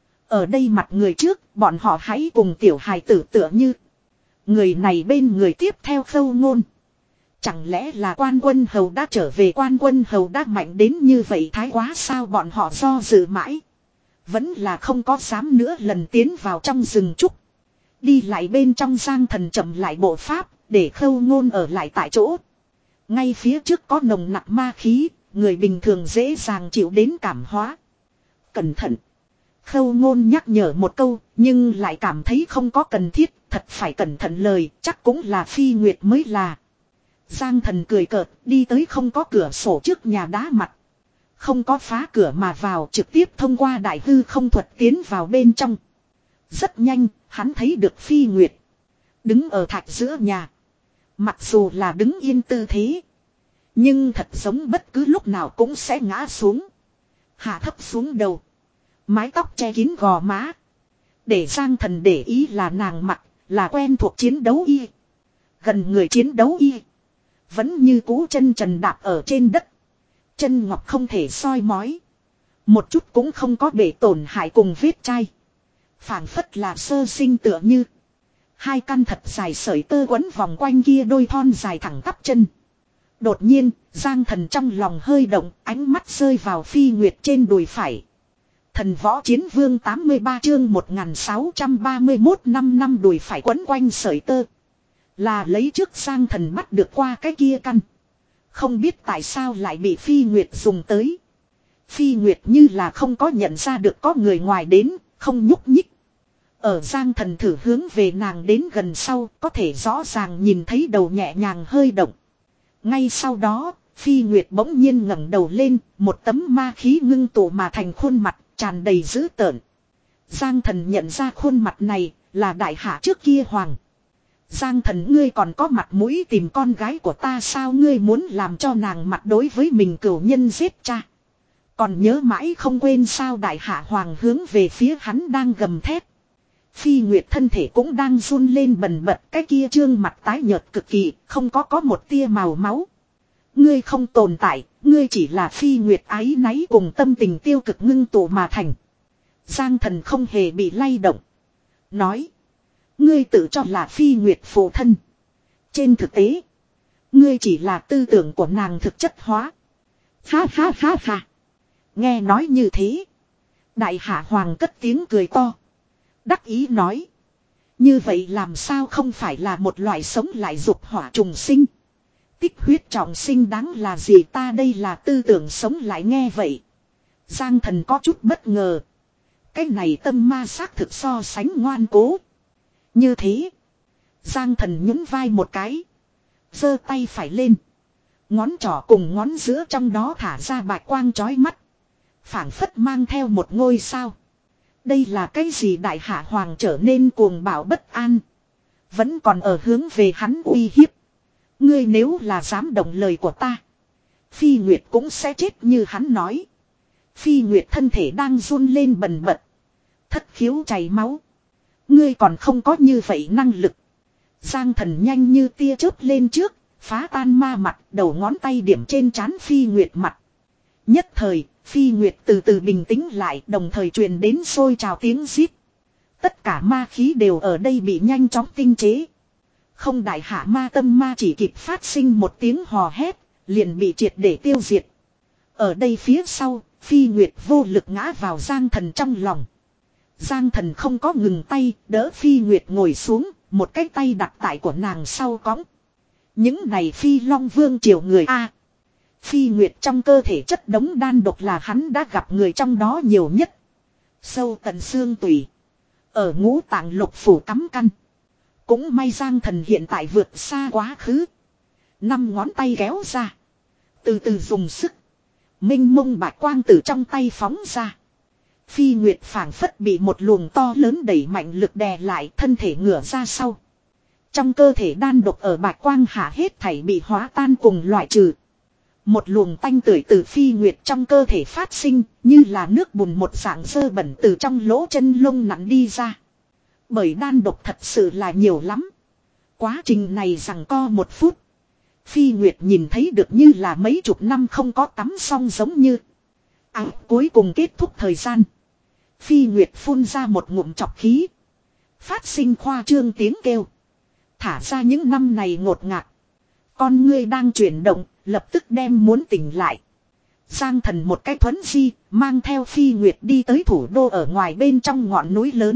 Ở đây mặt người trước, bọn họ hãy cùng tiểu hài tử tựa như. Người này bên người tiếp theo Khâu Ngôn. Chẳng lẽ là quan quân hầu đã trở về, quan quân hầu đã mạnh đến như vậy thái quá sao, bọn họ do dự mãi. Vẫn là không có dám nữa lần tiến vào trong rừng trúc. Đi lại bên trong Giang Thần chậm lại bộ pháp, để Khâu Ngôn ở lại tại chỗ. Ngay phía trước có nồng nặc ma khí, người bình thường dễ dàng chịu đến cảm hóa. Cẩn thận. Khâu Ngôn nhắc nhở một câu, nhưng lại cảm thấy không có cần thiết, thật phải cẩn thận lời, chắc cũng là Phi Nguyệt mới là. Giang Thần cười cợt, đi tới không có cửa sổ trước nhà đá mặt. Không có phá cửa mà vào, trực tiếp thông qua đại hư không thuật tiến vào bên trong. Rất nhanh, hắn thấy được Phi Nguyệt. Đứng ở thạch giữa nhà. Mặc dù là đứng yên tư thế. Nhưng thật giống bất cứ lúc nào cũng sẽ ngã xuống. Hạ thấp xuống đầu. Mái tóc che kín gò má. Để Giang Thần để ý là nàng mặc, là quen thuộc chiến đấu y. Gần người chiến đấu y. Vẫn như cũ chân trần đạp ở trên đất. Chân ngọc không thể soi mói. Một chút cũng không có bể tổn hại cùng vết chai. Phảng phất là sơ sinh tựa như. Hai căn thật dài sợi tơ quấn vòng quanh kia đôi thon dài thẳng tắp chân. Đột nhiên, Giang Thần trong lòng hơi động, ánh mắt rơi vào Phi Nguyệt trên đùi phải. Thần Võ Chiến Vương tám mươi ba chương một nghìn sáu trăm ba mươi mốt năm năm đùi phải quấn quanh sợi tơ. Là lấy trước Giang Thần bắt được qua cái kia căn. Không biết tại sao lại bị Phi Nguyệt dùng tới. Phi Nguyệt như là không có nhận ra được có người ngoài đến, không nhúc nhích. Ở Giang Thần thử hướng về nàng đến gần sau, có thể rõ ràng nhìn thấy đầu nhẹ nhàng hơi động. Ngay sau đó, Phi Nguyệt bỗng nhiên ngẩng đầu lên, một tấm ma khí ngưng tụ mà thành khuôn mặt, tràn đầy dữ tợn. Giang Thần nhận ra khuôn mặt này, là đại hạ trước kia hoàng. Giang Thần, ngươi còn có mặt mũi tìm con gái của ta sao, ngươi muốn làm cho nàng mặt đối với mình cửu nhân giết cha. Còn nhớ mãi không quên sao, đại hạ hoàng hướng về phía hắn đang gầm thét. Phi Nguyệt thân thể cũng đang run lên bần bật, cái kia trương mặt tái nhợt cực kỳ, không có có một tia màu máu. Ngươi không tồn tại, ngươi chỉ là Phi Nguyệt áy náy cùng tâm tình tiêu cực ngưng tụ mà thành. Giang Thần không hề bị lay động. Nói. Ngươi tự cho là Phi Nguyệt phụ thân. Trên thực tế. Ngươi chỉ là tư tưởng của nàng thực chất hóa. Ha ha ha ha. Nghe nói như thế. Đại hạ hoàng cất tiếng cười to. Đắc ý nói. Như vậy làm sao không phải là một loại sống lại dục hỏa trùng sinh. Tích huyết trọng sinh đáng là gì, ta đây là tư tưởng sống lại. Nghe vậy. Giang Thần có chút bất ngờ. Cái này tâm ma xác thực so sánh ngoan cố. Như thế. Giang Thần nhún vai một cái. Giơ tay phải lên. Ngón trỏ cùng ngón giữa trong đó thả ra bạch quang chói mắt. Phảng phất mang theo một ngôi sao. Đây là cái gì, đại hạ hoàng trở nên cuồng bạo bất an. Vẫn còn ở hướng về hắn uy hiếp. Ngươi nếu là dám động lời của ta. Phi Nguyệt cũng sẽ chết như hắn nói. Phi Nguyệt thân thể đang run lên bần bật. Thất khiếu chảy máu. Ngươi còn không có như vậy năng lực. Giang Thần nhanh như tia chớp lên trước. Phá tan ma mặt, đầu ngón tay điểm trên trán Phi Nguyệt mặt. Nhất thời, Phi Nguyệt từ từ bình tĩnh lại, đồng thời truyền đến sôi trào tiếng rít. Tất cả ma khí đều ở đây bị nhanh chóng tinh chế. Không, đại hạ ma tâm ma chỉ kịp phát sinh một tiếng hò hét, liền bị triệt để tiêu diệt. Ở đây phía sau, Phi Nguyệt vô lực ngã vào Giang Thần trong lòng. Giang Thần không có ngừng tay, đỡ Phi Nguyệt ngồi xuống, một cái tay đặt tại của nàng sau cõng. Những này Phi Long Vương triều người A. Phi Nguyệt trong cơ thể chất đống đan độc là hắn đã gặp người trong đó nhiều nhất. Sâu tận xương tủy. Ở ngũ tạng lục phủ cắm căn. Cũng may Giang Thần hiện tại vượt xa quá khứ. Năm ngón tay kéo ra. Từ từ dùng sức. Minh mông bạch quang từ trong tay phóng ra. Phi Nguyệt phảng phất bị một luồng to lớn đẩy mạnh lực đè lại, thân thể ngửa ra sau. Trong cơ thể đan độc ở bạch quang hạ hết thảy bị hóa tan cùng loại trừ. Một luồng tanh tưởi từ Phi Nguyệt trong cơ thể phát sinh, như là nước bùn một dạng dơ bẩn từ trong lỗ chân lông nặn đi ra. Bởi đan độc thật sự là nhiều lắm. Quá trình này rằng co một phút. Phi Nguyệt nhìn thấy được như là mấy chục năm không có tắm xong giống như. À, cuối cùng kết thúc thời gian. Phi Nguyệt phun ra một ngụm chọc khí. Phát sinh khoa trương tiếng kêu. Thả ra những năm này ngột ngạt. Con ngươi đang chuyển động, lập tức đem muốn tỉnh lại. Giang Thần một cái thuấn di, mang theo Phi Nguyệt đi tới thủ đô ở ngoài bên trong ngọn núi lớn.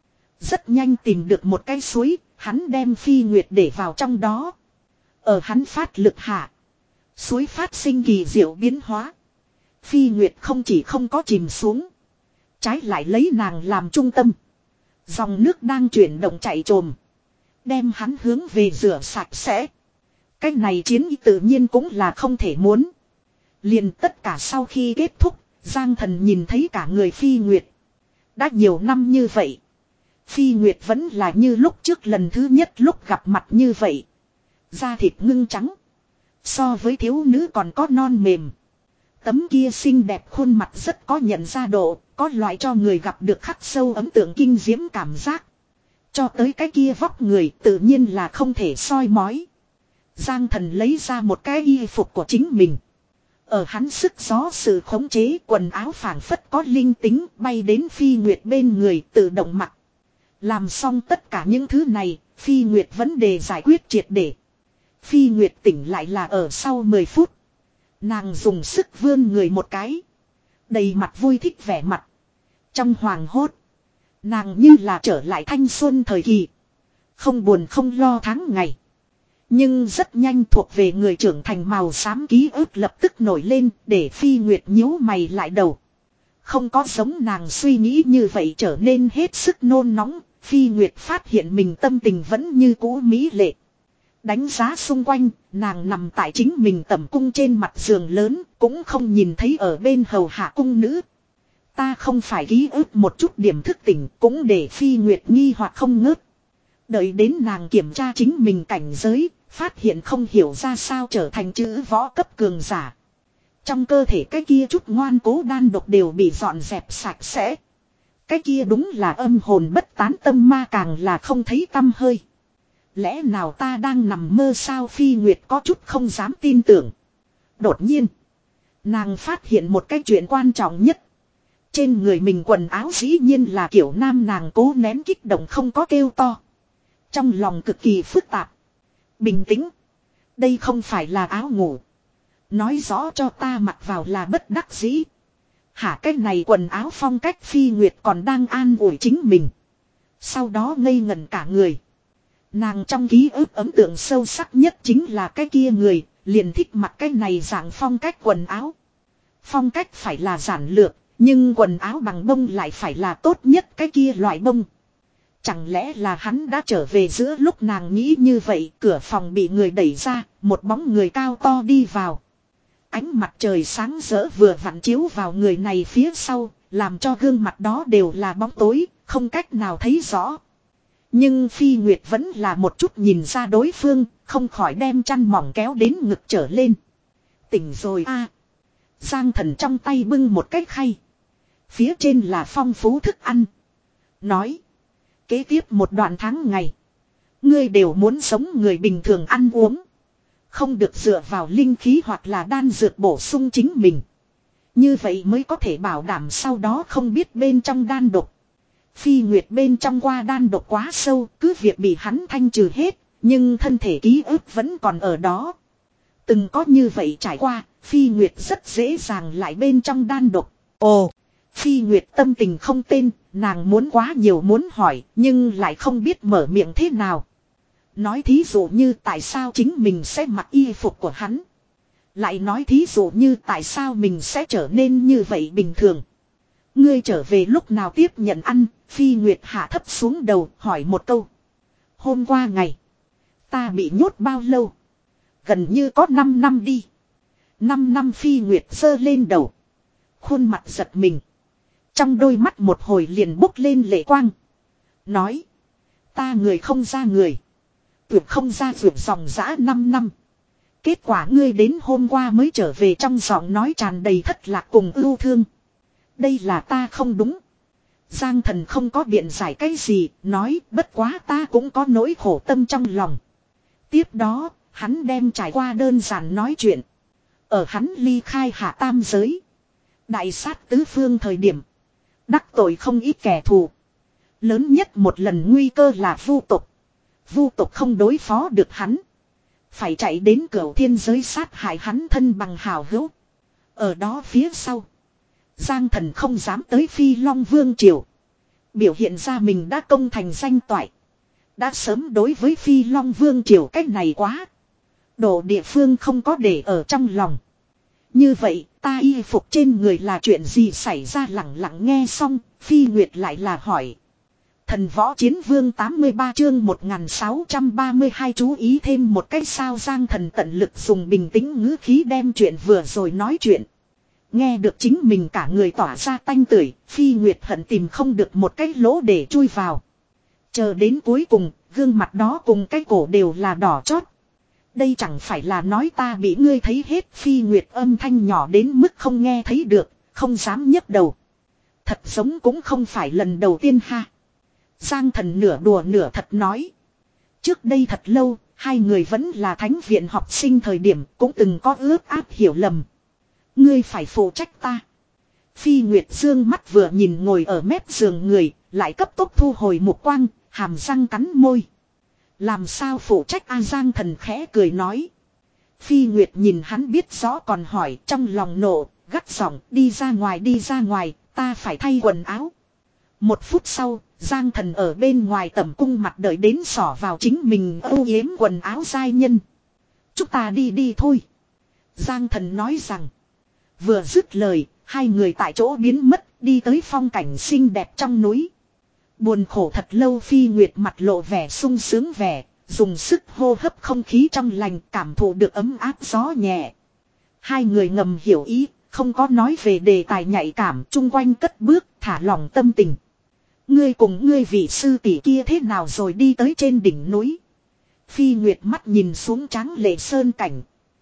Rất nhanh tìm được một cái suối, hắn đem Phi Nguyệt để vào trong đó. Ở hắn phát lực hạ. Suối phát sinh kỳ diệu biến hóa. Phi Nguyệt không chỉ không có chìm xuống. Trái lại lấy nàng làm trung tâm. Dòng nước đang chuyển động chạy trồm. Đem hắn hướng về rửa sạch sẽ. Cái này chiến ý tự nhiên cũng là không thể muốn. Liền tất cả sau khi kết thúc, Giang Thần nhìn thấy cả người Phi Nguyệt. Đã nhiều năm như vậy. Phi Nguyệt vẫn là như lúc trước lần thứ nhất lúc gặp mặt như vậy. Da thịt ngưng trắng. So với thiếu nữ còn có non mềm. Tấm kia xinh đẹp khuôn mặt rất có nhận ra độ, có loại cho người gặp được khắc sâu ấn tượng kinh diễm cảm giác. Cho tới cái kia vóc người tự nhiên là không thể soi mói. Giang Thần lấy ra một cái y phục của chính mình. Ở hắn sức gió sự khống chế quần áo phảng phất có linh tính bay đến Phi Nguyệt bên người tự động mặc. Làm xong tất cả những thứ này, Phi Nguyệt vấn đề giải quyết triệt để. Phi Nguyệt tỉnh lại là ở sau mười phút. Nàng dùng sức vươn người một cái. Đầy mặt vui thích vẻ mặt. Trong hoàng hốt. Nàng như là trở lại thanh xuân thời kỳ. Không buồn không lo tháng ngày. Nhưng rất nhanh thuộc về người trưởng thành màu xám ký ức lập tức nổi lên để Phi Nguyệt nhíu mày lại đầu. Không có giống nàng suy nghĩ như vậy trở nên hết sức nôn nóng. Phi Nguyệt phát hiện mình tâm tình vẫn như cũ mỹ lệ. Đánh giá xung quanh, nàng nằm tại chính mình tẩm cung trên mặt giường lớn, cũng không nhìn thấy ở bên hầu hạ cung nữ. Ta không phải ký ức một chút điểm thức tỉnh, cũng để Phi Nguyệt nghi hoặc không ngớt. Đợi đến nàng kiểm tra chính mình cảnh giới, phát hiện không hiểu ra sao trở thành chữ võ cấp cường giả. Trong cơ thể cái kia chút ngoan cố đan độc đều bị dọn dẹp sạch sẽ. Cái kia đúng là âm hồn bất tán, tâm ma càng là không thấy tăm hơi. Lẽ nào ta đang nằm mơ sao? Phi Nguyệt có chút không dám tin tưởng. Đột nhiên, nàng phát hiện một cái chuyện quan trọng nhất. Trên người mình quần áo dĩ nhiên là kiểu nam, nàng cố nén kích động không có kêu to. Trong lòng cực kỳ phức tạp. Bình tĩnh. Đây không phải là áo ngủ. Nói rõ cho ta mặc vào là bất đắc dĩ. Hả, cái này quần áo phong cách Phi Nguyệt còn đang an ủi chính mình. Sau đó ngây ngẩn cả người. Nàng trong ký ức ấn tượng sâu sắc nhất chính là cái kia người, liền thích mặc cái này dạng phong cách quần áo. Phong cách phải là giản lược, nhưng quần áo bằng bông lại phải là tốt nhất cái kia loại bông. Chẳng lẽ là hắn đã trở về? Giữa lúc nàng nghĩ như vậy, cửa phòng bị người đẩy ra, một bóng người cao to đi vào. Ánh mặt trời sáng rỡ vừa vặn chiếu vào người này phía sau, làm cho gương mặt đó đều là bóng tối, không cách nào thấy rõ. Nhưng Phi Nguyệt vẫn là một chút nhìn ra đối phương, không khỏi đem chăn mỏng kéo đến ngực trở lên. Tỉnh rồi a à. Giang Thần trong tay bưng một cái khay. Phía trên là phong phú thức ăn. Nói. Kế tiếp một đoạn tháng ngày. Ngươi đều muốn sống người bình thường ăn uống. Không được dựa vào linh khí hoặc là đan dược bổ sung chính mình. Như vậy mới có thể bảo đảm sau đó không biết bên trong đan độc. Phi Nguyệt bên trong qua đan độc quá sâu, cứ việc bị hắn thanh trừ hết, nhưng thân thể ký ức vẫn còn ở đó. Từng có như vậy trải qua, Phi Nguyệt rất dễ dàng lại bên trong đan độc. Ồ, Phi Nguyệt tâm tình không tên, nàng muốn quá nhiều muốn hỏi, nhưng lại không biết mở miệng thế nào. Nói thí dụ như tại sao chính mình sẽ mặc y phục của hắn. Lại nói thí dụ như tại sao mình sẽ trở nên như vậy bình thường. Ngươi trở về lúc nào tiếp nhận ăn? Phi Nguyệt hạ thấp xuống đầu hỏi một câu. Hôm qua ngày. Ta bị nhốt bao lâu? Gần như có năm năm đi. Năm năm Phi Nguyệt giơ lên đầu. Khuôn mặt giật mình. Trong đôi mắt một hồi liền bốc lên lệ quang. Nói. Ta người không ra người. Tuyệt không ra tuyệt dòng dã năm năm. Kết quả ngươi đến hôm qua mới trở về, trong giọng nói tràn đầy thất lạc cùng ưu thương. Đây là ta không đúng. Giang Thần không có biện giải cái gì, nói bất quá ta cũng có nỗi khổ tâm trong lòng. Tiếp đó, hắn đem trải qua đơn giản nói chuyện. Ở hắn ly khai hạ tam giới. Đại sát tứ phương thời điểm. Đắc tội không ít kẻ thù. Lớn nhất một lần nguy cơ là vu tộc. Vu tộc không đối phó được hắn. Phải chạy đến cửu thiên giới sát hại hắn thân bằng hào hữu. Ở đó phía sau. Giang Thần không dám tới Phi Long Vương Triều. Biểu hiện ra mình đã công thành danh toại. Đã sớm đối với Phi Long Vương Triều cách này quá. Đồ địa phương không có để ở trong lòng. Như vậy ta y phục trên người là chuyện gì xảy ra? Lặng lặng nghe xong, Phi Nguyệt lại là hỏi. Thần Võ Chiến Vương tám mươi ba chương một nghìn sáu trăm ba mươi hai chú ý thêm một cách sao? Giang Thần tận lực dùng bình tĩnh ngữ khí đem chuyện vừa rồi nói chuyện. Nghe được chính mình cả người tỏa ra tanh tưởi, Phi Nguyệt hận tìm không được một cái lỗ để chui vào. Chờ đến cuối cùng, gương mặt đó cùng cái cổ đều là đỏ chót. Đây chẳng phải là nói ta bị ngươi thấy hết? Phi Nguyệt âm thanh nhỏ đến mức không nghe thấy được, không dám nhấc đầu. Thật giống cũng không phải lần đầu tiên ha. Giang Thần nửa đùa nửa thật nói. Trước đây thật lâu, hai người vẫn là thánh viện học sinh thời điểm cũng từng có ước áp hiểu lầm. Ngươi phải phụ trách ta. Phi Nguyệt dương mắt vừa nhìn ngồi ở mép giường người, lại cấp tốc thu hồi mục quang, hàm răng cắn môi. Làm sao phụ trách? A Giang Thần khẽ cười nói. Phi Nguyệt nhìn hắn biết rõ còn hỏi, trong lòng nộ, gắt giọng, đi ra ngoài đi ra ngoài, ta phải thay quần áo. Một phút sau, Giang Thần ở bên ngoài tẩm cung mặt đợi đến xỏ vào chính mình âu yếm quần áo giai nhân. Chúng ta đi đi thôi. Giang Thần nói rằng. Vừa dứt lời, hai người tại chỗ biến mất, đi tới phong cảnh xinh đẹp trong núi. Buồn khổ thật lâu. Phi Nguyệt mặt lộ vẻ sung sướng vẻ, dùng sức hô hấp không khí trong lành, cảm thụ được ấm áp gió nhẹ. Hai người ngầm hiểu ý, không có nói về đề tài nhạy cảm, chung quanh cất bước, thả lỏng tâm tình. Ngươi cùng ngươi vị sư tỷ kia thế nào rồi? Đi tới trên đỉnh núi. Phi Nguyệt mắt nhìn xuống tráng lệ sơn cảnh.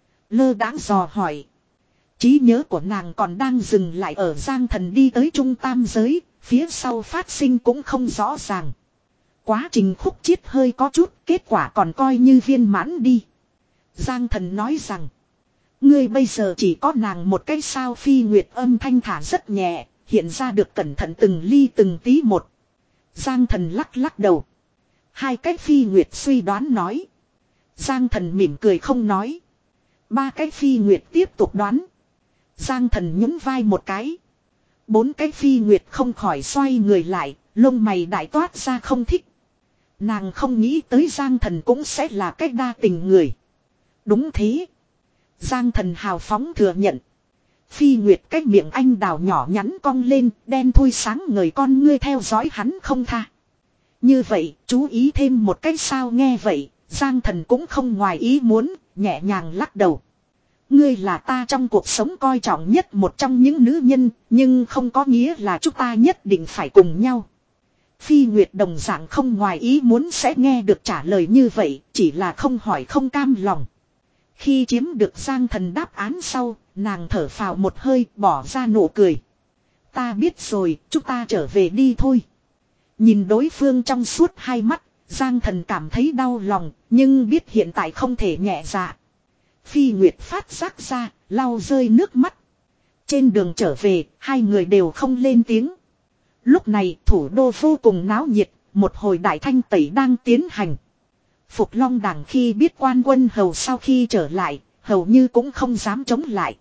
Lơ đãng dò hỏi. Trí nhớ của nàng còn đang dừng lại ở Giang Thần đi tới trung tam giới, phía sau phát sinh cũng không rõ ràng. Quá trình khúc chiết hơi có chút, kết quả còn coi như viên mãn đi. Giang Thần nói rằng. Ngươi bây giờ chỉ có nàng một cái sao? Phi Nguyệt âm thanh thả rất nhẹ, hiện ra được cẩn thận từng ly từng tí một. Giang Thần lắc lắc đầu. Hai cái? Phi Nguyệt suy đoán nói. Giang Thần mỉm cười không nói. Ba cái? Phi Nguyệt tiếp tục đoán. Giang Thần nhún vai một cái. Bốn cái? Phi Nguyệt không khỏi xoay người lại, lông mày đại toát ra không thích. Nàng không nghĩ tới Giang Thần cũng sẽ là cái đa tình người. Đúng thế. Giang Thần hào phóng thừa nhận. Phi Nguyệt cái miệng anh đào nhỏ nhắn cong lên, đen thui sáng ngời con ngươi theo dõi hắn không tha. Như vậy, chú ý thêm một cái sao? Nghe vậy, Giang Thần cũng không ngoài ý muốn, nhẹ nhàng lắc đầu. Ngươi là ta trong cuộc sống coi trọng nhất một trong những nữ nhân, nhưng không có nghĩa là chúng ta nhất định phải cùng nhau. Phi Nguyệt đồng dạng không ngoài ý muốn sẽ nghe được trả lời như vậy, chỉ là không hỏi không cam lòng. Khi chiếm được Giang Thần đáp án sau, nàng thở phào một hơi, bỏ ra nụ cười. Ta biết rồi, chúng ta trở về đi thôi. Nhìn đối phương trong suốt hai mắt, Giang Thần cảm thấy đau lòng, nhưng biết hiện tại không thể nhẹ dạ. Phi Nguyệt phát giác ra, lau rơi nước mắt. Trên đường trở về, hai người đều không lên tiếng. Lúc này, thủ đô vô cùng náo nhiệt, một hồi đại thanh tẩy đang tiến hành. Phục Long Đảng khi biết quan quân hầu sau khi trở lại, hầu như cũng không dám chống lại.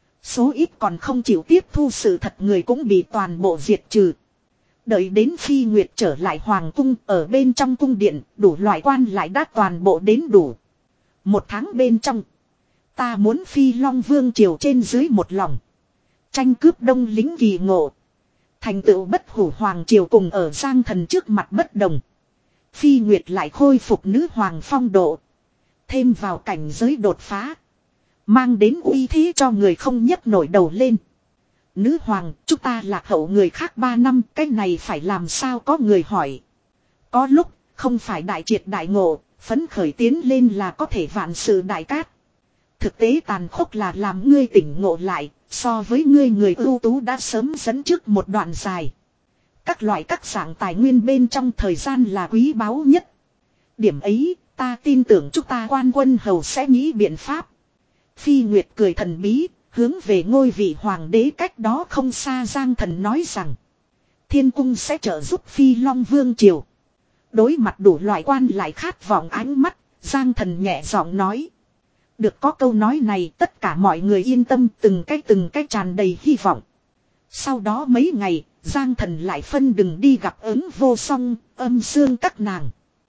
Số ít còn không chịu tiếp thu sự thật người cũng bị toàn bộ diệt trừ. Đợi đến Phi Nguyệt trở lại hoàng cung, ở bên trong cung điện, đủ loại quan lại đã toàn bộ đến đủ. Một tháng bên trong, ta muốn Phi Long Vương triều trên dưới một lòng. Tranh cướp đông lính kỳ ngộ. Thành tựu bất hủ hoàng triều cùng ở Giang Thần trước mặt bất đồng. Phi Nguyệt lại khôi phục nữ hoàng phong độ. Thêm vào cảnh giới đột phá. Mang đến uy thế cho người không nhấc nổi đầu lên. Nữ hoàng, chúng ta lạc hậu người khác ba năm, cái này phải làm sao có người hỏi. Có lúc, không phải đại triệt đại ngộ, phấn khởi tiến lên là có thể vạn sự đại cát. Thực tế tàn khốc là làm ngươi tỉnh ngộ lại, so với ngươi người ưu tú đã sớm dẫn trước một đoạn dài. Các loại các dạng tài nguyên bên trong thời gian là quý báu nhất. Điểm ấy, ta tin tưởng chúng ta quan quân hầu sẽ nghĩ biện pháp. Phi Nguyệt cười thần bí, hướng về ngôi vị hoàng đế cách đó không xa Giang Thần nói rằng. Thiên cung sẽ trợ giúp Phi Long Vương Triều. Đối mặt đủ loại quan lại khát vọng ánh mắt, Giang Thần nhẹ giọng nói. Được có câu nói này tất cả mọi người yên tâm từng cái từng cái tràn đầy hy vọng. Sau đó mấy ngày, Giang Thần lại phân đừng đi gặp ứng vô song, âm xương các nàng.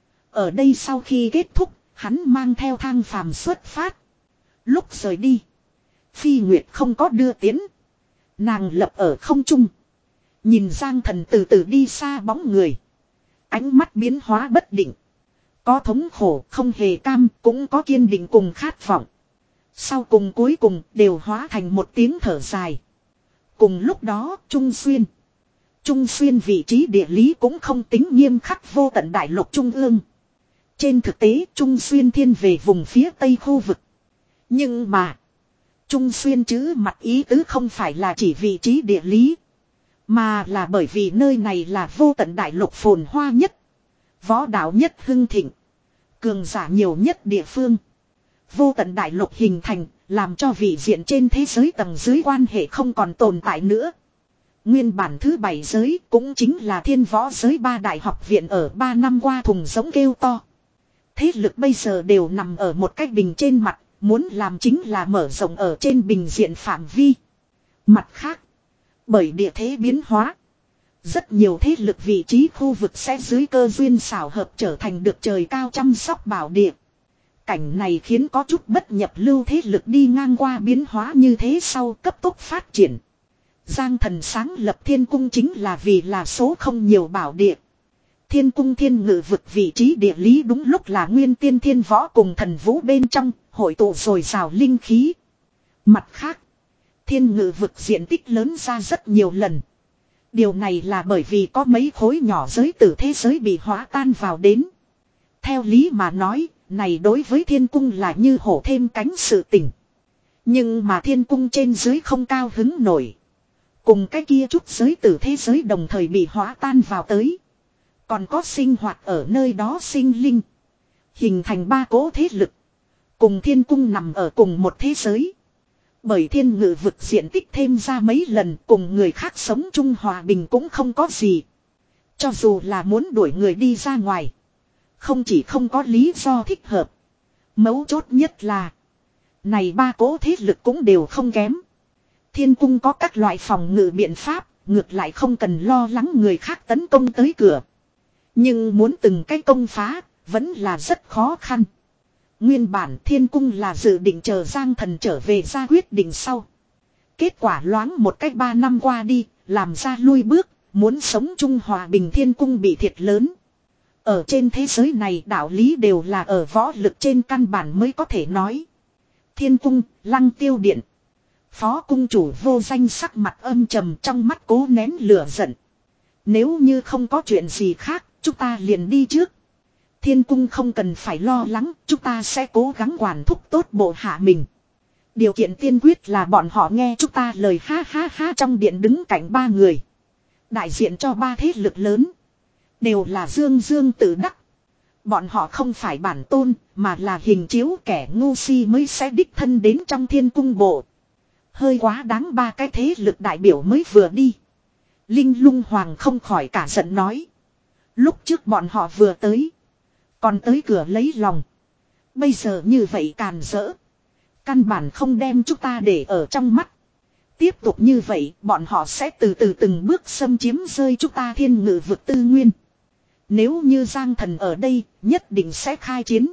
Ở đây sau khi kết thúc, hắn mang theo thang phàm xuất phát. Lúc rời đi, Phi Nguyệt không có đưa tiến. Nàng lập ở không trung. Nhìn Giang Thần từ từ đi xa bóng người. Ánh mắt biến hóa bất định. Có thống khổ không hề cam cũng có kiên định cùng khát vọng. Sau cùng cuối cùng đều hóa thành một tiếng thở dài. Cùng lúc đó Trung Xuyên. Trung Xuyên vị trí địa lý cũng không tính nghiêm khắc vô tận đại lục trung ương. Trên thực tế Trung Xuyên thiên về vùng phía tây khu vực. Nhưng mà Trung Xuyên chữ mặt ý tứ không phải là chỉ vị trí địa lý. Mà là bởi vì nơi này là vô tận đại lục phồn hoa nhất. Võ đạo nhất hưng thịnh. Cường giả nhiều nhất địa phương. Vô tận đại lục hình thành, làm cho vị diện trên thế giới tầng dưới quan hệ không còn tồn tại nữa. Nguyên bản thứ bảy giới cũng chính là thiên võ giới ba đại học viện ở ba năm qua thùng giống kêu to. Thế lực bây giờ đều nằm ở một cái bình trên mặt, muốn làm chính là mở rộng ở trên bình diện phạm vi. Mặt khác, bởi địa thế biến hóa, rất nhiều thế lực vị trí khu vực sẽ dưới cơ duyên xảo hợp trở thành được trời cao chăm sóc bảo địa. Cảnh này khiến có chút bất nhập lưu thế lực đi ngang qua biến hóa như thế sau cấp tốc phát triển. Giang Thần sáng lập thiên cung chính là vì là số không nhiều bảo địa. Thiên cung thiên ngự vực vị trí địa lý đúng lúc là nguyên tiên thiên võ cùng thần vũ bên trong, hội tụ rồi rào linh khí. Mặt khác, thiên ngự vực diện tích lớn ra rất nhiều lần. Điều này là bởi vì có mấy khối nhỏ giới tử thế giới bị hóa tan vào đến. Theo lý mà nói, này đối với thiên cung là như hổ thêm cánh sự tình. Nhưng mà thiên cung trên dưới không cao hứng nổi. Cùng cái kia chút giới tử thế giới đồng thời bị hóa tan vào tới. Còn có sinh hoạt ở nơi đó sinh linh. Hình thành ba cố thế lực. Cùng thiên cung nằm ở cùng một thế giới. Bởi thiên ngự vực diện tích thêm ra mấy lần cùng người khác sống chung hòa bình cũng không có gì. Cho dù là muốn đuổi người đi ra ngoài. Không chỉ không có lý do thích hợp. Mấu chốt nhất là. Này ba cố thế lực cũng đều không kém. Thiên cung có các loại phòng ngự biện pháp. Ngược lại không cần lo lắng người khác tấn công tới cửa. Nhưng muốn từng cái công phá. Vẫn là rất khó khăn. Nguyên bản thiên cung là dự định chờ Giang Thần trở về ra quyết định sau. Kết quả loáng một cách ba năm qua đi. Làm ra lui bước. Muốn sống chung hòa bình thiên cung bị thiệt lớn. Ở trên thế giới này đạo lý đều là ở võ lực trên căn bản mới có thể nói. Thiên cung, Lăng Tiêu Điện. Phó cung chủ vô danh sắc mặt âm trầm trong mắt cố nén lửa giận. Nếu như không có chuyện gì khác, chúng ta liền đi trước. Thiên cung không cần phải lo lắng, chúng ta sẽ cố gắng quản thúc tốt bộ hạ mình. Điều kiện tiên quyết là bọn họ nghe chúng ta lời ha ha ha trong điện đứng cạnh ba người. Đại diện cho ba thế lực lớn. Đều là dương dương tự đắc. Bọn họ không phải bản tôn, mà là hình chiếu kẻ ngu si mới sẽ đích thân đến trong thiên cung bộ. Hơi quá đáng ba cái thế lực đại biểu mới vừa đi. Linh Lung Hoàng không khỏi cả giận nói. Lúc trước bọn họ vừa tới. Còn tới cửa lấy lòng. Bây giờ như vậy càn rỡ. Căn bản không đem chúng ta để ở trong mắt. Tiếp tục như vậy bọn họ sẽ từ từ từng bước xâm chiếm rơi chúng ta thiên ngự vực tư nguyên. Nếu như Giang Thần ở đây nhất định sẽ khai chiến.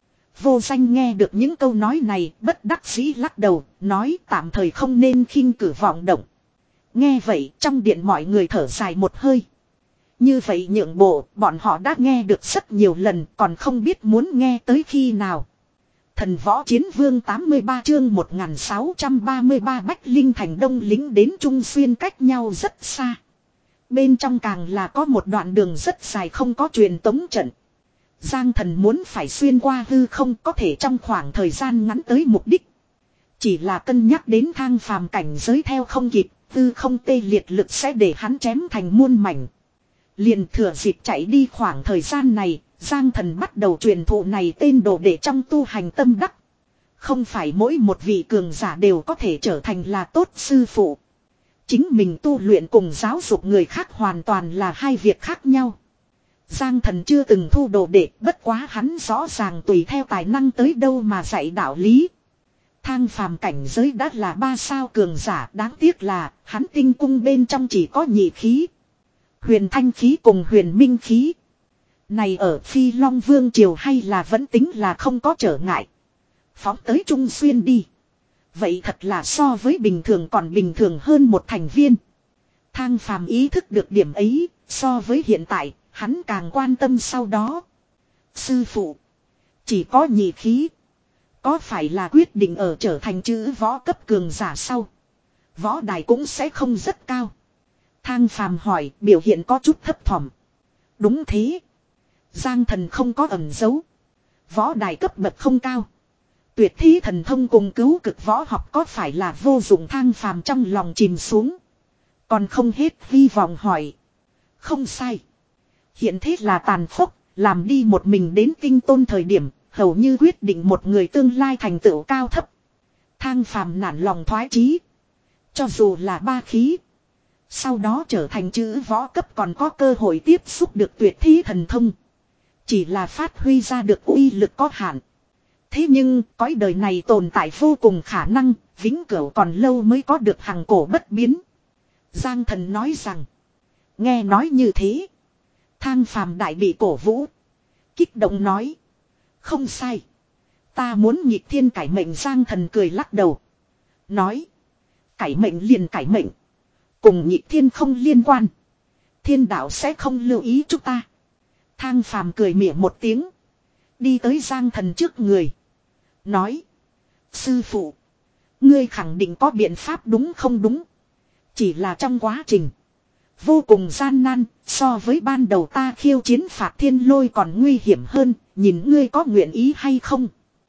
Vô danh nghe được những câu nói này bất đắc dĩ lắc đầu. Nói tạm thời không nên khinh cử vọng động. Nghe vậy trong điện mọi người thở dài một hơi. Như vậy nhượng bộ, bọn họ đã nghe được rất nhiều lần, còn không biết muốn nghe tới khi nào. Thần võ chiến vương tám mươi ba chương một nghìn sáu trăm ba mươi ba Bách Linh thành đông lính đến Trung Xuyên cách nhau rất xa. Bên trong càng là có một đoạn đường rất dài không có truyền tống trận. Giang Thần muốn phải xuyên qua hư không có thể trong khoảng thời gian ngắn tới mục đích. Chỉ là cân nhắc đến thang phàm cảnh giới theo không kịp, hư không tê liệt lực sẽ để hắn chém thành muôn mảnh. Liền thừa dịp chạy đi khoảng thời gian này, Giang Thần bắt đầu truyền thụ này tên đồ để trong tu hành tâm đắc. Không phải mỗi một vị cường giả đều có thể trở thành là tốt sư phụ. Chính mình tu luyện cùng giáo dục người khác hoàn toàn là hai việc khác nhau. Giang Thần chưa từng thu đồ đệ, bất quá hắn rõ ràng tùy theo tài năng tới đâu mà dạy đạo lý. Thang phàm cảnh giới đã là ba sao cường giả, đáng tiếc là hắn tinh cung bên trong chỉ có nhị khí. Huyền thanh khí cùng huyền minh khí. Này ở Phi Long Vương Triều hay là vẫn tính là không có trở ngại. Phóng tới Trung Xuyên đi. Vậy thật là so với bình thường còn bình thường hơn một thành viên. Thang phàm ý thức được điểm ấy, so với hiện tại, hắn càng quan tâm sau đó. Sư phụ, chỉ có nhị khí. Có phải là quyết định ở trở thành chữ võ cấp cường giả sau. Võ đài cũng sẽ không rất cao. Thang phàm hỏi, biểu hiện có chút thấp thỏm. Đúng thế. Giang Thần không có ẩn giấu. Võ đài cấp bậc không cao. Tuyệt thí thần thông cùng cứu cực võ học có phải là vô dụng? Thang phàm trong lòng chìm xuống. Còn không hết hy vọng hỏi. Không sai. Hiện thế là tàn khốc, làm đi một mình đến tinh tôn thời điểm, hầu như quyết định một người tương lai thành tựu cao thấp. Thang phàm nản lòng thoái chí. Cho dù là ba khí. Sau đó trở thành chữ võ cấp còn có cơ hội tiếp xúc được tuyệt thí thần thông. Chỉ là phát huy ra được uy lực có hạn. Thế nhưng cõi đời này tồn tại vô cùng khả năng, vĩnh cửu còn lâu mới có được hằng cổ bất biến. Giang Thần nói rằng. Nghe nói như thế. Thang phàm đại bị cổ vũ. Kích động nói. Không sai. Ta muốn nghịch thiên cải mệnh. Giang Thần cười lắc đầu. Nói. Cải mệnh liền cải mệnh. Cùng nghịch thiên không liên quan. Thiên đạo sẽ không lưu ý chúng ta. Thang phàm cười mỉa một tiếng. Đi tới Giang Thần trước người. Nói. Sư phụ. Ngươi khẳng định có biện pháp đúng không? Đúng. Chỉ là trong quá trình. Vô cùng gian nan. So với ban đầu ta khiêu chiến phạt thiên lôi còn nguy hiểm hơn. Nhìn ngươi có nguyện ý hay không?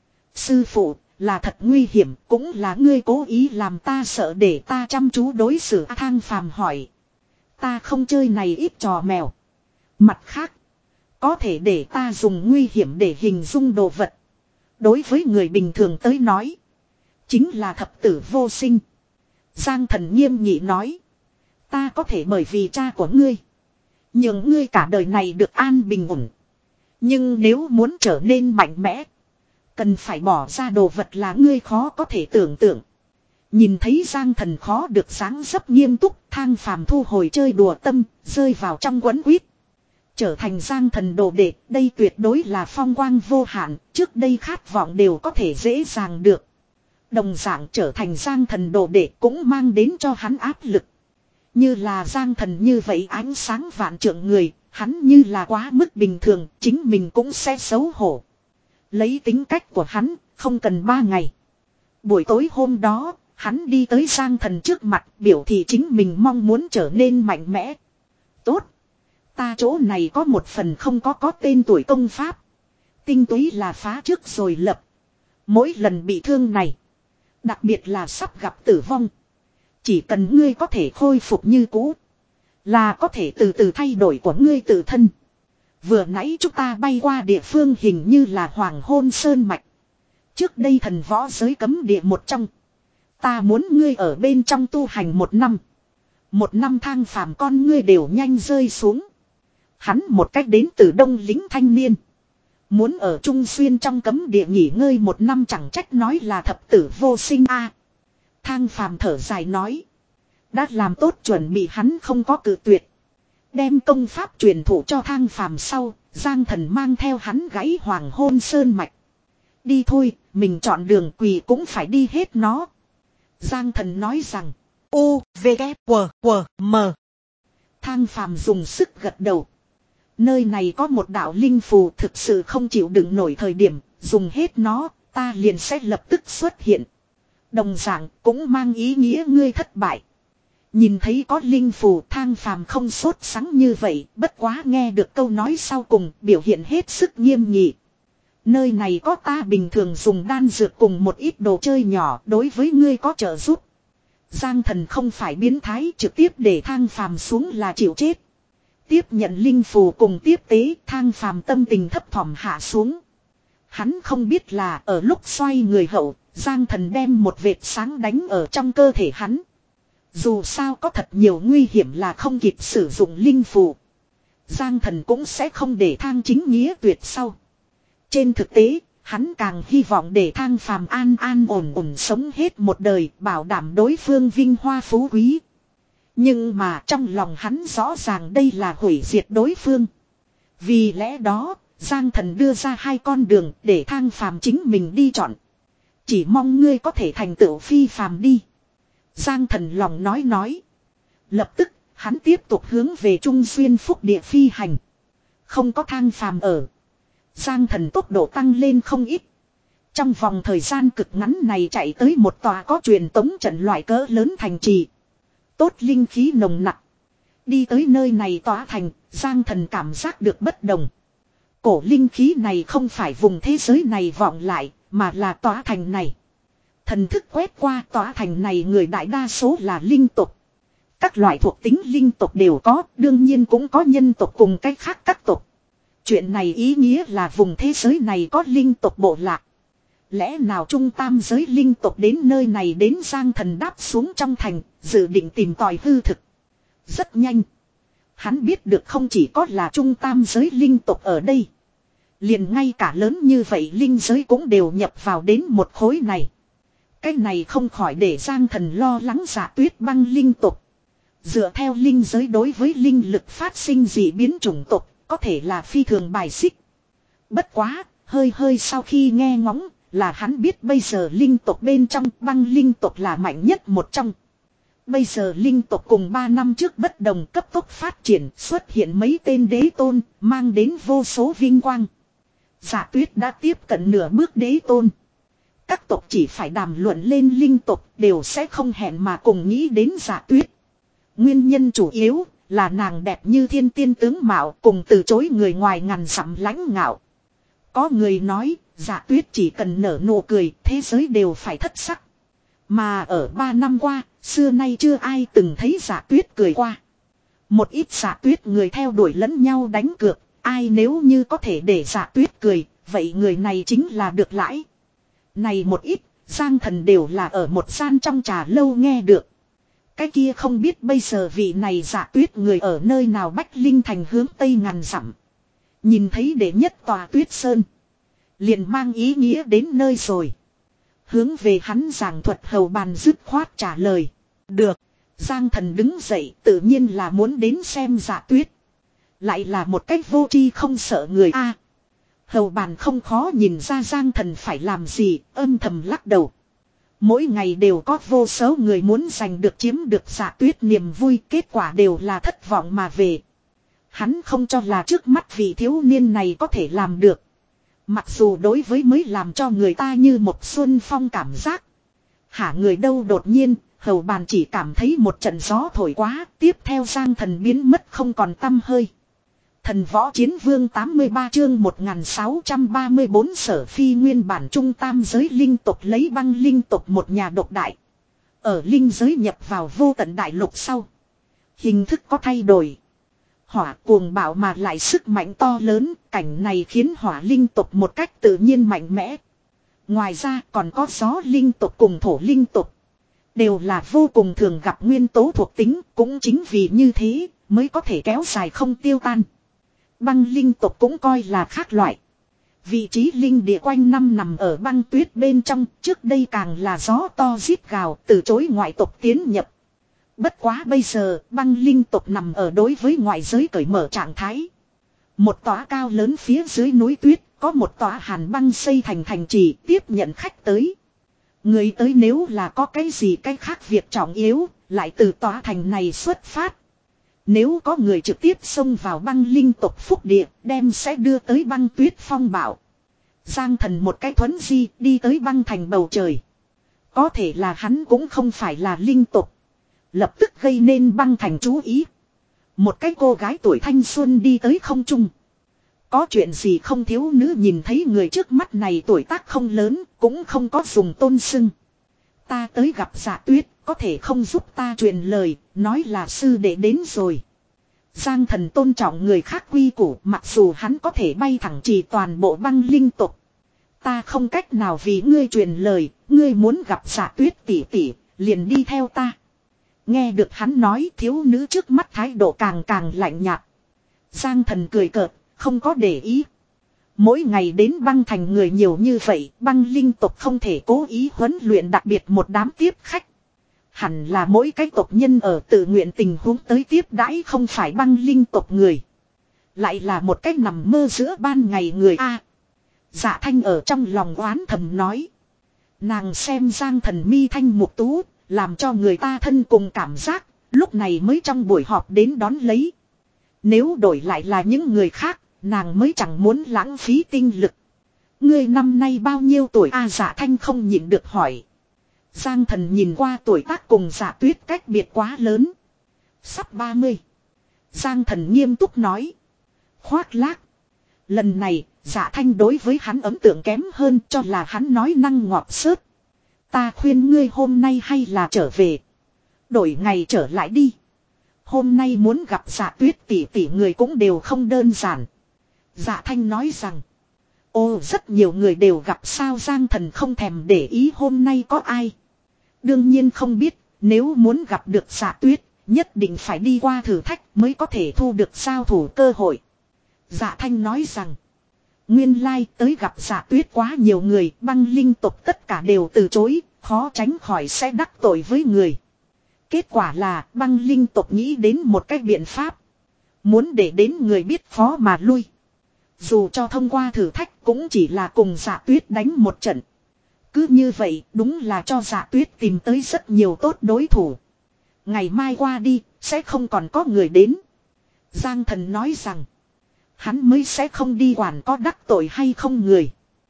Sư phụ. Là thật nguy hiểm. Cũng là ngươi cố ý làm ta sợ để ta chăm chú đối xử. Thang phàm hỏi. Ta không chơi này ít trò mèo. Mặt khác. Có thể để ta dùng nguy hiểm để hình dung đồ vật. Đối với người bình thường tới nói. Chính là thập tử vô sinh. Giang Thần nghiêm nghị nói. Ta có thể bởi vì cha của ngươi. Nhưng ngươi cả đời này được an bình ổn. Nhưng nếu muốn trở nên mạnh mẽ. Cần phải bỏ ra đồ vật là ngươi khó có thể tưởng tượng. Nhìn thấy Giang Thần khó được dáng dấp nghiêm túc. Thang phàm thu hồi chơi đùa tâm. Rơi vào trong quấn quýt. Trở thành Giang Thần đồ đệ, đây tuyệt đối là phong quang vô hạn, trước đây khát vọng đều có thể dễ dàng được. Đồng dạng trở thành Giang Thần đồ đệ cũng mang đến cho hắn áp lực. Như là Giang Thần như vậy ánh sáng vạn trượng người, hắn như là quá mức bình thường, chính mình cũng sẽ xấu hổ. Lấy tính cách của hắn, không cần ba ngày. Buổi tối hôm đó, hắn đi tới Giang Thần trước mặt, biểu thị chính mình mong muốn trở nên mạnh mẽ. Tốt. Ta chỗ này có một phần không có có tên tuổi công pháp. Tinh túy là phá trước rồi lập. Mỗi lần bị thương này. Đặc biệt là sắp gặp tử vong. Chỉ cần ngươi có thể khôi phục như cũ. Là có thể từ từ thay đổi của ngươi tự thân. Vừa nãy chúng ta bay qua địa phương hình như là Hoàng Hôn Sơn Mạch. Trước đây thần võ giới cấm địa một trong. Ta muốn ngươi ở bên trong tu hành một năm. Một năm thang phàm con ngươi đều nhanh rơi xuống. Hắn một cách đến từ đông lính thanh niên. Muốn ở Trung Xuyên trong cấm địa nghỉ ngơi một năm chẳng trách nói là thập tử vô sinh a. Thang phàm thở dài nói. Đã làm tốt chuẩn bị hắn không có cự tuyệt. Đem công pháp truyền thụ cho thang phàm sau, Giang Thần mang theo hắn gãy Hoàng Hôn Sơn Mạch. Đi thôi, mình chọn đường quỳ cũng phải đi hết nó. Giang Thần nói rằng. U, V, K, W, W, M. Thang Phàm dùng sức gật đầu. Nơi này có một đạo linh phù thực sự không chịu đựng nổi thời điểm, dùng hết nó, ta liền sẽ lập tức xuất hiện. Đồng dạng cũng mang ý nghĩa ngươi thất bại. Nhìn thấy có linh phù, Thang Phàm không sốt sắng như vậy, bất quá nghe được câu nói sau cùng, biểu hiện hết sức nghiêm nghị. Nơi này có ta bình thường dùng đan dược cùng một ít đồ chơi nhỏ, đối với ngươi có trợ giúp. Giang Thần không phải biến thái, trực tiếp để Thang Phàm xuống là chịu chết. Tiếp nhận linh phù cùng tiếp tế, Thang Phàm tâm tình thấp thỏm hạ xuống. Hắn không biết là ở lúc xoay người hậu, Giang Thần đem một vệt sáng đánh ở trong cơ thể hắn. Dù sao có thật nhiều nguy hiểm là không kịp sử dụng linh phù. Giang Thần cũng sẽ không để Thang Chính Nghĩa tuyệt sau. Trên thực tế, hắn càng hy vọng để Thang Phàm an an ổn ổn sống hết một đời, bảo đảm đối phương vinh hoa phú quý. Nhưng mà trong lòng hắn rõ ràng đây là hủy diệt đối phương. Vì lẽ đó, Giang Thần đưa ra hai con đường để Thang Phàm chính mình đi chọn. Chỉ mong ngươi có thể thành tựu phi phàm đi. Giang Thần lòng nói nói. Lập tức, hắn tiếp tục hướng về Trung Xuyên Phúc Địa phi hành. Không có Thang Phàm ở. Giang Thần tốc độ tăng lên không ít. Trong vòng thời gian cực ngắn này chạy tới một tòa có truyền tống trận loại cỡ lớn thành trì. Tốt linh khí nồng nặc. Đi tới nơi này tòa thành, Giang Thần cảm giác được bất đồng. Cổ linh khí này không phải vùng thế giới này vọng lại, mà là tòa thành này. Thần thức quét qua tòa thành này người đại đa số là linh tộc. Các loại thuộc tính linh tộc đều có, đương nhiên cũng có nhân tộc cùng cách khác các tộc. Chuyện này ý nghĩa là vùng thế giới này có linh tộc bộ lạc. Lẽ nào trung tam giới linh tộc đến nơi này đến Giang Thần đáp xuống trong thành, dự định tìm tòi hư thực. Rất nhanh. Hắn biết được không chỉ có là trung tam giới linh tộc ở đây. Liền ngay cả lớn như vậy linh giới cũng đều nhập vào đến một khối này. Cái này không khỏi để Giang Thần lo lắng Dạ Tuyết Băng linh tộc. Dựa theo linh giới đối với linh lực phát sinh dị biến chủng tộc, có thể là phi thường bài xích. Bất quá, hơi hơi sau khi nghe ngóng, là hắn biết bây giờ linh tộc bên trong băng linh tộc là mạnh nhất một trong. Bây giờ linh tộc cùng ba năm trước bất đồng cấp tốc phát triển, xuất hiện mấy tên đế tôn, mang đến vô số vinh quang. Dạ Tuyết đã tiếp cận nửa bước đế tôn. Các tộc chỉ phải đàm luận lên linh tộc đều sẽ không hẹn mà cùng nghĩ đến Dạ Tuyết. Nguyên nhân chủ yếu là nàng đẹp như thiên tiên tướng mạo cùng từ chối người ngoài ngàn dặm lãnh ngạo. Có người nói, Dạ Tuyết chỉ cần nở nụ cười, thế giới đều phải thất sắc. Mà ở ba năm qua, xưa nay chưa ai từng thấy Dạ Tuyết cười qua. Một ít Dạ Tuyết người theo đuổi lẫn nhau đánh cược, ai nếu như có thể để Dạ Tuyết cười, vậy người này chính là được lãi. Này một ít, Giang Thần đều là ở một gian trong trà lâu nghe được. Cái kia không biết bây giờ vị này Dạ Tuyết người ở nơi nào Bách Linh Thành hướng Tây ngàn dặm. Nhìn thấy đệ nhất tòa tuyết sơn. Liền mang ý nghĩa đến nơi rồi. Hướng về hắn giảng thuật hầu bàn dứt khoát trả lời. Được. Giang Thần đứng dậy tự nhiên là muốn đến xem Dạ Tuyết. Lại là một cách vô tri không sợ người a. Hầu bàn không khó nhìn ra Giang Thần phải làm gì, âm thầm lắc đầu. Mỗi ngày đều có vô số người muốn giành được chiếm được Dạ Tuyết niềm vui, kết quả đều là thất vọng mà về. Hắn không cho là trước mắt vị thiếu niên này có thể làm được. Mặc dù đối với mới làm cho người ta như một xuân phong cảm giác. Hả người đâu đột nhiên, hầu bàn chỉ cảm thấy một trận gió thổi quá, tiếp theo Giang Thần biến mất không còn tăm hơi. Thần Võ Chiến Vương tám mươi ba chương một nghìn sáu trăm ba mươi bốn Sở Phi nguyên bản trung tam giới linh tộc lấy băng linh tộc một nhà độc đại. Ở linh giới nhập vào vô tận đại lục sau. Hình thức có thay đổi. Hỏa cuồng bạo mà lại sức mạnh to lớn, cảnh này khiến hỏa linh tộc một cách tự nhiên mạnh mẽ. Ngoài ra còn có gió linh tộc cùng thổ linh tộc. Đều là vô cùng thường gặp nguyên tố thuộc tính, cũng chính vì như thế mới có thể kéo dài không tiêu tan. Băng linh tộc cũng coi là khác loại. Vị trí linh địa quanh năm nằm ở băng tuyết bên trong, trước đây càng là gió to rít gào từ chối ngoại tộc tiến nhập. Bất quá bây giờ, băng linh tộc nằm ở đối với ngoại giới cởi mở trạng thái. Một tòa cao lớn phía dưới núi tuyết, có một tòa hàn băng xây thành thành trì tiếp nhận khách tới. Người tới nếu là có cái gì cái khác việc trọng yếu, lại từ tòa thành này xuất phát. Nếu có người trực tiếp xông vào băng linh tộc phúc địa, đem sẽ đưa tới băng tuyết phong bạo. Giang Thần một cái thuấn di đi tới băng thành bầu trời. Có thể là hắn cũng không phải là linh tộc. Lập tức gây nên băng thành chú ý. Một cái cô gái tuổi thanh xuân đi tới không trung. Có chuyện gì không, thiếu nữ nhìn thấy người trước mắt này tuổi tác không lớn, cũng không có dùng tôn xưng. Ta tới gặp Dạ Tuyết, có thể không giúp ta truyền lời, nói là sư đệ đến rồi. Giang Thần tôn trọng người khác quy củ, mặc dù hắn có thể bay thẳng trì toàn bộ băng linh tộc. Ta không cách nào vì ngươi truyền lời, ngươi muốn gặp Dạ Tuyết tỷ tỷ, liền đi theo ta. Nghe được hắn nói, thiếu nữ trước mắt thái độ càng càng lạnh nhạt. Giang Thần cười cợt, không có để ý. Mỗi ngày đến băng thành người nhiều như vậy, băng linh tộc không thể cố ý huấn luyện đặc biệt một đám tiếp khách. Hẳn là mỗi cái tộc nhân ở tự nguyện tình huống tới tiếp đãi, không phải băng linh tộc người. Lại là một cách nằm mơ giữa ban ngày người A. Dạ Thanh ở trong lòng oán thầm nói. Nàng xem Giang Thần mi thanh mục tú, làm cho người ta thân cùng cảm giác, lúc này mới trong buổi họp đến đón lấy. Nếu đổi lại là những người khác, nàng mới chẳng muốn lãng phí tinh lực. Ngươi năm nay bao nhiêu tuổi a? Dạ Thanh không nhịn được hỏi. Giang Thần nhìn qua tuổi tác cùng Dạ Tuyết cách biệt quá lớn. Sắp ba mươi. Giang Thần nghiêm túc nói. Khoác lác. Lần này, Dạ Thanh đối với hắn ấn tượng kém hơn, cho là hắn nói năng ngọt xớt. Ta khuyên ngươi hôm nay hay là trở về. Đổi ngày trở lại đi. Hôm nay muốn gặp Dạ Tuyết tỷ tỷ người cũng đều không đơn giản. Dạ Thanh nói rằng. Ô, rất nhiều người đều gặp sao? Giang Thần không thèm để ý hôm nay có ai. Đương nhiên không biết, nếu muốn gặp được Dạ Tuyết, nhất định phải đi qua thử thách mới có thể thu được giao thủ cơ hội. Dạ Thanh nói rằng. Nguyên lai tới gặp Dạ Tuyết quá nhiều người, băng linh tộc tất cả đều từ chối, khó tránh khỏi sẽ đắc tội với người. Kết quả là băng linh tộc nghĩ đến một cách biện pháp. Muốn để đến người biết phó mà lui. Dù cho thông qua thử thách cũng chỉ là cùng Dạ Tuyết đánh một trận. Cứ như vậy đúng là cho Dạ Tuyết tìm tới rất nhiều tốt đối thủ. Ngày mai qua đi sẽ không còn có người đến. Giang Thần nói rằng. Hắn mới sẽ không đi quản có đắc tội hay không người.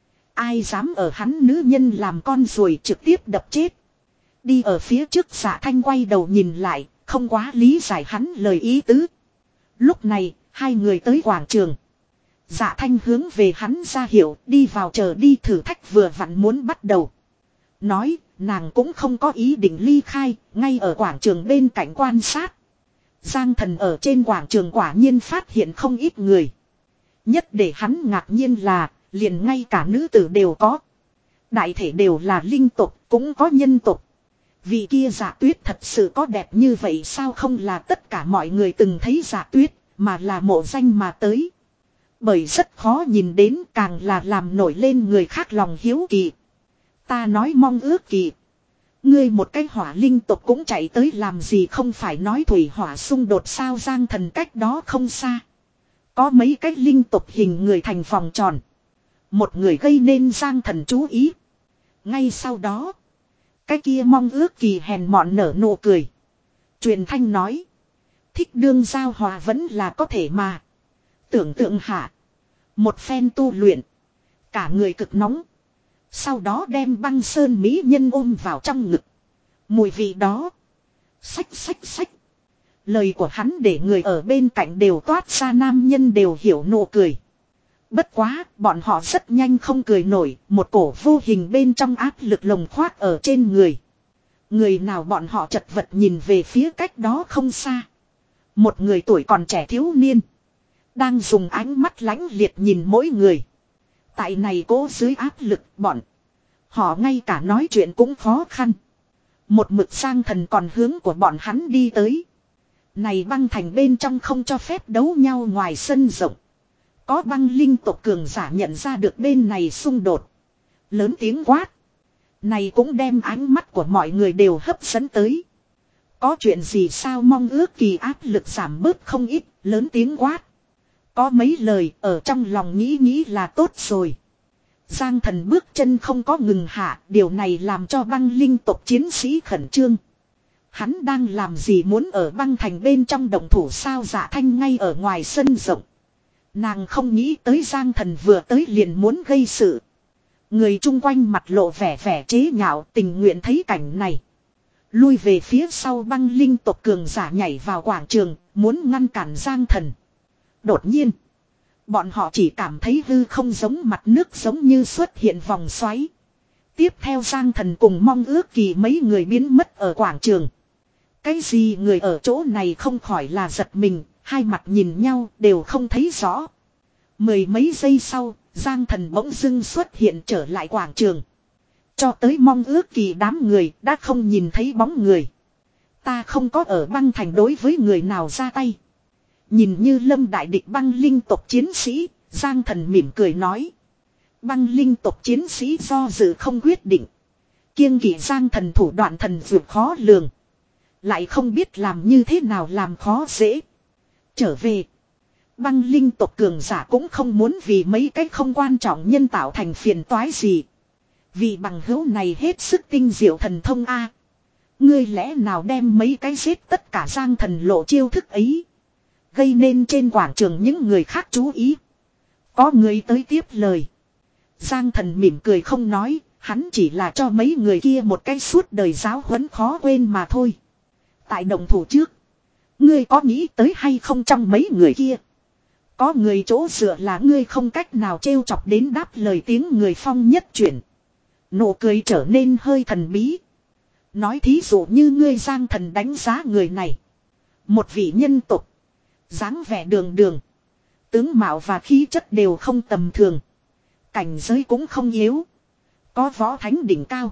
Ai dám ở hắn nữ nhân làm con ruồi trực tiếp đập chết. Đi ở phía trước Dạ Thanh quay đầu nhìn lại, không quá lý giải hắn lời ý tứ. Lúc này, hai người tới quảng trường. Dạ Thanh hướng về hắn ra hiệu, đi vào chờ đi, thử thách vừa vặn muốn bắt đầu. Nói, nàng cũng không có ý định ly khai, ngay ở quảng trường bên cạnh quan sát. Giang Thần ở trên quảng trường quả nhiên phát hiện không ít người. Nhất để hắn ngạc nhiên là, liền ngay cả nữ tử đều có. Đại thể đều là linh tộc, cũng có nhân tộc. Vị kia Dạ Tuyết thật sự có đẹp như vậy sao? Không là tất cả mọi người từng thấy Dạ Tuyết, mà là mộ danh mà tới. Bởi rất khó nhìn đến, càng là làm nổi lên người khác lòng hiếu kỳ. Ta nói mong ước kỳ. Ngươi một cái hỏa linh tộc cũng chạy tới làm gì, không phải nói thủy hỏa xung đột sao? Giang Thần cách đó không xa. Có mấy cái linh tộc hình người thành vòng tròn. Một người gây nên Giang Thần chú ý. Ngay sau đó. Cái kia mong ước kỳ hèn mọn nở nụ cười. Truyền thanh nói. Thích đương giao hòa vẫn là có thể mà. Tưởng tượng hạ. Một phen tu luyện. Cả người cực nóng. Sau đó đem băng sơn mỹ nhân ôm vào trong ngực. Mùi vị đó. Xách xách xách. Lời của hắn để người ở bên cạnh đều toát ra nam nhân đều hiểu nụ cười. Bất quá, bọn họ rất nhanh không cười nổi, một cổ vô hình bên trong áp lực lồng khoác ở trên người. Người nào bọn họ chật vật nhìn về phía cách đó không xa. Một người tuổi còn trẻ thiếu niên. Đang dùng ánh mắt lãnh liệt nhìn mỗi người. Tại này cố dưới áp lực bọn. Họ ngay cả nói chuyện cũng khó khăn. Một mực Giang Thần còn hướng của bọn hắn đi tới. Này băng thành bên trong không cho phép đấu nhau ngoài sân rộng. Có băng linh tộc cường giả nhận ra được bên này xung đột. Lớn tiếng quát. Này cũng đem ánh mắt của mọi người đều hấp dẫn tới. Có chuyện gì sao? Mong ước kỳ áp lực giảm bớt không ít, lớn tiếng quát. Có mấy lời ở trong lòng nghĩ nghĩ là tốt rồi. Giang Thần bước chân không có ngừng hạ, điều này làm cho băng linh tộc chiến sĩ khẩn trương. Hắn đang làm gì, muốn ở băng thành bên trong động thủ sao? Dạ Thanh ngay ở ngoài sân rộng. Nàng không nghĩ tới Giang Thần vừa tới liền muốn gây sự. Người chung quanh mặt lộ vẻ vẻ chế nhạo, tình nguyện thấy cảnh này. Lui về phía sau, băng linh tộc cường giả nhảy vào quảng trường, muốn ngăn cản Giang Thần. Đột nhiên, bọn họ chỉ cảm thấy hư không giống mặt nước giống như xuất hiện vòng xoáy. Tiếp theo Giang Thần cùng Mong Ước Kỳ mấy người biến mất ở quảng trường. Cái gì? Người ở chỗ này không khỏi là giật mình, hai mặt nhìn nhau đều không thấy rõ. Mười mấy giây sau, Giang Thần bỗng dưng xuất hiện trở lại quảng trường. Cho tới Mong Ước Kỳ đám người đã không nhìn thấy bóng người. Ta không có ở băng thành đối với người nào ra tay. Nhìn như lâm đại địch băng linh tộc chiến sĩ, Giang Thần mỉm cười nói. Băng linh tộc chiến sĩ do dự không quyết định. Kiêng kỵ Giang Thần thủ đoạn thần vượt khó lường. Lại không biết làm như thế nào làm khó dễ. Trở về. Băng linh tộc cường giả cũng không muốn vì mấy cái không quan trọng nhân tạo thành phiền toái gì. Vì bằng hữu này hết sức tinh diệu thần thông a. Ngươi lẽ nào đem mấy cái giết tất cả Giang Thần lộ chiêu thức ấy. Gây nên trên quảng trường những người khác chú ý. Có người tới tiếp lời. Giang Thần mỉm cười không nói. Hắn chỉ là cho mấy người kia một cái suốt đời giáo huấn khó quên mà thôi. Tại động thủ trước. Ngươi có nghĩ tới hay không, trong mấy người kia có người chỗ dựa là ngươi không cách nào trêu chọc đến? Đáp lời tiếng người phong nhất chuyển. Nụ cười trở nên hơi thần bí. Nói thí dụ như ngươi. Giang Thần đánh giá người này. Một vị nhân tộc. Dáng vẻ đường đường. Tướng mạo và khí chất đều không tầm thường. Cảnh giới cũng không yếu. Có võ thánh đỉnh cao.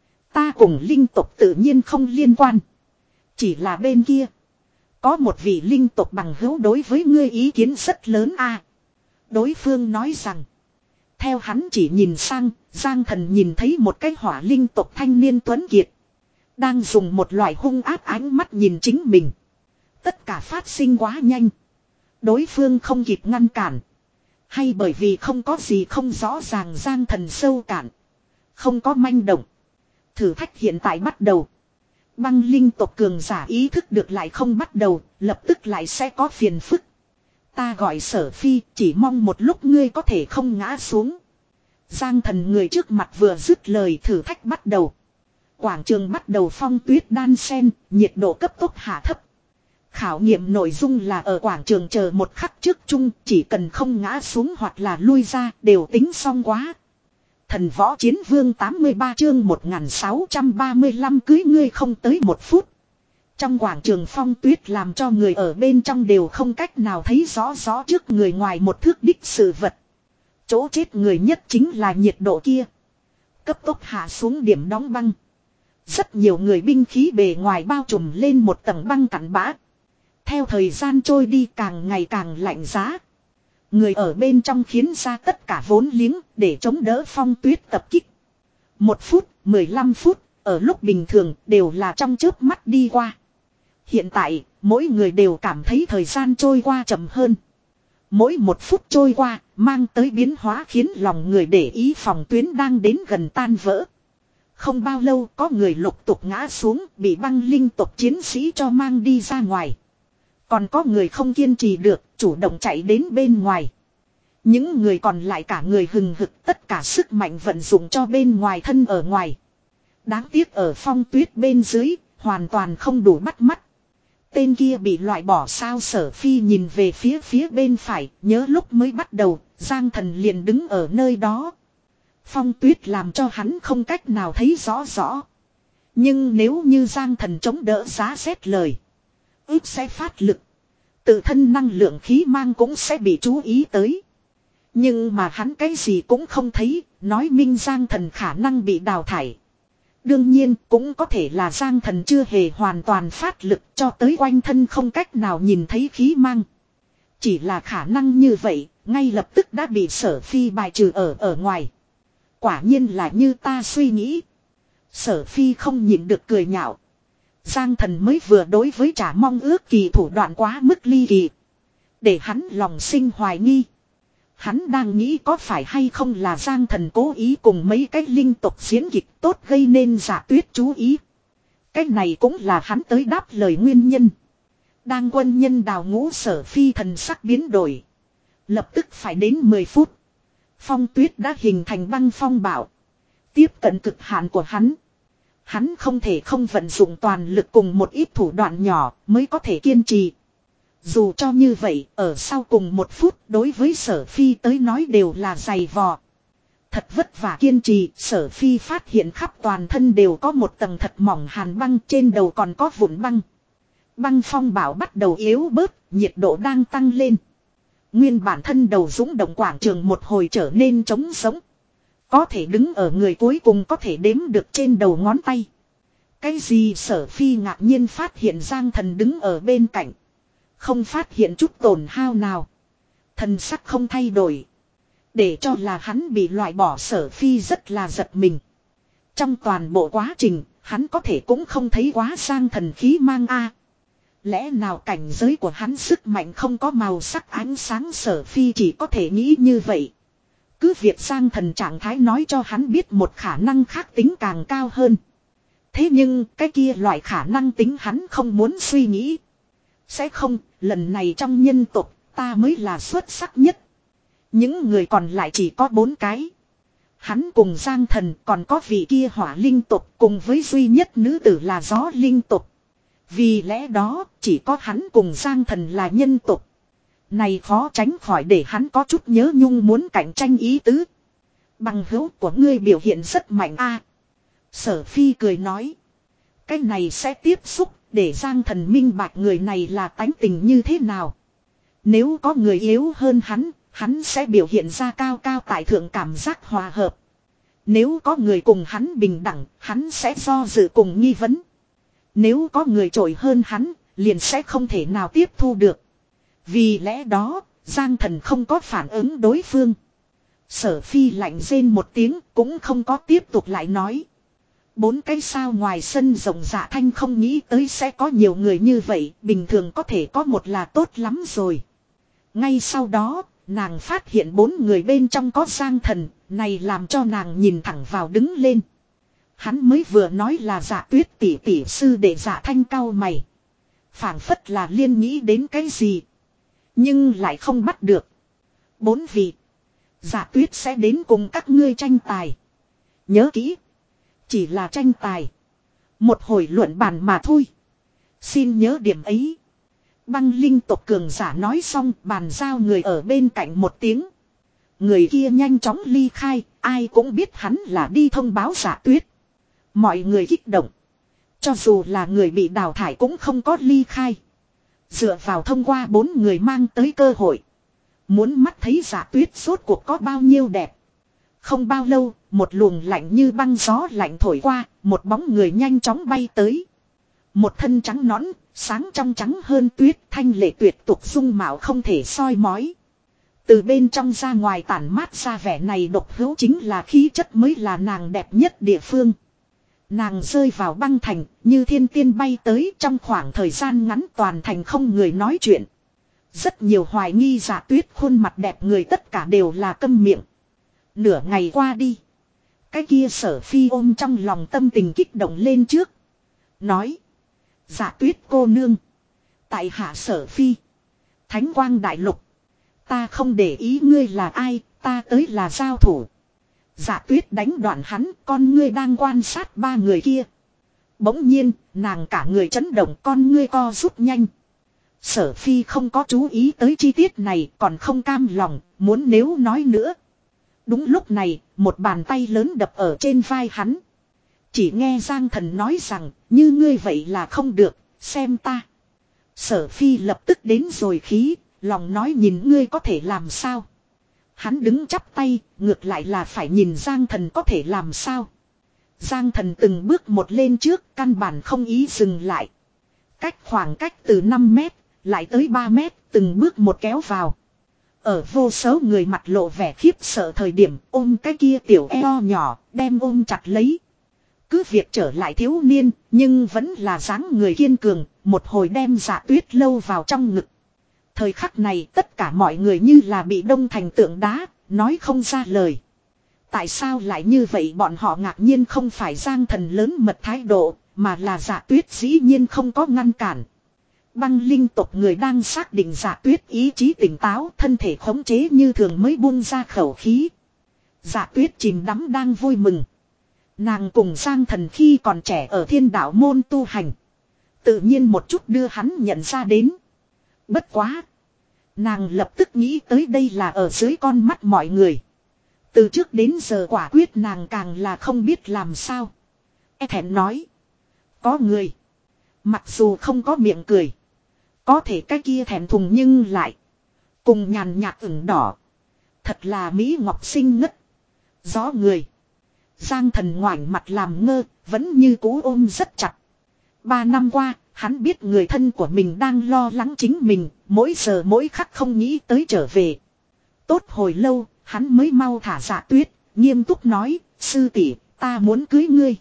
Ta cùng linh tộc tự nhiên không liên quan. Chỉ là bên kia có một vị linh tộc bằng hữu đối với ngươi ý kiến rất lớn a. À, đối phương nói rằng. Theo hắn chỉ nhìn sang, Giang Thần nhìn thấy một cái hỏa linh tộc thanh niên tuấn kiệt. Đang dùng một loại hung ác ánh mắt nhìn chính mình. Tất cả phát sinh quá nhanh. Đối phương không kịp ngăn cản. Hay bởi vì không có gì không rõ ràng, Giang Thần sâu cạn. Không có manh động. Thử thách hiện tại bắt đầu. Băng linh tộc cường giả ý thức được lại không bắt đầu, lập tức lại sẽ có phiền phức. Ta gọi Sở Phi, chỉ mong một lúc ngươi có thể không ngã xuống. Giang Thần người trước mặt vừa dứt lời, thử thách bắt đầu. Quảng trường bắt đầu phong tuyết đan xen, nhiệt độ cấp tốc hạ thấp. Khảo nghiệm nội dung là ở quảng trường chờ một khắc trước chung, chỉ cần không ngã xuống hoặc là lui ra đều tính xong quá. Thần võ chiến vương tám mươi ba chương một nghìn sáu trăm ba mươi lăm cưới ngươi không tới một phút. Trong quảng trường phong tuyết làm cho người ở bên trong đều không cách nào thấy rõ rõ trước người ngoài một thước đích sự vật. Chỗ chết người nhất chính là nhiệt độ kia. Cấp tốc hạ xuống điểm đóng băng. Rất nhiều người binh khí bề ngoài bao trùm lên một tầng băng cặn bã. Theo thời gian trôi đi càng ngày càng lạnh giá. Người ở bên trong khiến ra tất cả vốn liếng để chống đỡ phong tuyết tập kích. Một phút, mười lăm phút, ở lúc bình thường đều là trong chớp mắt đi qua. Hiện tại, mỗi người đều cảm thấy thời gian trôi qua chậm hơn. Mỗi một phút trôi qua, mang tới biến hóa khiến lòng người để ý phòng tuyến đang đến gần tan vỡ. Không bao lâu có người lục tục ngã xuống, bị băng linh tộc chiến sĩ cho mang đi ra ngoài. Còn có người không kiên trì được, chủ động chạy đến bên ngoài. Những người còn lại cả người hừng hực, tất cả sức mạnh vận dụng cho bên ngoài thân ở ngoài. Đáng tiếc ở phong tuyết bên dưới, hoàn toàn không đủ bắt mắt. Tên kia bị loại bỏ sao? Sở Phi nhìn về phía phía bên phải, nhớ lúc mới bắt đầu, Giang Thần liền đứng ở nơi đó. Phong tuyết làm cho hắn không cách nào thấy rõ rõ. Nhưng nếu như Giang Thần chống đỡ giá rét lời, ước sẽ phát lực. Tự thân năng lượng khí mang cũng sẽ bị chú ý tới. Nhưng mà hắn cái gì cũng không thấy, nói minh Giang Thần khả năng bị đào thải. Đương nhiên cũng có thể là Giang Thần chưa hề hoàn toàn phát lực, cho tới quanh thân không cách nào nhìn thấy khí mang. Chỉ là khả năng như vậy, ngay lập tức đã bị Sở Phi bài trừ ở ở ngoài. Quả nhiên là như ta suy nghĩ. Sở Phi không nhịn được cười nhạo. Giang Thần mới vừa đối với Trả Mong Ước Kỳ thủ đoạn quá mức ly kỳ, để hắn lòng sinh hoài nghi. Hắn đang nghĩ có phải hay không là Giang Thần cố ý cùng mấy cái linh tộc diễn kịch tốt gây nên Giả Tuyết chú ý. Cái này cũng là hắn tới đáp lời nguyên nhân. Đang quân nhân đào ngũ Sở Phi thần sắc biến đổi. Lập tức phải đến mười phút. Phong tuyết đã hình thành băng phong bạo. Tiếp cận cực hạn của hắn. Hắn không thể không vận dụng toàn lực cùng một ít thủ đoạn nhỏ mới có thể kiên trì. Dù cho như vậy, ở sau cùng một phút đối với Sở Phi tới nói đều là dày vò. Thật vất vả kiên trì, Sở Phi phát hiện khắp toàn thân đều có một tầng thật mỏng hàn băng, trên đầu còn có vụn băng. Băng phong bão bắt đầu yếu bớt, nhiệt độ đang tăng lên. Nguyên bản thân đầu dũng động quảng trường một hồi trở nên trống sống. Có thể đứng ở người cuối cùng có thể đếm được trên đầu ngón tay. Cái gì Sở Phi ngạc nhiên phát hiện Giang Thần đứng ở bên cạnh. Không phát hiện chút tổn hao nào. Thần sắc không thay đổi. Để cho là hắn bị loại bỏ Sở Phi rất là giật mình. Trong toàn bộ quá trình, hắn có thể cũng không thấy quá Giang Thần khí mang a. Lẽ nào cảnh giới của hắn sức mạnh không có màu sắc ánh sáng Sở Phi chỉ có thể nghĩ như vậy. Cứ việc Giang Thần trạng thái nói cho hắn biết một khả năng khác tính càng cao hơn. Thế nhưng cái kia loại khả năng tính hắn không muốn suy nghĩ. Sẽ không, lần này trong nhân tộc ta mới là xuất sắc nhất. Những người còn lại chỉ có bốn cái. Hắn cùng Giang Thần còn có vị kia hỏa linh tộc cùng với duy nhất nữ tử là gió linh tộc. Vì lẽ đó chỉ có hắn cùng Giang Thần là nhân tộc. Này khó tránh khỏi để hắn có chút nhớ nhung muốn cạnh tranh ý tứ. Bằng hữu của ngươi biểu hiện rất mạnh a. Sở Phi cười nói. Cái này sẽ tiếp xúc để Giang Thần minh bạch người này là tánh tình như thế nào. Nếu có người yếu hơn hắn, hắn sẽ biểu hiện ra cao cao tại thượng cảm giác hòa hợp. Nếu có người cùng hắn bình đẳng, hắn sẽ do dự cùng nghi vấn. Nếu có người trội hơn hắn, liền sẽ không thể nào tiếp thu được. Vì lẽ đó, Giang Thần không có phản ứng đối phương. Sở Phi lạnh rên một tiếng cũng không có tiếp tục lại nói. Bốn cái sao ngoài sân rộng Dạ Thanh không nghĩ tới sẽ có nhiều người như vậy, bình thường có thể có một là tốt lắm rồi. Ngay sau đó, nàng phát hiện bốn người bên trong có Giang Thần, này làm cho nàng nhìn thẳng vào đứng lên. Hắn mới vừa nói là Dạ Tuyết tỷ tỷ sư để Dạ Thanh cau mày. Phảng phất là liên nghĩ đến cái gì. Nhưng lại không bắt được. Bốn vị. Dạ Tuyết sẽ đến cùng các ngươi tranh tài. Nhớ kỹ. Chỉ là tranh tài. Một hồi luận bàn mà thôi. Xin nhớ điểm ấy. Băng linh tộc cường giả nói xong bàn giao người ở bên cạnh một tiếng. Người kia nhanh chóng ly khai. Ai cũng biết hắn là đi thông báo Dạ Tuyết. Mọi người kích động. Cho dù là người bị đào thải cũng không có ly khai. Dựa vào thông qua bốn người mang tới cơ hội. Muốn mắt thấy Dạ Tuyết rốt cuộc có bao nhiêu đẹp. Không bao lâu, một luồng lạnh như băng gió lạnh thổi qua, một bóng người nhanh chóng bay tới. Một thân trắng nõn, sáng trong trắng hơn tuyết, thanh lệ tuyệt tục dung mạo không thể soi mói. Từ bên trong ra ngoài tản mát ra vẻ này độc hữu chính là khí chất mới là nàng đẹp nhất địa phương. Nàng rơi vào băng thành, như thiên tiên bay tới trong khoảng thời gian ngắn toàn thành không người nói chuyện. Rất nhiều hoài nghi Dạ Tuyết khuôn mặt đẹp người tất cả đều là câm miệng. Nửa ngày qua đi. Cái kia Sở Phi ôm trong lòng tâm tình kích động lên trước. Nói. Dạ Tuyết cô nương. Tại hạ Sở Phi. Thánh quang đại lục. Ta không để ý ngươi là ai, ta tới là giao thủ. Dạ Tuyết đánh đoạn hắn, con ngươi đang quan sát ba người kia. Bỗng nhiên, nàng cả người chấn động, con ngươi co rút nhanh. Sở Phi không có chú ý tới chi tiết này, còn không cam lòng, muốn nếu nói nữa. Đúng lúc này, một bàn tay lớn đập ở trên vai hắn. Chỉ nghe Giang Thần nói rằng, như ngươi vậy là không được, xem ta. Sở Phi lập tức đến rồi khí, lòng nói nhìn ngươi có thể làm sao. Hắn đứng chắp tay, ngược lại là phải nhìn Giang Thần có thể làm sao. Giang Thần từng bước một lên trước, căn bản không ý dừng lại. Cách khoảng cách từ năm mét, lại tới ba mét, từng bước một kéo vào. Ở vô số người mặt lộ vẻ khiếp sợ thời điểm ôm cái kia tiểu eo nhỏ, đem ôm chặt lấy. Cứ việc trở lại thiếu niên, nhưng vẫn là dáng người kiên cường, một hồi đem Dạ Tuyết lâu vào trong ngực. Thời khắc này tất cả mọi người như là bị đông thành tượng đá, nói không ra lời. Tại sao lại như vậy bọn họ ngạc nhiên không phải Giang Thần lớn mật thái độ, Mà là Dạ Tuyết dĩ nhiên không có ngăn cản. Băng linh tộc người đang xác định Dạ Tuyết ý chí tỉnh táo, thân thể khống chế như thường mới buông ra khẩu khí. Dạ Tuyết chìm đắm đang vui mừng. Nàng cùng Giang Thần khi còn trẻ ở thiên đạo môn tu hành. Tự nhiên một chút đưa hắn nhận ra đến. Bất quá. Nàng lập tức nghĩ tới đây là ở dưới con mắt mọi người. Từ trước đến giờ quả quyết nàng càng là không biết làm sao. E thẹn nói. Có người. Mặc dù không có miệng cười. Có thể cái kia thẹn thùng nhưng lại. Cùng nhàn nhạt ửng đỏ. Thật là Mỹ Ngọc xinh ngất. Gió người. Giang Thần ngoảnh mặt làm ngơ. Vẫn như cú ôm rất chặt. Ba năm qua. Hắn biết người thân của mình đang lo lắng chính mình. Mỗi giờ mỗi khắc không nghĩ tới trở về. Tốt hồi lâu. Hắn mới mau thả Dạ Tuyết. Nghiêm túc nói. Sư tỷ, ta muốn cưới ngươi.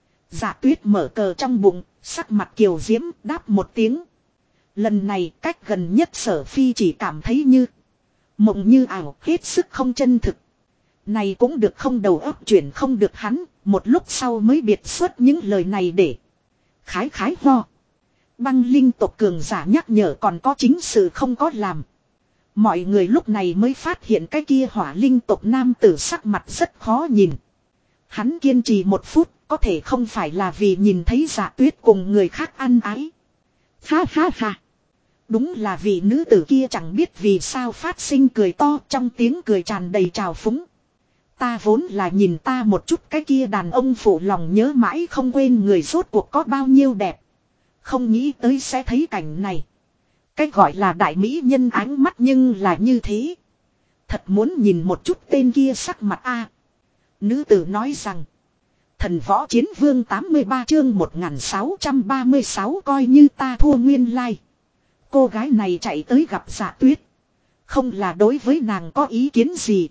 Dạ Tuyết mở cờ trong bụng. Sắc mặt kiều diễm đáp một tiếng. Lần này cách gần nhất Sở Phi chỉ cảm thấy như mộng như ảo, hết sức không chân thực. Này cũng được không, đầu óc chuyển không được hắn. Một lúc sau mới biệt xuất những lời này để khái khái ho. Băng linh tộc cường giả nhắc nhở còn có chính sự không có làm. Mọi người lúc này mới phát hiện cái kia hỏa linh tộc nam tử sắc mặt rất khó nhìn. Hắn kiên trì một phút, có thể không phải là vì nhìn thấy Dạ Tuyết cùng người khác ăn ái. Ha ha ha. Đúng là vì nữ tử kia chẳng biết vì sao phát sinh cười to, trong tiếng cười tràn đầy trào phúng. Ta vốn là nhìn ta một chút cái kia đàn ông phụ lòng nhớ mãi không quên người rốt cuộc có bao nhiêu đẹp. Không nghĩ tới sẽ thấy cảnh này. Cái gọi là đại mỹ nhân ánh mắt nhưng là như thế. Thật muốn nhìn một chút tên kia sắc mặt a. Nữ tử nói rằng. Thần võ chiến vương tám mươi ba chương một nghìn sáu trăm ba mươi sáu coi như ta thua nguyên lai. Cô gái này chạy tới gặp Dạ Tuyết. Không là đối với nàng có ý kiến gì.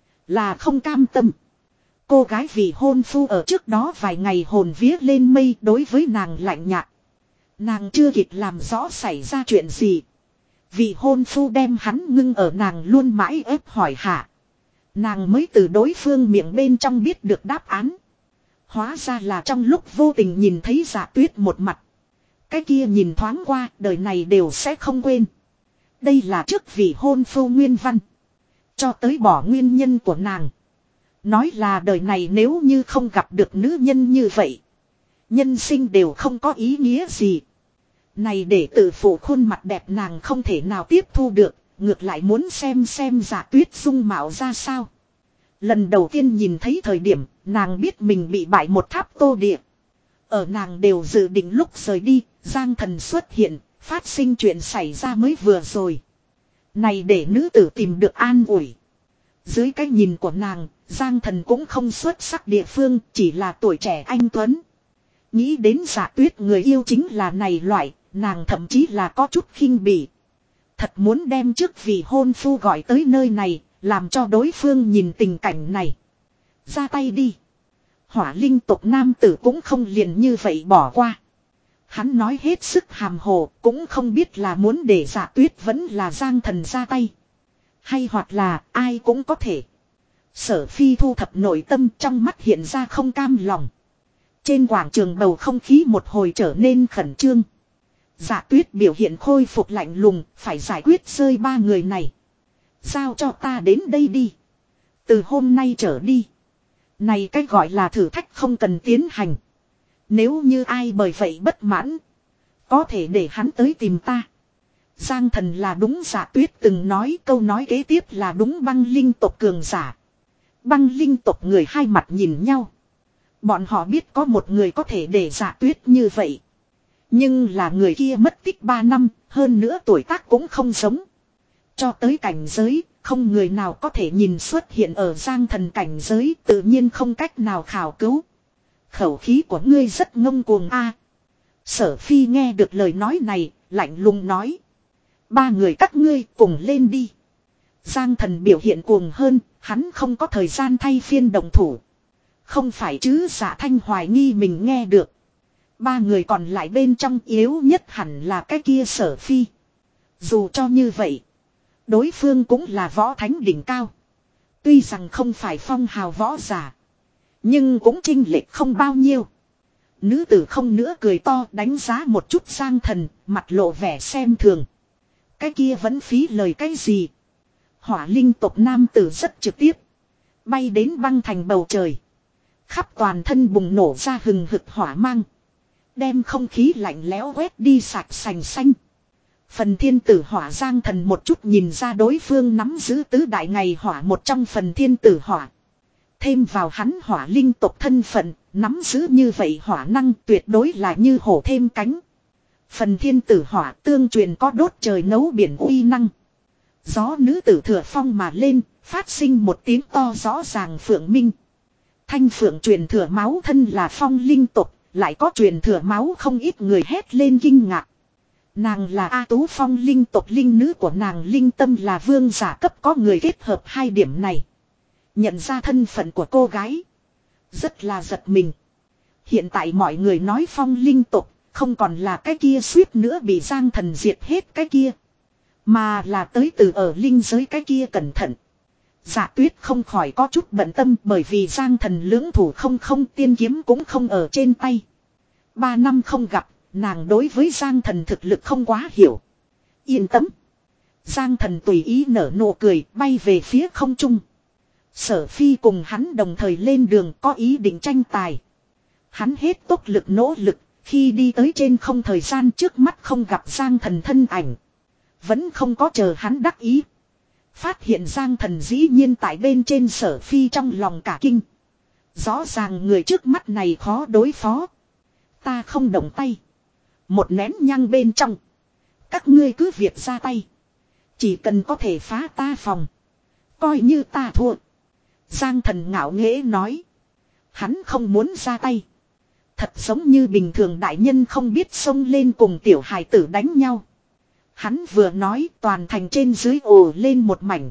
Là không cam tâm. Cô gái vì hôn phu ở trước đó vài ngày hồn vía lên mây, đối với nàng lạnh nhạt. Nàng chưa kịp làm rõ xảy ra chuyện gì. Vì hôn phu đem hắn ngưng ở nàng luôn mãi ép hỏi hạ. Nàng mới từ đối phương miệng bên trong biết được đáp án. Hóa ra là trong lúc vô tình nhìn thấy Dạ Tuyết một mặt. Cái kia nhìn thoáng qua đời này đều sẽ không quên. Đây là trước vì hôn phu nguyên văn. Cho tới bỏ nguyên nhân của nàng. Nói là đời này nếu như không gặp được nữ nhân như vậy. Nhân sinh đều không có ý nghĩa gì. Này để tự phụ khuôn mặt đẹp nàng không thể nào tiếp thu được. Ngược lại muốn xem xem Dạ Tuyết dung mạo ra sao. Lần đầu tiên nhìn thấy thời điểm nàng biết mình bị bại một tháp tô địa. Ở nàng đều dự định lúc rời đi. Giang Thần xuất hiện. Phát sinh chuyện xảy ra mới vừa rồi. Này để nữ tử tìm được an ủi. Dưới cái nhìn của nàng, Giang Thần cũng không xuất sắc địa phương, chỉ là tuổi trẻ anh tuấn. Nghĩ đến Dạ Tuyết người yêu chính là này loại, nàng thậm chí là có chút khinh bỉ. Thật muốn đem trước vì hôn phu gọi tới nơi này, làm cho đối phương nhìn tình cảnh này. Ra tay đi. Hỏa linh tộc nam tử cũng không liền như vậy bỏ qua. Hắn nói hết sức hàm hồ, cũng không biết là muốn để Dạ Tuyết vẫn là Giang Thần ra tay. Hay hoặc là ai cũng có thể. Sở Phi thu thập nội tâm, trong mắt hiện ra không cam lòng. Trên quảng trường bầu không khí một hồi trở nên khẩn trương. Dạ Tuyết biểu hiện khôi phục lạnh lùng, phải giải quyết rơi ba người này. Giao cho ta đến đây đi. Từ hôm nay trở đi. Này cái gọi là thử thách không cần tiến hành. Nếu như ai bởi vậy bất mãn. Có thể để hắn tới tìm ta. Giang Thần là đúng, Dạ Tuyết từng nói, câu nói kế tiếp là đúng băng linh tộc cường giả. Băng linh tộc người hai mặt nhìn nhau. Bọn họ biết có một người có thể để Dạ Tuyết như vậy. Nhưng là người kia mất tích ba năm, hơn nữa tuổi tác cũng không giống. Cho tới cảnh giới, không người nào có thể nhìn xuất hiện ở Giang Thần cảnh giới, tự nhiên không cách nào khảo cứu. Khẩu khí của ngươi rất ngông cuồng a. Sở Phi nghe được lời nói này, lạnh lùng nói. Ba người các ngươi cùng lên đi. Giang Thần biểu hiện cuồng hơn, hắn không có thời gian thay phiên đồng thủ. Không phải chứ, Dạ Thanh hoài nghi mình nghe được. Ba người còn lại bên trong yếu nhất hẳn là cái kia Sở Phi. Dù cho như vậy, đối phương cũng là võ thánh đỉnh cao. Tuy rằng không phải phong hào võ giả, nhưng cũng chênh lệch không bao nhiêu. Nữ tử không nữa cười to đánh giá một chút Giang Thần, mặt lộ vẻ xem thường. Cái kia vẫn phí lời cái gì. Hỏa linh tộc nam tử rất trực tiếp. Bay đến băng thành bầu trời. Khắp toàn thân bùng nổ ra hừng hực hỏa mang. Đem không khí lạnh lẽo quét đi sạch sành xanh. Phần thiên tử hỏa Giang Thần một chút nhìn ra đối phương nắm giữ tứ đại ngày hỏa một trong phần thiên tử hỏa. Thêm vào hắn hỏa linh tộc thân phận, nắm giữ như vậy hỏa năng tuyệt đối là như hổ thêm cánh. Phần thiên tử hỏa tương truyền có đốt trời nấu biển uy năng. Gió nữ tử thừa phong mà lên, phát sinh một tiếng to rõ ràng phượng minh. Thanh phượng truyền thừa máu thân là phong linh tộc, lại có truyền thừa máu không ít người hét lên kinh ngạc. Nàng là A Tú phong linh tộc, linh nữ của nàng linh tâm là vương giả cấp, có người kết hợp hai điểm này. Nhận ra thân phận của cô gái. Rất là giật mình. Hiện tại mọi người nói phong linh tộc không còn là cái kia suýt nữa bị Giang Thần diệt hết cái kia. Mà là tới từ ở linh giới cái kia cẩn thận. Dạ Tuyết không khỏi có chút bận tâm bởi vì Giang Thần lưỡng thủ không không tiên kiếm cũng không ở trên tay. Ba năm không gặp, nàng đối với Giang Thần thực lực không quá hiểu. Yên tâm. Giang Thần tùy ý nở nụ cười bay về phía không trung. Sở Phi cùng hắn đồng thời lên đường có ý định tranh tài. Hắn hết tốc lực nỗ lực, khi đi tới trên không thời gian trước mắt không gặp Giang Thần thân ảnh. Vẫn không có chờ hắn đắc ý. Phát hiện Giang Thần dĩ nhiên tại bên trên Sở Phi trong lòng cả kinh. Rõ ràng người trước mắt này khó đối phó. Ta không động tay. Một nén nhang bên trong. Các ngươi cứ việc ra tay. Chỉ cần có thể phá ta phòng. Coi như ta thua. Giang Thần ngạo nghễ nói. Hắn không muốn ra tay. Thật giống như bình thường đại nhân không biết xông lên cùng tiểu hài tử đánh nhau. Hắn vừa nói toàn thành trên dưới ồ lên một mảnh.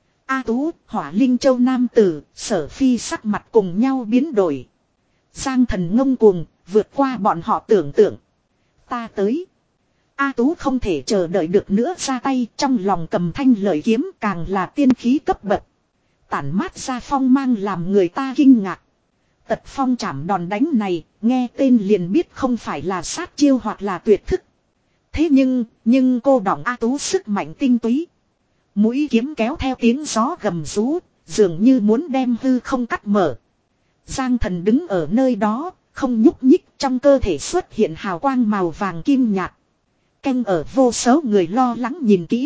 A Tú, Hỏa Linh Châu nam tử, Sở Phi sắc mặt cùng nhau biến đổi. Giang Thần ngông cuồng, vượt qua bọn họ tưởng tượng. Ta tới. A Tú không thể chờ đợi được nữa ra tay, trong lòng cầm thanh lợi kiếm càng là tiên khí cấp bậc. Tản mát ra phong mang làm người ta kinh ngạc. Tật phong chảm đòn đánh này, nghe tên liền biết không phải là sát chiêu hoặc là tuyệt thức. Thế nhưng, nhưng cô đỏng A Tú sức mạnh tinh túy. Mũi kiếm kéo theo tiếng gió gầm rú, dường như muốn đem hư không cắt mở. Giang Thần đứng ở nơi đó, không nhúc nhích, trong cơ thể xuất hiện hào quang màu vàng kim nhạt. Canh ở vô số người lo lắng nhìn kỹ.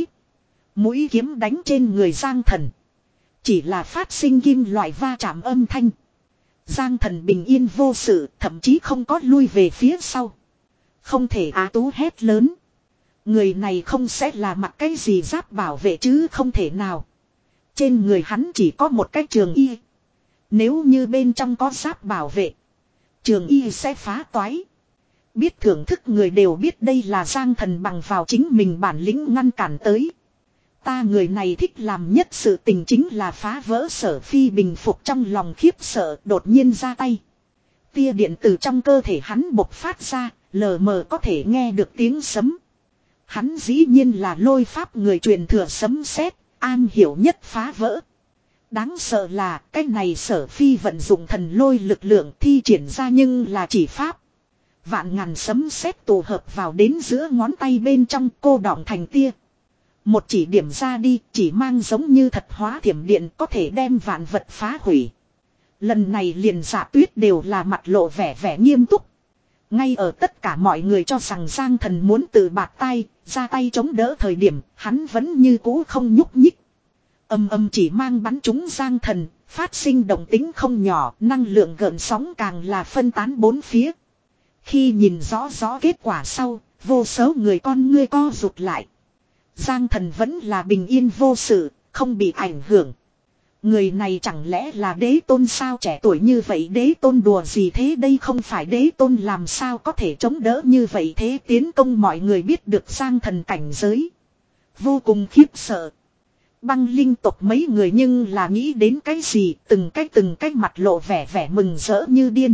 Mũi kiếm đánh trên người Giang Thần. Chỉ là phát sinh kim loại va chạm âm thanh. Giang Thần bình yên vô sự, thậm chí không có lui về phía sau. Không thể. Á Tú hét lớn. Người này không sẽ là mặc cái gì giáp bảo vệ chứ không thể nào. Trên người hắn chỉ có một cái trường y. Nếu như bên trong có giáp bảo vệ, trường y sẽ phá toái. Biết thưởng thức người đều biết đây là Giang Thần bằng vào chính mình bản lĩnh ngăn cản tới. Ta người này thích làm nhất sự tình chính là phá vỡ Sở Phi bình phục trong lòng khiếp sợ, đột nhiên ra tay. Tia điện từ trong cơ thể hắn bộc phát ra, lờ mờ có thể nghe được tiếng sấm. Hắn dĩ nhiên là lôi pháp người truyền thừa sấm sét, am hiểu nhất phá vỡ. Đáng sợ là cái này Sở Phi vận dụng thần lôi lực lượng thi triển ra nhưng là chỉ pháp. Vạn ngàn sấm sét tụ hợp vào đến giữa ngón tay bên trong, cô đọng thành tia. Một chỉ điểm ra đi, chỉ mang giống như thật hóa thiểm điện có thể đem vạn vật phá hủy. Lần này liền Dạ Tuyết đều là mặt lộ vẻ vẻ nghiêm túc. Ngay ở tất cả mọi người cho rằng Giang Thần muốn tự bạt tay, ra tay chống đỡ thời điểm, hắn vẫn như cũ không nhúc nhích. Âm âm chỉ mang bắn trúng Giang Thần, phát sinh động tính không nhỏ, năng lượng gợn sóng càng là phân tán bốn phía. Khi nhìn rõ rõ kết quả sau, vô số người con ngươi co rụt lại. Giang Thần vẫn là bình yên vô sự, không bị ảnh hưởng. Người này chẳng lẽ là đế tôn sao, trẻ tuổi như vậy đế tôn đùa gì thế, đây không phải đế tôn làm sao có thể chống đỡ như vậy thế tiến công. Mọi người biết được Giang Thần cảnh giới, vô cùng khiếp sợ. Băng linh tộc mấy người nhưng là nghĩ đến cái gì, từng cái từng cái mặt lộ vẻ vẻ mừng rỡ như điên.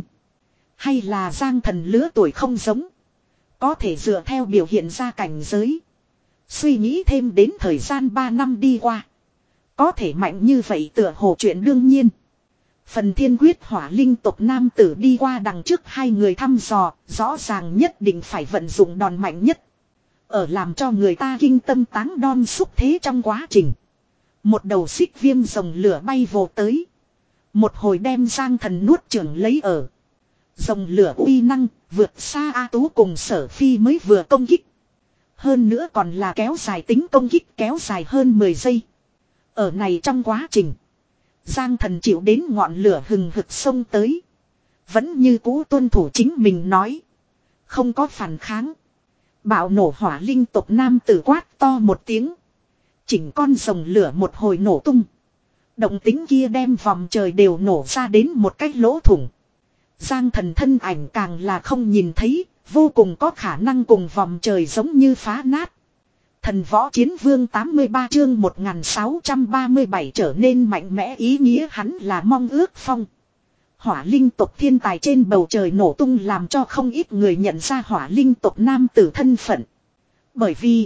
Hay là Giang Thần lứa tuổi không giống, có thể dựa theo biểu hiện ra cảnh giới. Suy nghĩ thêm đến thời gian ba năm đi qua, có thể mạnh như vậy tựa hồ chuyện đương nhiên. Phần thiên quyết hỏa linh tộc nam tử đi qua đằng trước hai người thăm dò, rõ ràng nhất định phải vận dụng đòn mạnh nhất. Ở làm cho người ta kinh tâm táng đon xúc thế trong quá trình. Một đầu xích viêm rồng lửa bay vồ tới. Một hồi đem Giang Thần nuốt chửng lấy ở. Rồng lửa uy năng, vượt xa A Tú cùng Sở Phi mới vừa công kích. Hơn nữa còn là kéo dài tính công kích kéo dài hơn mười giây. Ở này trong quá trình. Giang Thần chịu đến ngọn lửa hừng hực xông tới. Vẫn như cũ tuân thủ chính mình nói. Không có phản kháng. Bạo nổ hỏa linh tộc nam tử quát to một tiếng. Chỉnh con rồng lửa một hồi nổ tung. Động tính kia đem vòng trời đều nổ ra đến một cái lỗ thủng. Giang Thần thân ảnh càng là không nhìn thấy, vô cùng có khả năng cùng vòng trời giống như phá nát. Thần võ chiến vương tám mươi ba chương một nghìn sáu trăm ba mươi bảy trở nên mạnh mẽ ý nghĩa hắn là mong ước phong. Hỏa linh tộc thiên tài trên bầu trời nổ tung làm cho không ít người nhận ra hỏa linh tộc nam tử thân phận. Bởi vì,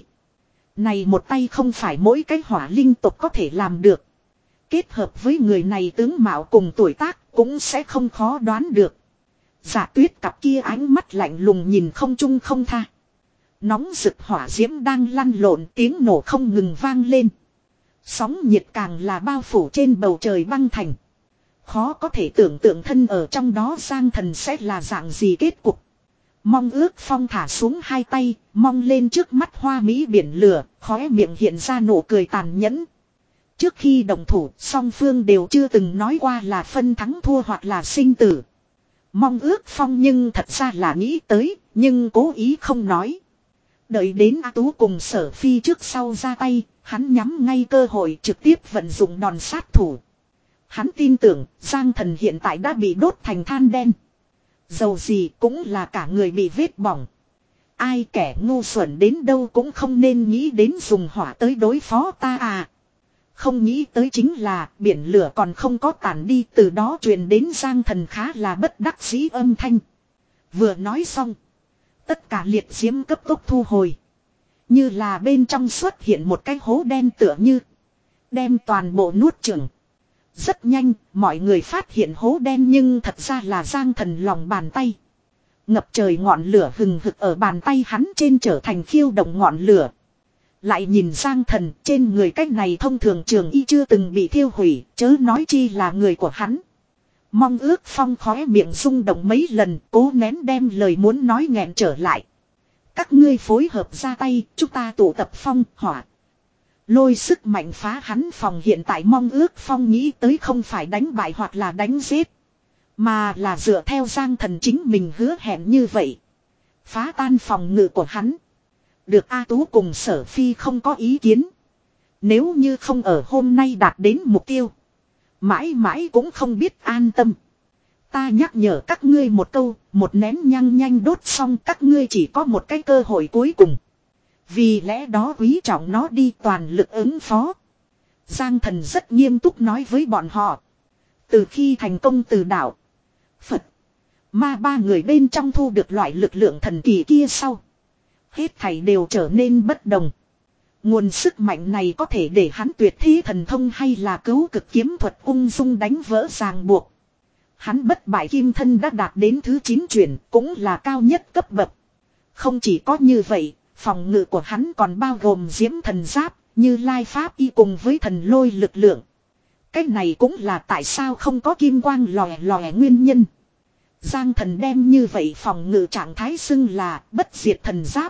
này một tay không phải mỗi cái hỏa linh tộc có thể làm được. Kết hợp với người này tướng mạo cùng tuổi tác cũng sẽ không khó đoán được. Giả Tuyết cặp kia ánh mắt lạnh lùng nhìn không chung không tha. Nóng rực hỏa diễm đang lăn lộn tiếng nổ không ngừng vang lên. Sóng nhiệt càng là bao phủ trên bầu trời băng thành. Khó có thể tưởng tượng thân ở trong đó Giang Thần sẽ là dạng gì kết cục. Mong ước phong thả xuống hai tay, mong lên trước mắt hoa mỹ biển lửa, khóe miệng hiện ra nụ cười tàn nhẫn. Trước khi đồng thủ, song phương đều chưa từng nói qua là phân thắng thua hoặc là sinh tử. Mong ước phong nhưng thật ra là nghĩ tới, nhưng cố ý không nói. Đợi đến A Tú cùng Sở Phi trước sau ra tay, hắn nhắm ngay cơ hội trực tiếp vận dụng đòn sát thủ. Hắn tin tưởng Giang Thần hiện tại đã bị đốt thành than đen. Dầu gì cũng là cả người bị vết bỏng. Ai kẻ ngu xuẩn đến đâu cũng không nên nghĩ đến dùng hỏa tới đối phó ta à. Không nghĩ tới chính là biển lửa còn không có tản đi, từ đó truyền đến Giang Thần khá là bất đắc dĩ âm thanh. Vừa nói xong, tất cả liệt diễm cấp tốc thu hồi. Như là bên trong xuất hiện một cái hố đen tựa như đem toàn bộ nuốt chửng. Rất nhanh, mọi người phát hiện hố đen nhưng thật ra là Giang Thần lòng bàn tay. Ngập trời ngọn lửa hừng hực ở bàn tay hắn trên trở thành khiêu động ngọn lửa. Lại nhìn Giang Thần trên người cách này thông thường trường y chưa từng bị thiêu hủy, chớ nói chi là người của hắn. Mong ước phong khóe miệng rung động mấy lần, cố nén đem lời muốn nói nghẹn trở lại. Các ngươi phối hợp ra tay, chúng ta tụ tập phong, hỏa. Lôi sức mạnh phá hắn phòng, hiện tại mong ước phong nghĩ tới không phải đánh bại hoặc là đánh giết. Mà là dựa theo Giang Thần chính mình hứa hẹn như vậy. Phá tan phòng ngự của hắn. Được A Tú cùng Sở Phi không có ý kiến. Nếu như không ở hôm nay đạt đến mục tiêu, mãi mãi cũng không biết an tâm. Ta nhắc nhở các ngươi một câu, một nén nhang nhanh đốt xong các ngươi chỉ có một cái cơ hội cuối cùng. Vì lẽ đó quý trọng nó đi, toàn lực ứng phó. Giang Thần rất nghiêm túc nói với bọn họ. Từ khi thành công từ đạo, Phật, ma ba người bên trong thu được loại lực lượng thần kỳ kia sau, hết thảy đều trở nên bất đồng. Nguồn sức mạnh này có thể để hắn tuyệt thế thần thông hay là cứu cực kiếm thuật ung dung đánh vỡ ràng buộc. Hắn bất bại kim thân đã đạt đến thứ chín chuyển, cũng là cao nhất cấp bậc. Không chỉ có như vậy, phòng ngự của hắn còn bao gồm diễm thần giáp, như lai pháp y cùng với thần lôi lực lượng. Cái này cũng là tại sao không có kim quang lòe lòe nguyên nhân. Giang Thần đem như vậy phòng ngự trạng thái xưng là bất diệt thần giáp.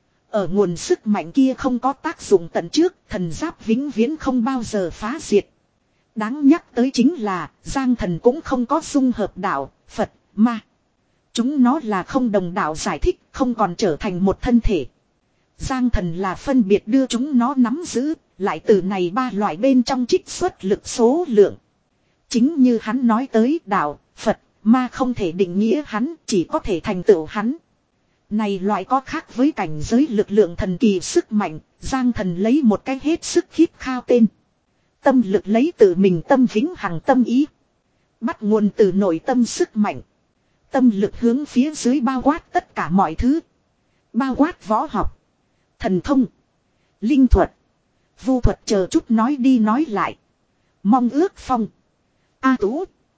Ở nguồn sức mạnh kia không có tác dụng tận trước, thần giáp vĩnh viễn không bao giờ phá diệt. Đáng nhắc tới chính là Giang Thần cũng không có dung hợp đạo, Phật, ma. Chúng nó là không đồng đạo giải thích, không còn trở thành một thân thể. Giang Thần là phân biệt đưa chúng nó nắm giữ, lại từ này ba loại bên trong trích xuất lực số lượng. Chính như hắn nói tới đạo, Phật, ma không thể định nghĩa hắn, chỉ có thể thành tựu hắn. Này loại có khác với cảnh giới lực lượng thần kỳ sức mạnh, Giang Thần lấy một cách hết sức khít khao tên. Tâm lực lấy từ mình tâm vĩnh hằng tâm ý. Bắt nguồn từ nội tâm sức mạnh. Tâm lực hướng phía dưới bao quát tất cả mọi thứ. Bao quát võ học, thần thông, linh thuật, vu thuật chờ chút nói đi nói lại. Mong ước phong, A Tú,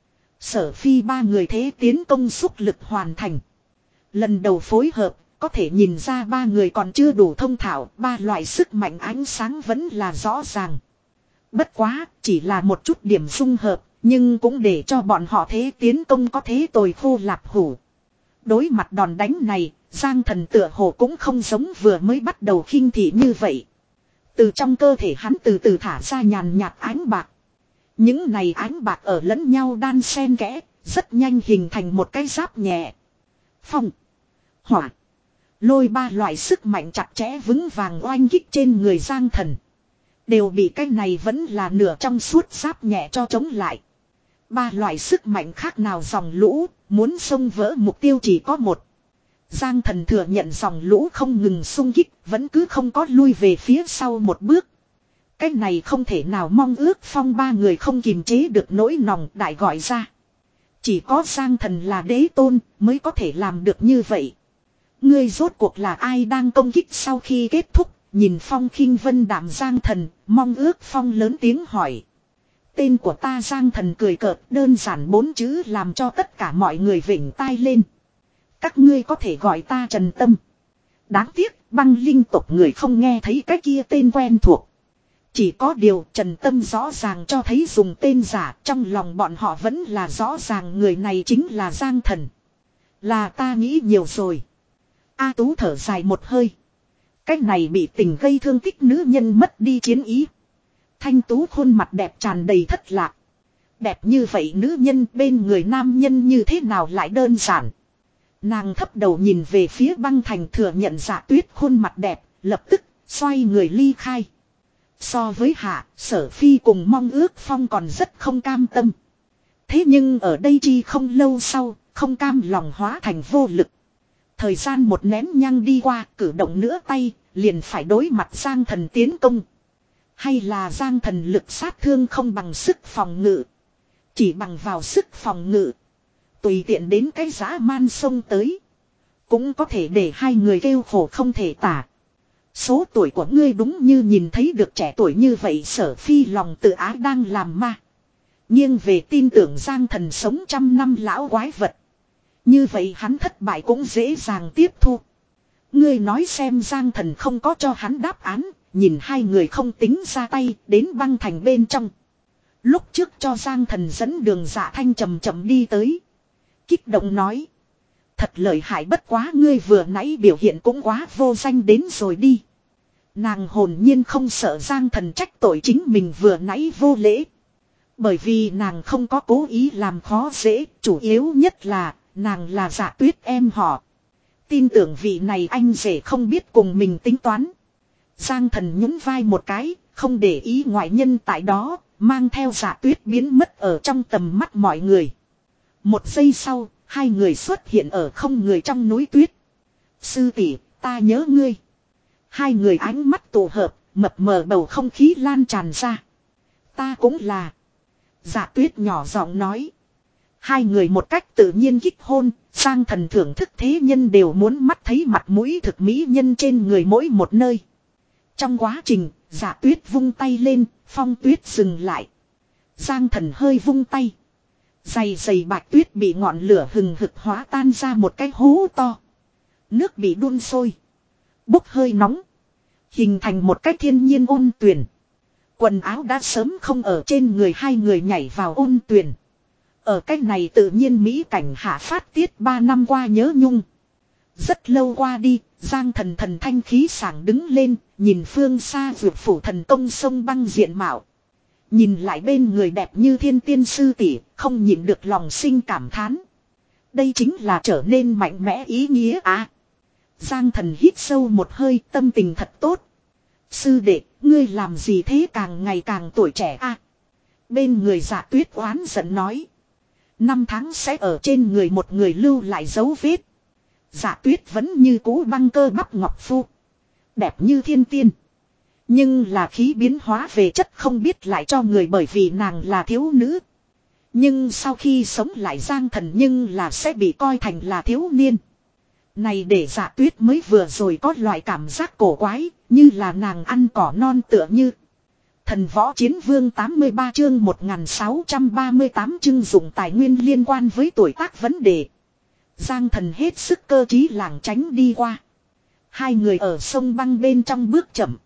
Sở Phi ba người thế tiến công xúc lực hoàn thành. Lần đầu phối hợp, có thể nhìn ra ba người còn chưa đủ thông thạo, ba loại sức mạnh ánh sáng vẫn là rõ ràng. Bất quá, chỉ là một chút điểm dung hợp, nhưng cũng để cho bọn họ thế tiến công có thế tồi khô lạp hủ. Đối mặt đòn đánh này, Giang Thần tựa hồ cũng không giống vừa mới bắt đầu khinh thị như vậy. Từ trong cơ thể hắn từ từ thả ra nhàn nhạt ánh bạc. Những này ánh bạc ở lẫn nhau đan xen kẽ, rất nhanh hình thành một cái giáp nhẹ. Phong, hỏa, lôi ba loại sức mạnh chặt chẽ vững vàng oanh kích trên người Giang Thần. Đều bị cái này vẫn là nửa trong suốt giáp nhẹ cho chống lại. Ba loại sức mạnh khác nào dòng lũ, muốn xông vỡ mục tiêu chỉ có một. Giang Thần thừa nhận dòng lũ không ngừng xung kích, vẫn cứ không có lui về phía sau một bước. Cái này không thể nào mong ước Phong ba người không kiềm chế được nỗi lòng đại gọi ra. Chỉ có Giang Thần là đế tôn mới có thể làm được như vậy. Ngươi rốt cuộc là ai đang công kích sau khi kết thúc, nhìn Phong khinh vân đạm Giang Thần, mong ước Phong lớn tiếng hỏi. Tên của ta Giang Thần cười cợt, đơn giản bốn chữ làm cho tất cả mọi người vểnh tai lên. Các ngươi có thể gọi ta Trần Tâm. Đáng tiếc, băng linh tộc người không nghe thấy cái kia tên quen thuộc. Chỉ có điều Trần Tâm rõ ràng cho thấy dùng tên giả, trong lòng bọn họ vẫn là rõ ràng người này chính là Giang Thần. Là ta nghĩ nhiều rồi. A Tú thở dài một hơi. Cái này bị tình gây thương tích nữ nhân mất đi chiến ý. Thanh Tú khuôn mặt đẹp tràn đầy thất lạc. Đẹp như vậy nữ nhân bên người nam nhân như thế nào lại đơn giản. Nàng thấp đầu nhìn về phía băng thành thừa nhận Dạ Tuyết khuôn mặt đẹp, lập tức xoay người ly khai. So với Hạ, Sở Phi cùng mong ước Phong còn rất không cam tâm. Thế nhưng ở đây chi không lâu sau, không cam lòng hóa thành vô lực. Thời gian một nén nhang đi qua, cử động nữa tay, liền phải đối mặt Giang Thần tiến công. Hay là Giang Thần lực sát thương không bằng sức phòng ngự. Chỉ bằng vào sức phòng ngự. Tùy tiện đến cái dã man sông tới. Cũng có thể để hai người kêu khổ không thể tả. Số tuổi của ngươi đúng như nhìn thấy được trẻ tuổi như vậy. Sở Phi lòng tự ái đang làm ma. Nhưng về tin tưởng Giang Thần sống trăm năm lão quái vật. Như vậy hắn thất bại cũng dễ dàng tiếp thu. Ngươi nói xem Giang Thần không có cho hắn đáp án. Nhìn hai người không tính ra tay đến băng thành bên trong. Lúc trước cho Giang Thần dẫn đường Dạ Thanh chậm chậm đi tới. Kích động nói. Thật lợi hại, bất quá ngươi vừa nãy biểu hiện cũng quá vô danh đến rồi đi. Nàng hồn nhiên không sợ Giang Thần trách tội chính mình vừa nãy vô lễ. Bởi vì nàng không có cố ý làm khó dễ, chủ yếu nhất là nàng là Dạ Tuyết em họ. Tin tưởng vị này anh rể không biết cùng mình tính toán. Giang Thần nhún vai một cái, không để ý ngoại nhân tại đó, mang theo Dạ Tuyết biến mất ở trong tầm mắt mọi người. Một giây sau, hai người xuất hiện ở không người trong núi tuyết. Sư tỷ, ta nhớ ngươi. Hai người ánh mắt tụ hợp, mập mờ bầu không khí lan tràn ra. Ta cũng là. Dạ Tuyết nhỏ giọng nói. Hai người một cách tự nhiên kích hôn, Giang Thần thưởng thức thế nhân đều muốn mắt thấy mặt mũi thực mỹ nhân trên người mỗi một nơi. Trong quá trình, Dạ Tuyết vung tay lên, Phong Tuyết dừng lại. Giang Thần hơi vung tay. Dày dày bạch tuyết bị ngọn lửa hừng hực hóa tan ra một cái hố to. Nước bị đun sôi. Bốc hơi nóng. Hình thành một cái thiên nhiên ôn tuyền. Quần áo đã sớm không ở trên người hai người nhảy vào ôn tuyền. Ở cách này tự nhiên mỹ cảnh hạ phát tiết ba năm qua nhớ nhung. Rất lâu qua đi, Giang Thần thần thanh khí sảng đứng lên, nhìn phương xa vượt phủ thần công sông băng diện mạo. Nhìn lại bên người đẹp như thiên tiên sư tỷ, không nhịn được lòng sinh cảm thán. Đây chính là trở nên mạnh mẽ ý nghĩa à. Giang Thần hít sâu một hơi, tâm tình thật tốt. Sư đệ, ngươi làm gì thế, càng ngày càng tuổi trẻ à. Bên người Dạ Tuyết oán giận nói. Năm tháng sẽ ở trên người một người lưu lại dấu vết. Dạ Tuyết vẫn như cũ băng cơ bắp ngọc phu. Đẹp như thiên tiên. Nhưng là khí biến hóa về chất không biết lại cho người, bởi vì nàng là thiếu nữ. Nhưng sau khi sống lại Giang Thần nhưng là sẽ bị coi thành là thiếu niên. Này để Dạ Tuyết mới vừa rồi có loại cảm giác cổ quái, như là nàng ăn cỏ non tựa như. Thần võ chiến vương tám mươi ba chương một nghìn sáu trăm ba mươi tám chương dụng tài nguyên liên quan với tuổi tác vấn đề. Giang Thần hết sức cơ trí lảng tránh đi qua. Hai người ở sông băng bên trong bước chậm.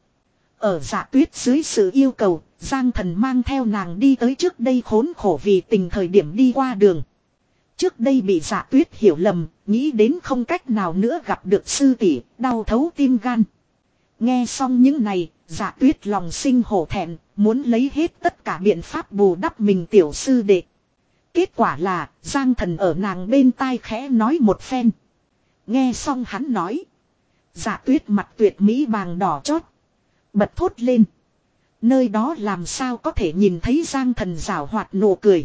Ở Dạ Tuyết dưới sự yêu cầu, Giang Thần mang theo nàng đi tới trước đây khốn khổ vì tình thời điểm đi qua đường. Trước đây bị Dạ Tuyết hiểu lầm, nghĩ đến không cách nào nữa gặp được sư tỷ, đau thấu tim gan. Nghe xong những này, Dạ Tuyết lòng sinh hổ thẹn, muốn lấy hết tất cả biện pháp bù đắp mình tiểu sư đệ. Kết quả là, Giang Thần ở nàng bên tai khẽ nói một phen. Nghe xong hắn nói. Dạ Tuyết mặt tuyệt mỹ vàng đỏ chót. Bật thốt lên. Nơi đó làm sao có thể nhìn thấy Giang Thần giảo hoạt nụ cười.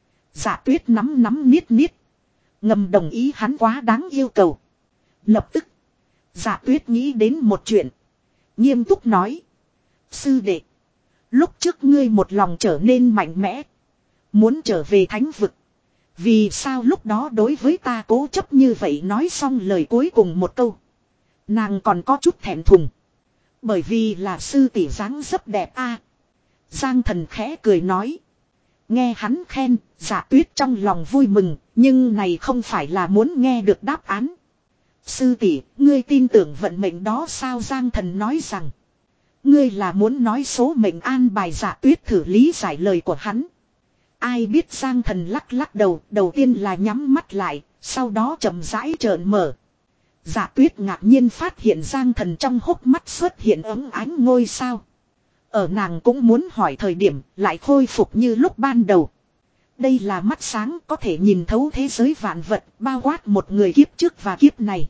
Dạ Tuyết nắm nắm niết niết. Ngầm đồng ý hắn quá đáng yêu cầu. Lập tức. Dạ Tuyết nghĩ đến một chuyện. Nghiêm túc nói. Sư đệ. Lúc trước ngươi một lòng trở nên mạnh mẽ. Muốn trở về thánh vực. Vì sao lúc đó đối với ta cố chấp như vậy, nói xong lời cuối cùng một câu. Nàng còn có chút thẹn thùng. Bởi vì là sư tỷ dáng dấp đẹp a. Giang Thần khẽ cười nói. Nghe hắn khen, Dạ Tuyết trong lòng vui mừng, nhưng này không phải là muốn nghe được đáp án. Sư tỷ, ngươi tin tưởng vận mệnh đó sao? Giang Thần nói rằng. Ngươi là muốn nói số mệnh an bài? Dạ Tuyết thử lý giải lời của hắn. Ai biết? Giang Thần lắc lắc đầu, đầu tiên là nhắm mắt lại, sau đó chậm rãi trợn mở. Dạ Tuyết ngạc nhiên phát hiện Giang Thần trong hốc mắt xuất hiện ấm ánh ngôi sao. Ở nàng cũng muốn hỏi thời điểm, lại khôi phục như lúc ban đầu. Đây là mắt sáng, có thể nhìn thấu thế giới vạn vật, bao quát một người kiếp trước và kiếp này.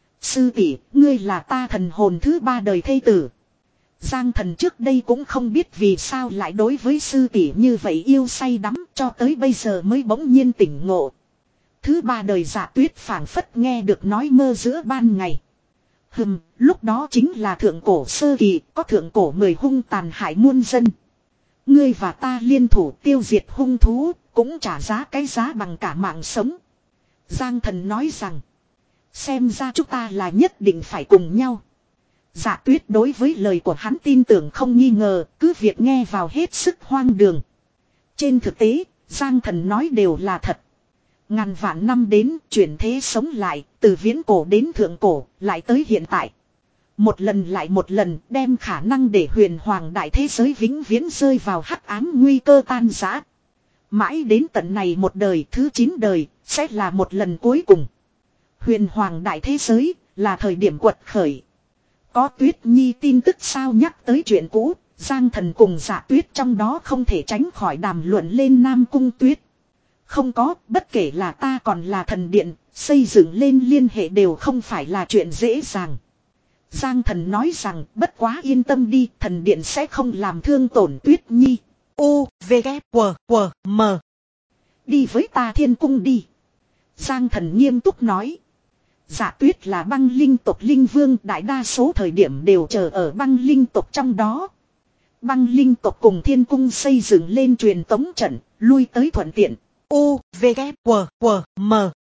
Sư tỷ, ngươi là ta thần hồn thứ ba đời thê tử. Giang Thần trước đây cũng không biết vì sao lại đối với sư tỷ như vậy yêu say đắm, cho tới bây giờ mới bỗng nhiên tỉnh ngộ. Thứ ba đời Dạ Tuyết phảng phất nghe được nói mơ giữa ban ngày. Hừm, lúc đó chính là thượng cổ sơ kỳ, có thượng cổ mười hung tàn hại muôn dân. Ngươi và ta liên thủ tiêu diệt hung thú, cũng trả giá cái giá bằng cả mạng sống. Giang Thần nói rằng, xem ra chúng ta là nhất định phải cùng nhau. Dạ Tuyết đối với lời của hắn tin tưởng không nghi ngờ, cứ việc nghe vào hết sức hoang đường. Trên thực tế, Giang Thần nói đều là thật. Ngàn vạn năm đến, chuyển thế sống lại, từ viễn cổ đến thượng cổ, lại tới hiện tại. Một lần lại một lần đem khả năng để huyền hoàng đại thế giới vĩnh viễn rơi vào hắc ám nguy cơ tan rã. Mãi đến tận này một đời, thứ chín đời, sẽ là một lần cuối cùng. Huyền hoàng đại thế giới, là thời điểm quật khởi. Có Tuyết Nhi tin tức sao? Nhắc tới chuyện cũ, Giang Thần cùng Dạ Tuyết trong đó không thể tránh khỏi đàm luận lên Nam Cung Tuyết. Không có, bất kể là ta còn là thần điện, xây dựng lên liên hệ đều không phải là chuyện dễ dàng. Giang Thần nói rằng, bất quá yên tâm đi, thần điện sẽ không làm thương tổn Tuyết Nhi. U, V, K, W, W, M. Đi với ta thiên cung đi. Giang Thần nghiêm túc nói. Dạ Tuyết là băng linh tộc linh vương, đại đa số thời điểm đều chờ ở băng linh tộc trong đó. Băng linh tộc cùng thiên cung xây dựng lên truyền tống trận, lui tới thuận tiện. U, V, K, W, W, M.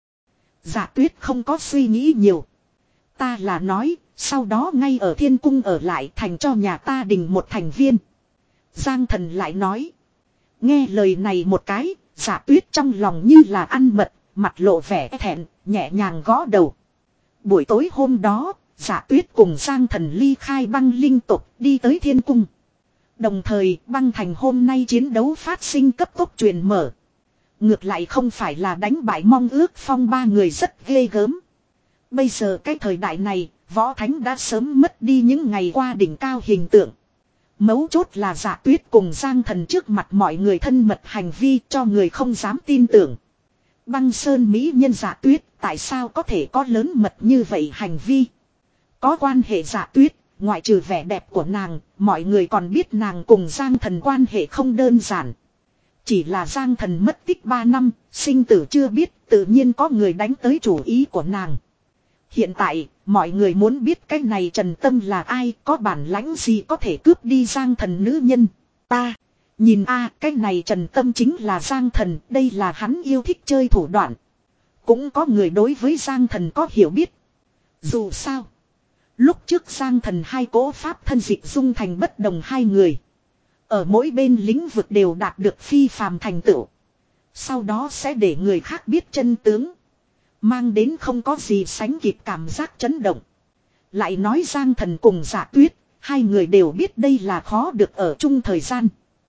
Dạ Tuyết không có suy nghĩ nhiều. Ta là nói, sau đó ngay ở thiên cung ở lại thành cho nhà ta đình một thành viên. Giang Thần lại nói. Nghe lời này một cái, Dạ Tuyết trong lòng như là ăn mật, mặt lộ vẻ thẹn, nhẹ nhàng gõ đầu. Buổi tối hôm đó, Dạ Tuyết cùng Giang Thần ly khai băng linh tộc đi tới thiên cung. Đồng thời băng thành hôm nay chiến đấu phát sinh cấp tốc truyền mở. Ngược lại không phải là đánh bại Mong Ước Phong ba người rất ghê gớm. Bây giờ cái thời đại này, võ thánh đã sớm mất đi những ngày qua đỉnh cao hình tượng. Mấu chốt là Dạ Tuyết cùng Giang Thần trước mặt mọi người thân mật hành vi cho người không dám tin tưởng. Băng sơn mỹ nhân Dạ Tuyết tại sao có thể có lớn mật như vậy hành vi? Có quan hệ Dạ Tuyết, ngoại trừ vẻ đẹp của nàng, mọi người còn biết nàng cùng Giang Thần quan hệ không đơn giản. Chỉ là Giang Thần mất tích ba năm, sinh tử chưa biết, tự nhiên có người đánh tới chủ ý của nàng. Hiện tại, mọi người muốn biết cái này Trần Tâm là ai, có bản lãnh gì có thể cướp đi Giang Thần nữ nhân. Ta, nhìn a cái này Trần Tâm chính là Giang Thần, đây là hắn yêu thích chơi thủ đoạn. Cũng có người đối với Giang Thần có hiểu biết. Dù sao, lúc trước Giang Thần hai cỗ pháp thân dịch dung thành bất đồng hai người. Ở mỗi bên lĩnh vực đều đạt được phi phàm thành tựu. Sau đó sẽ để người khác biết chân tướng. Mang đến không có gì sánh kịp cảm giác chấn động. Lại nói Giang Thần cùng Dạ Tuyết, hai người đều biết đây là khó được ở chung thời gian.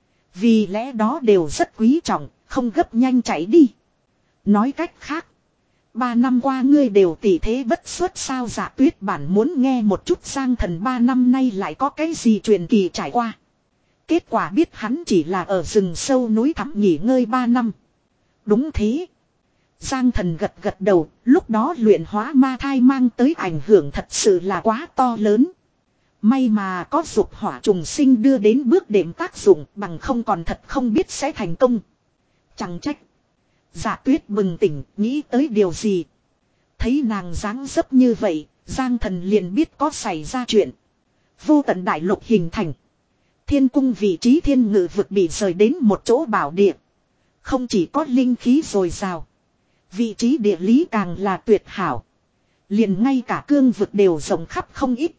Vì lẽ đó đều rất quý trọng, không gấp nhanh chạy đi. Nói cách khác, ba năm qua ngươi đều tỉ thế bất xuất sao. Dạ Tuyết bản muốn nghe một chút Giang Thần ba năm nay lại có cái gì truyền kỳ trải qua. Kết quả biết hắn chỉ là ở rừng sâu núi thẳm nghỉ ngơi ba năm. Đúng thế. Giang Thần gật gật đầu, lúc đó luyện hóa ma thai mang tới ảnh hưởng thật sự là quá to lớn. May mà có dục hỏa trùng sinh đưa đến bước đệm tác dụng, bằng không còn thật không biết sẽ thành công. Chẳng trách. Dạ Tuyết bừng tỉnh, nghĩ tới điều gì. Thấy nàng dáng dấp như vậy, Giang Thần liền biết có xảy ra chuyện. Vô tận đại lục hình thành. Thiên cung vị trí thiên ngự vực bị rời đến một chỗ bảo địa. Không chỉ có linh khí dồi dào. Vị trí địa lý càng là tuyệt hảo. Liền ngay cả cương vực đều rộng khắp không ít.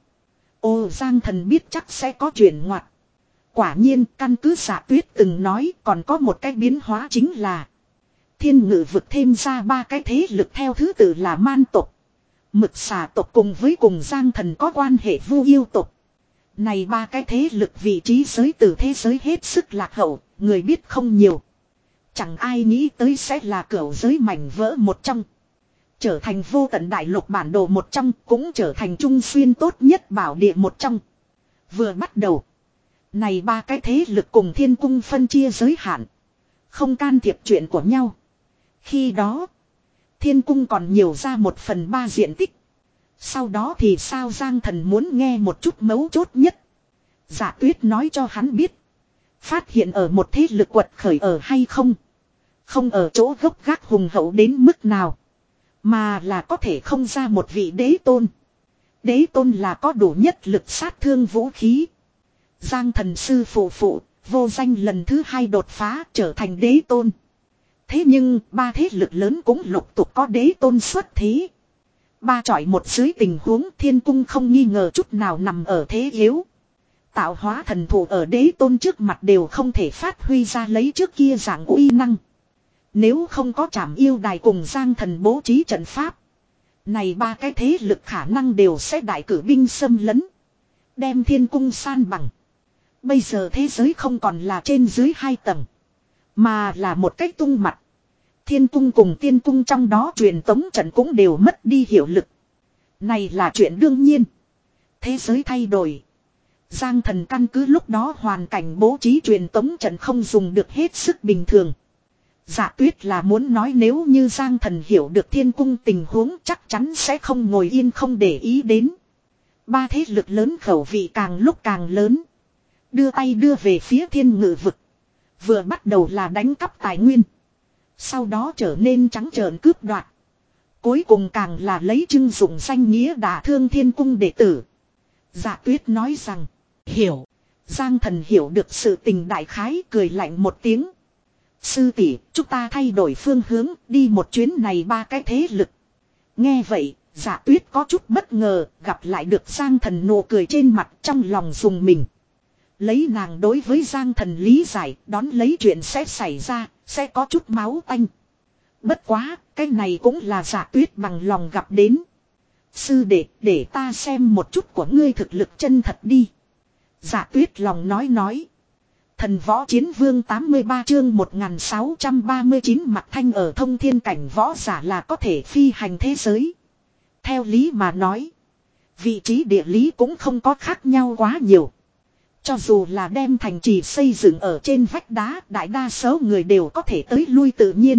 Ô Giang Thần biết chắc sẽ có chuyển ngoặt. Quả nhiên căn cứ Dạ Tuyết từng nói còn có một cái biến hóa chính là. Thiên ngự vực thêm ra ba cái thế lực theo thứ tự là man tộc, mực xà tộc cùng với cùng Giang Thần có quan hệ vu yêu tộc. Này ba cái thế lực vị trí giới từ thế giới hết sức lạc hậu, người biết không nhiều. Chẳng ai nghĩ tới sẽ là cửu giới mảnh vỡ một trong. Trở thành vô tận đại lục bản đồ một trong, cũng trở thành trung xuyên tốt nhất bảo địa một trong. Vừa bắt đầu, này ba cái thế lực cùng thiên cung phân chia giới hạn. Không can thiệp chuyện của nhau. Khi đó, thiên cung còn nhiều ra một phần ba diện tích. Sau đó thì sao Giang Thần muốn nghe một chút mấu chốt nhất. Dạ Tuyết nói cho hắn biết. Phát hiện ở một thế lực quật khởi ở hay không. Không ở chỗ gốc gác hùng hậu đến mức nào. Mà là có thể không ra một vị đế tôn. Đế tôn là có đủ nhất lực sát thương vũ khí. Giang Thần sư phụ phụ, vô danh lần thứ hai đột phá trở thành đế tôn. Thế nhưng ba thế lực lớn cũng lục tục có đế tôn xuất thế. Ba chọi một dưới tình huống thiên cung không nghi ngờ chút nào nằm ở thế yếu. Tạo hóa thần thủ ở đế tôn trước mặt đều không thể phát huy ra lấy trước kia dạng uy năng. Nếu không có Trảm Yêu Đài cùng Giang Thần bố trí trận pháp. Này ba cái thế lực khả năng đều sẽ đại cử binh xâm lấn. Đem thiên cung san bằng. Bây giờ thế giới không còn là trên dưới hai tầng. Mà là một cách tung mặt. Thiên cung cùng tiên cung trong đó truyền tống trận cũng đều mất đi hiệu lực. Này là chuyện đương nhiên. Thế giới thay đổi. Giang Thần căn cứ lúc đó hoàn cảnh bố trí truyền tống trận không dùng được hết sức bình thường. Dạ Tuyết là muốn nói nếu như Giang Thần hiểu được thiên cung tình huống chắc chắn sẽ không ngồi yên không để ý đến. Ba thế lực lớn khẩu vị càng lúc càng lớn. Đưa tay đưa về phía thiên ngự vực. Vừa bắt đầu là đánh cắp tài nguyên. Sau đó trở nên trắng trợn cướp đoạt. Cuối cùng càng là lấy trưng dụng danh nghĩa đả thương thiên cung đệ tử. Dạ Tuyết nói rằng, hiểu. Giang Thần hiểu được sự tình đại khái cười lạnh một tiếng. Sư tỷ, chúng ta thay đổi phương hướng, đi một chuyến này ba cái thế lực. Nghe vậy, Dạ Tuyết có chút bất ngờ, gặp lại được Giang Thần nụ cười trên mặt trong lòng dùng mình. Lấy nàng đối với Giang Thần lý giải, đón lấy chuyện sẽ xảy ra, sẽ có chút máu tanh. Bất quá, cái này cũng là Dạ Tuyết bằng lòng gặp đến. Sư đệ, để ta xem một chút của ngươi thực lực chân thật đi. Dạ Tuyết lòng nói nói. Thần võ chiến vương tám mươi ba chương một nghìn sáu trăm ba mươi chín mặt thanh ở thông thiên cảnh võ giả là có thể phi hành thế giới. Theo lý mà nói, vị trí địa lý cũng không có khác nhau quá nhiều. Cho dù là đem thành trì xây dựng ở trên vách đá, đại đa số người đều có thể tới lui tự nhiên.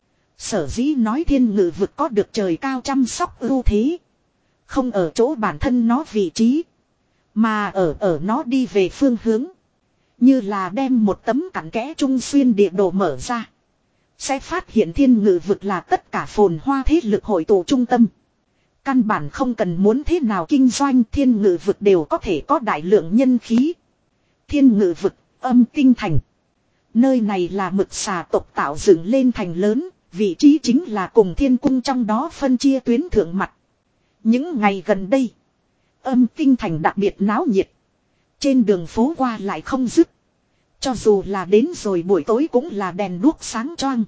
Sở dĩ nói thiên ngự vực có được trời cao chăm sóc ưu thế. Không ở chỗ bản thân nó vị trí, mà ở ở nó đi về phương hướng. Như là đem một tấm cặn kẽ trung xuyên địa đồ mở ra. Sẽ phát hiện thiên ngự vực là tất cả phồn hoa thế lực hội tụ trung tâm. Căn bản không cần muốn thế nào kinh doanh thiên ngự vực đều có thể có đại lượng nhân khí. Thiên ngự vực, âm tinh thành. Nơi này là mực xà tộc tạo dựng lên thành lớn, vị trí chính là cùng thiên cung trong đó phân chia tuyến thượng mặt. Những ngày gần đây, âm tinh thành đặc biệt náo nhiệt. Trên đường phố qua lại không dứt. Cho dù là đến rồi buổi tối cũng là đèn đuốc sáng choang.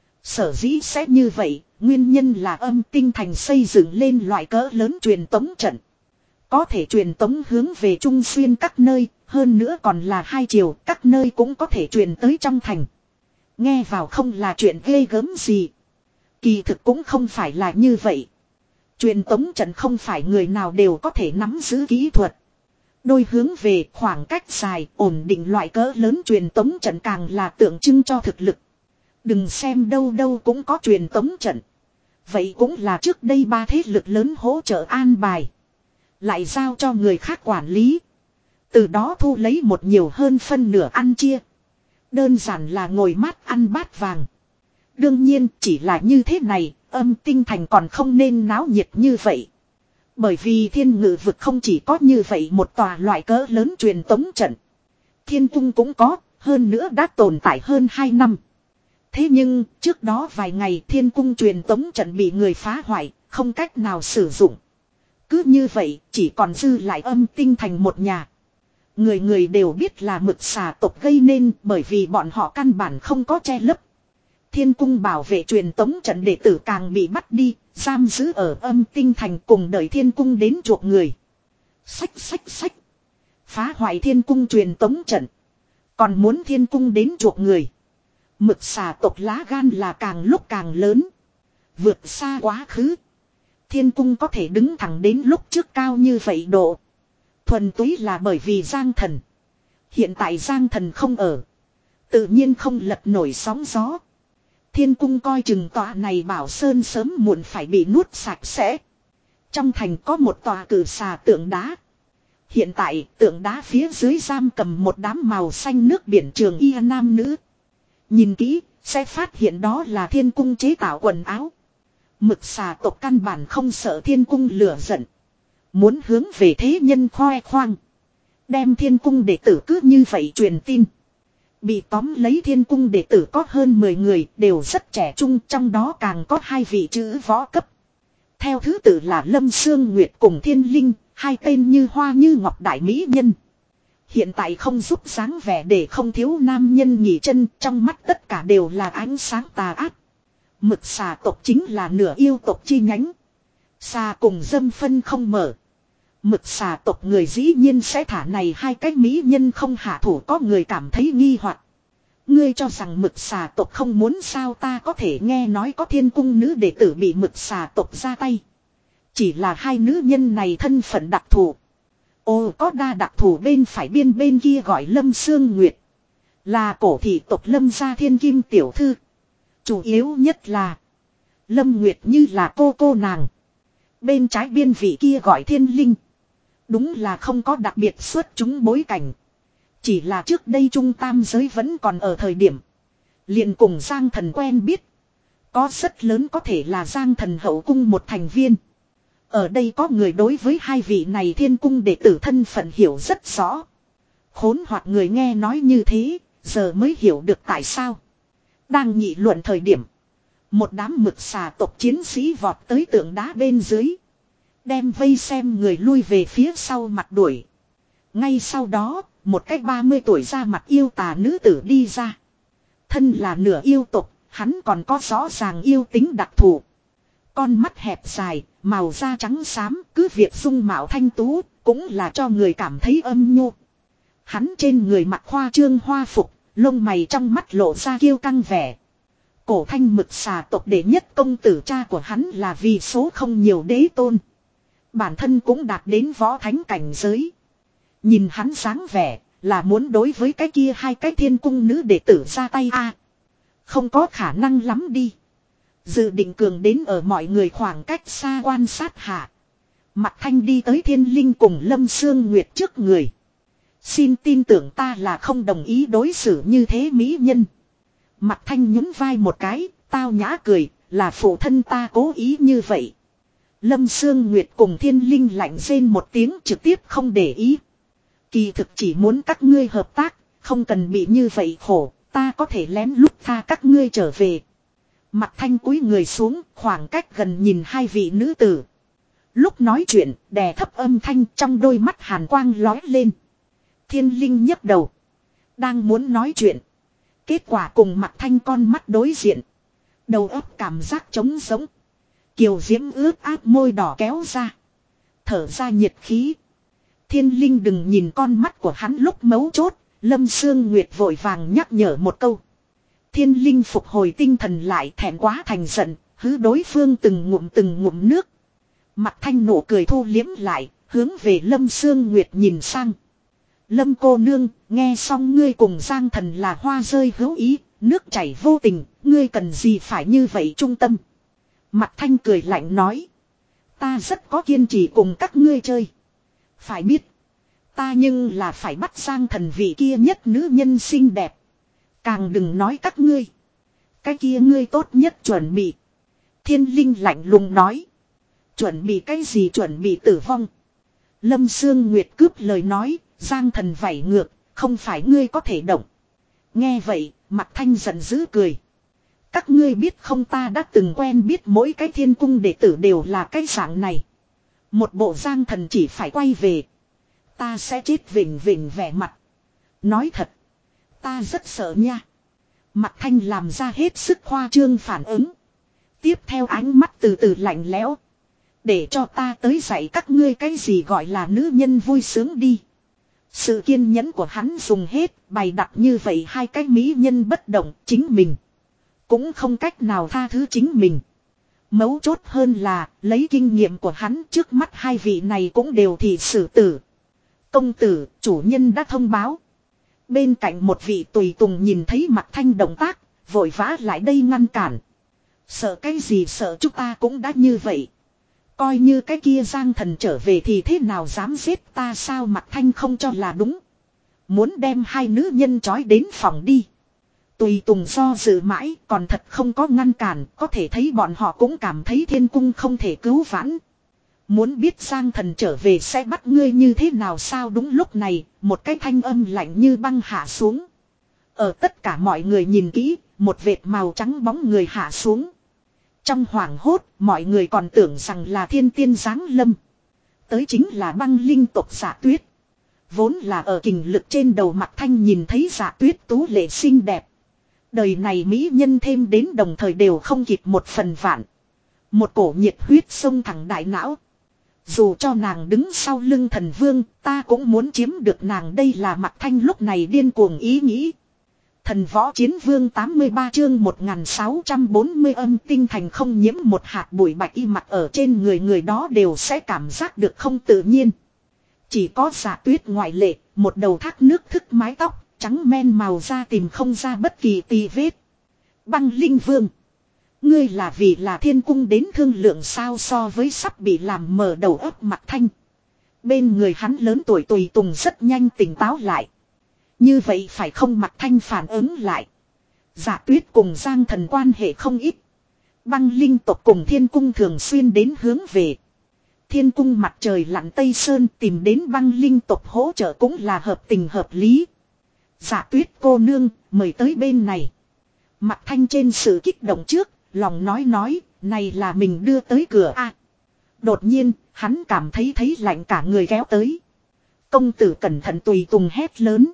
Sở dĩ sẽ như vậy, nguyên nhân là âm tinh thành xây dựng lên loại cỡ lớn truyền tống trận. Có thể truyền tống hướng về trung xuyên các nơi, hơn nữa còn là hai chiều, các nơi cũng có thể truyền tới trong thành. Nghe vào không là chuyện ghê gớm gì. Kỳ thực cũng không phải là như vậy. Truyền tống trận không phải người nào đều có thể nắm giữ kỹ thuật. Đôi hướng về khoảng cách dài, ổn định loại cỡ lớn truyền tống trận càng là tượng trưng cho thực lực. Đừng xem đâu đâu cũng có truyền tống trận. Vậy cũng là trước đây ba thế lực lớn hỗ trợ an bài. Lại giao cho người khác quản lý. Từ đó thu lấy một nhiều hơn phân nửa ăn chia. Đơn giản là ngồi mát ăn bát vàng. Đương nhiên chỉ là như thế này, âm tinh thành còn không nên náo nhiệt như vậy. Bởi vì thiên ngự vực không chỉ có như vậy một tòa loại cỡ lớn truyền tống trận. Thiên cung cũng có, hơn nữa đã tồn tại hơn hai năm. Thế nhưng, trước đó vài ngày thiên cung truyền tống trận bị người phá hoại, không cách nào sử dụng. Cứ như vậy, chỉ còn dư lại âm tinh thành một nhà. Người người đều biết là mực xà tộc gây nên bởi vì bọn họ căn bản không có che lấp. Thiên cung bảo vệ truyền tống trận đệ tử càng bị bắt đi, giam giữ ở âm tinh thành cùng đợi thiên cung đến chuộc người. Xách xách xách. Phá hoại thiên cung truyền tống trận. Còn muốn thiên cung đến chuộc người. Mực xà tộc lá gan là càng lúc càng lớn. Vượt xa quá khứ. Thiên cung có thể đứng thẳng đến lúc trước cao như vậy độ. Thuần túy là bởi vì Giang Thần. Hiện tại Giang Thần không ở. Tự nhiên không lật nổi sóng gió. Thiên cung coi chừng tòa này bảo sơn sớm muộn phải bị nuốt sạch sẽ. Trong thành có một tòa cử xà tượng đá. Hiện tại tượng đá phía dưới giam cầm một đám màu xanh nước biển trường y nam nữ. Nhìn kỹ sẽ phát hiện đó là thiên cung chế tạo quần áo. Mực xà tộc căn bản không sợ thiên cung lửa giận. Muốn hướng về thế nhân khoe khoang. Đem thiên cung đệ tử cứ như vậy truyền tin. Bị tóm lấy thiên cung đệ tử có hơn mười người đều rất trẻ trung, trong đó càng có hai vị chữ võ cấp. Theo thứ tự là Lâm Sương Nguyệt cùng Thiên Linh, hai tên như hoa như ngọc đại mỹ nhân. Hiện tại không giúp dáng vẻ để không thiếu nam nhân nghỉ chân, trong mắt tất cả đều là ánh sáng tà ác. Mực xà tộc chính là nửa yêu tộc chi nhánh. Xà cùng dâm phân không mở. Mực xà tộc người dĩ nhiên sẽ thả này hai cái mỹ nhân không hạ thủ, có người cảm thấy nghi hoặc. Ngươi cho rằng mực xà tộc không muốn sao? Ta có thể nghe nói có thiên cung nữ đệ tử bị mực xà tộc ra tay. Chỉ là hai nữ nhân này thân phận đặc thù. Ồ, có đa đặc thù bên phải biên bên kia gọi Lâm Sương Nguyệt. Là cổ thị tộc Lâm gia thiên kim tiểu thư. Chủ yếu nhất là Lâm Nguyệt như là cô cô nàng. Bên trái biên vị kia gọi Thiên Linh. Đúng là không có đặc biệt xuất chúng bối cảnh. Chỉ là trước đây trung tam giới vẫn còn ở thời điểm. Liền cùng Giang Thần quen biết. Có rất lớn có thể là Giang Thần hậu cung một thành viên. Ở đây có người đối với hai vị này thiên cung đệ tử thân phận hiểu rất rõ. Khốn hoặc người nghe nói như thế, giờ mới hiểu được tại sao. Đang nghị luận thời điểm. Một đám mực xà tộc chiến sĩ vọt tới tượng đá bên dưới. Đem vây xem người lui về phía sau mặt đuổi. Ngay sau đó, một cách ba mươi tuổi ra mặt yêu tà nữ tử đi ra. Thân là nửa yêu tộc, hắn còn có rõ ràng yêu tính đặc thù. Con mắt hẹp dài, màu da trắng xám, cứ việc dung mạo thanh tú, cũng là cho người cảm thấy âm nhu. Hắn trên người mặc hoa trương hoa phục, lông mày trong mắt lộ ra kiêu căng vẻ. Cổ thanh mực xà tộc đệ nhất công tử cha của hắn là vì số không nhiều đế tôn. Bản thân cũng đạt đến võ thánh cảnh giới. Nhìn hắn dáng vẻ, là muốn đối với cái kia hai cái thiên cung nữ đệ tử ra tay a. À, không có khả năng lắm đi. Dự định cường đến ở mọi người khoảng cách xa quan sát hạ. Mặt thanh đi tới Thiên Linh cùng Lâm Sương Nguyệt trước người. Xin tin tưởng ta là không đồng ý đối xử như thế mỹ nhân. Mặt thanh nhún vai một cái, tao nhã cười, là phụ thân ta cố ý như vậy. Lâm Sương Nguyệt cùng Thiên Linh lạnh rên một tiếng trực tiếp không để ý. Kỳ thực chỉ muốn các ngươi hợp tác, không cần bị như vậy khổ, ta có thể lén lút tha các ngươi trở về. Mặt thanh cúi người xuống, khoảng cách gần nhìn hai vị nữ tử. Lúc nói chuyện, đè thấp âm thanh trong đôi mắt hàn quang lói lên. Thiên Linh nhấc đầu. Đang muốn nói chuyện. Kết quả cùng Mạc Thanh con mắt đối diện. Đầu óc cảm giác trống sống. Kiều diễm ướt át môi đỏ kéo ra. Thở ra nhiệt khí. Thiên Linh đừng nhìn con mắt của hắn lúc mấu chốt. Lâm Sương Nguyệt vội vàng nhắc nhở một câu. Thiên Linh phục hồi tinh thần lại, thẹn quá thành giận. Hứ đối phương từng ngụm từng ngụm nước. Mạc Thanh nụ cười thu liếm lại. Hướng về Lâm Sương Nguyệt nhìn sang. Lâm cô nương, nghe xong ngươi cùng Giang Thần là hoa rơi hữu ý, nước chảy vô tình, ngươi cần gì phải như vậy trung tâm. Mạc Thanh cười lạnh nói. Ta rất có kiên trì cùng các ngươi chơi. Phải biết, ta nhưng là phải bắt Giang Thần vị kia nhất nữ nhân xinh đẹp. Càng đừng nói các ngươi. Cái kia ngươi tốt nhất chuẩn bị. Thiên Linh lạnh lùng nói. Chuẩn bị cái gì, chuẩn bị tử vong. Lâm Sương Nguyệt cướp lời nói. Giang Thần vảy ngược, không phải ngươi có thể động. Nghe vậy, Mạc Thanh giận dữ cười. Các ngươi biết không, ta đã từng quen biết mỗi cái thiên cung đệ tử đều là cái dạng này. Một bộ Giang Thần chỉ phải quay về. Ta sẽ chết vỉnh vỉnh vẻ mặt. Nói thật, ta rất sợ nha. Mạc Thanh làm ra hết sức khoa trương phản ứng. Tiếp theo ánh mắt từ từ lạnh lẽo. Để cho ta tới dạy các ngươi cái gì gọi là nữ nhân vui sướng đi. Sự kiên nhẫn của hắn dùng hết, bày đặt như vậy hai cái mỹ nhân bất động, chính mình cũng không cách nào tha thứ chính mình. Mấu chốt hơn là, lấy kinh nghiệm của hắn, trước mắt hai vị này cũng đều thị xử tử. Công tử, chủ nhân đã thông báo. Bên cạnh một vị tùy tùng nhìn thấy Mạc Thanh động tác, vội vã lại đây ngăn cản. Sợ cái gì, sợ chúng ta cũng đã như vậy. Coi như cái kia Giang Thần trở về thì thế nào dám giết ta sao, Mạc Thanh không cho là đúng. Muốn đem hai nữ nhân trói đến phòng đi. Tùy tùng do dự mãi, còn thật không có ngăn cản, có thể thấy bọn họ cũng cảm thấy thiên cung không thể cứu vãn. Muốn biết Giang Thần trở về sẽ bắt ngươi như thế nào sao. Đúng lúc này, một cái thanh âm lạnh như băng hạ xuống. Ở tất cả mọi người nhìn kỹ, một vệt màu trắng bóng người hạ xuống. Trong hoảng hốt, mọi người còn tưởng rằng là thiên tiên giáng lâm. Tới chính là băng linh tộc Dạ Tuyết. Vốn là ở kình lực trên đầu Mạc Thanh nhìn thấy Dạ Tuyết tú lệ xinh đẹp. Đời này mỹ nhân thêm đến đồng thời đều không kịp một phần vạn. Một cổ nhiệt huyết xông thẳng đại não. Dù cho nàng đứng sau lưng thần vương, ta cũng muốn chiếm được nàng, đây là Mạc Thanh lúc này điên cuồng ý nghĩ. Thần võ chiến vương tám mươi ba chương một nghìn sáu trăm bốn mươi âm tinh thành không nhiễm một hạt bụi bạch y mặc ở trên người người đó đều sẽ cảm giác được không tự nhiên. Chỉ có Dạ Tuyết ngoại lệ, một đầu thác nước thức mái tóc, trắng men màu da tìm không ra bất kỳ tì vết. Băng Linh Vương. Ngươi là vì là thiên cung đến thương lượng sao, so với sắp bị làm mờ đầu óc Mạc Thanh. Bên người hắn lớn tuổi tùy tùng rất nhanh tỉnh táo lại. Như vậy phải không, Mạc Thanh phản ứng lại. Dạ Tuyết cùng Giang Thần quan hệ không ít. Băng linh tộc cùng thiên cung thường xuyên đến hướng về. Thiên cung mặt trời lặn Tây Sơn tìm đến băng linh tộc hỗ trợ cũng là hợp tình hợp lý. Dạ Tuyết cô nương, mời tới bên này. Mạc Thanh trên sự kích động trước, lòng nói nói, này là mình đưa tới cửa a. À, đột nhiên, hắn cảm thấy thấy lạnh cả người kéo tới. Công tử cẩn thận, tùy tùng hét lớn.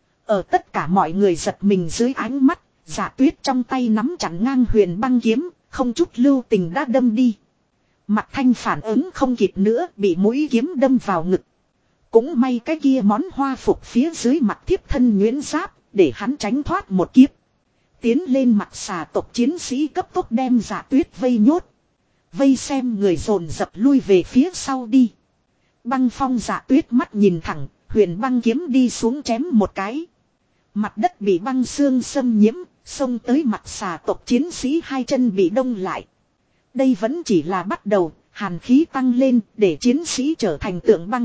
Ở tất cả mọi người giật mình dưới ánh mắt, Dạ Tuyết trong tay nắm chặt ngang huyền băng kiếm, không chút lưu tình đã đâm đi. Mạc Thanh phản ứng không kịp nữa, bị mũi kiếm đâm vào ngực. Cũng may cái kia món hoa phục phía dưới mặt thiếp thân nhuyễn giáp, để hắn tránh thoát một kiếp. Tiến lên mặt xà tộc chiến sĩ cấp tốc đem Dạ Tuyết vây nhốt. Vây xem người dồn dập lui về phía sau đi. Băng Phong Dạ Tuyết mắt nhìn thẳng, huyền băng kiếm đi xuống chém một cái. Mặt đất bị băng xương xâm nhiễm, xông tới mặt xà tộc chiến sĩ hai chân bị đông lại. Đây vẫn chỉ là bắt đầu, hàn khí tăng lên để chiến sĩ trở thành tượng băng.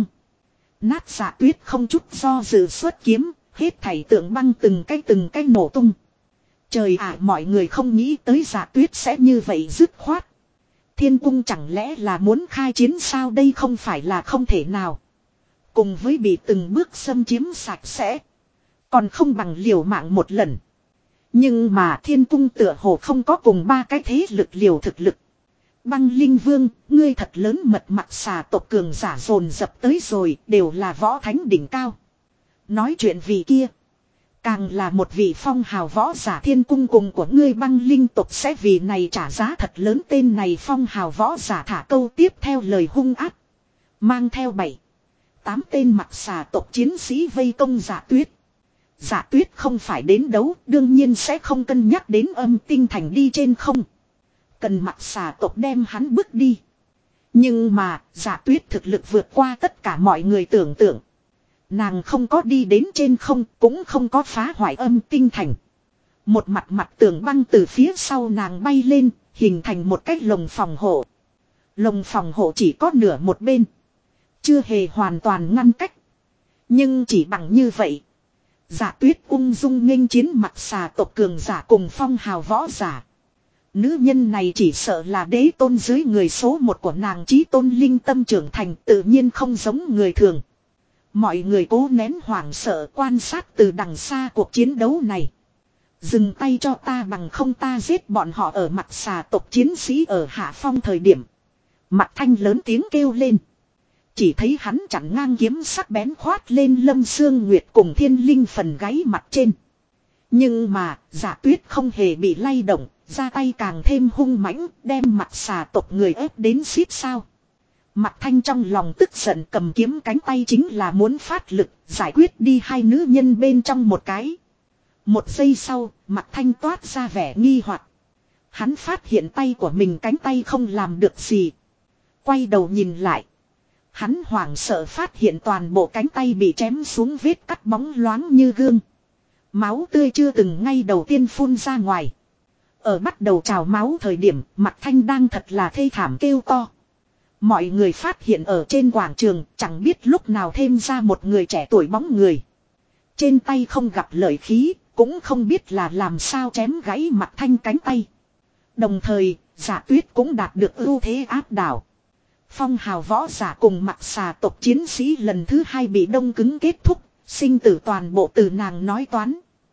Nát Dạ Tuyết không chút do dự xuất kiếm, hết thảy tượng băng từng cái từng cái nổ tung. Trời ạ, mọi người không nghĩ tới Dạ Tuyết sẽ như vậy dứt khoát. Thiên cung chẳng lẽ là muốn khai chiến sao, đây không phải là không thể nào. Cùng với bị từng bước xâm chiếm sạch sẽ, còn không bằng liều mạng một lần. Nhưng mà thiên cung tựa hồ không có cùng ba cái thế lực liều thực lực. Băng Linh Vương, ngươi thật lớn mật, mặt xà tộc cường giả dồn dập tới rồi, đều là võ thánh đỉnh cao. Nói chuyện vì kia. Càng là một vị phong hào võ giả thiên cung cùng của ngươi băng linh tộc sẽ vì này trả giá thật lớn. Tên này phong hào võ giả thả câu tiếp theo lời hung ác. Mang theo bảy tám tên mặt xà tộc chiến sĩ vây công Dạ Tuyết. Dạ Tuyết không phải đến đấu, đương nhiên sẽ không cân nhắc đến âm tinh thành đi trên không. Cần mặt xà tộc đem hắn bước đi. Nhưng mà, Dạ Tuyết thực lực vượt qua tất cả mọi người tưởng tượng. Nàng không có đi đến trên không, cũng không có phá hoại âm tinh thành. Một mặt mặt tường băng từ phía sau nàng bay lên, hình thành một cái lồng phòng hộ. Lồng phòng hộ chỉ có nửa một bên. Chưa hề hoàn toàn ngăn cách. Nhưng chỉ bằng như vậy. Dạ Tuyết ung dung nghênh chiến mặt xà tộc cường giả cùng phong hào võ giả. Nữ nhân này chỉ sợ là đế tôn dưới người số một của nàng chí tôn linh tâm trưởng thành, tự nhiên không giống người thường. Mọi người cố nén hoảng sợ quan sát từ đằng xa cuộc chiến đấu này. Dừng tay cho ta bằng không ta giết bọn họ. Ở mặt xà tộc chiến sĩ ở hạ phong thời điểm. Mặt Thanh lớn tiếng kêu lên. Chỉ thấy hắn chặn ngang kiếm sắc bén khoát lên Lâm Sương Nguyệt cùng Thiên Linh phần gáy mặt trên. Nhưng mà, Dạ Tuyết không hề bị lay động, ra tay càng thêm hung mãnh, đem mặt xà tộc người ép đến xít sao. Mặt Thanh trong lòng tức giận cầm kiếm cánh tay chính là muốn phát lực, giải quyết đi hai nữ nhân bên trong một cái. Một giây sau, Mặt Thanh toát ra vẻ nghi hoặc. Hắn phát hiện tay của mình cánh tay không làm được gì. Quay đầu nhìn lại. Hắn hoảng sợ phát hiện toàn bộ cánh tay bị chém xuống vết cắt bóng loáng như gương. Máu tươi chưa từng ngay đầu tiên phun ra ngoài. Ở bắt đầu trào máu thời điểm, Mặt Thanh đang thật là thê thảm kêu to. Mọi người phát hiện ở trên quảng trường, chẳng biết lúc nào thêm ra một người trẻ tuổi bóng người. Trên tay không gặp lợi khí, cũng không biết là làm sao chém gãy Mặt Thanh cánh tay. Đồng thời, Dạ Tuyết cũng đạt được ưu thế áp đảo. Phong hào võ giả cùng mặt xà tộc chiến sĩ lần thứ hai bị đông cứng kết thúc, sinh tử toàn bộ từ nàng nói toán.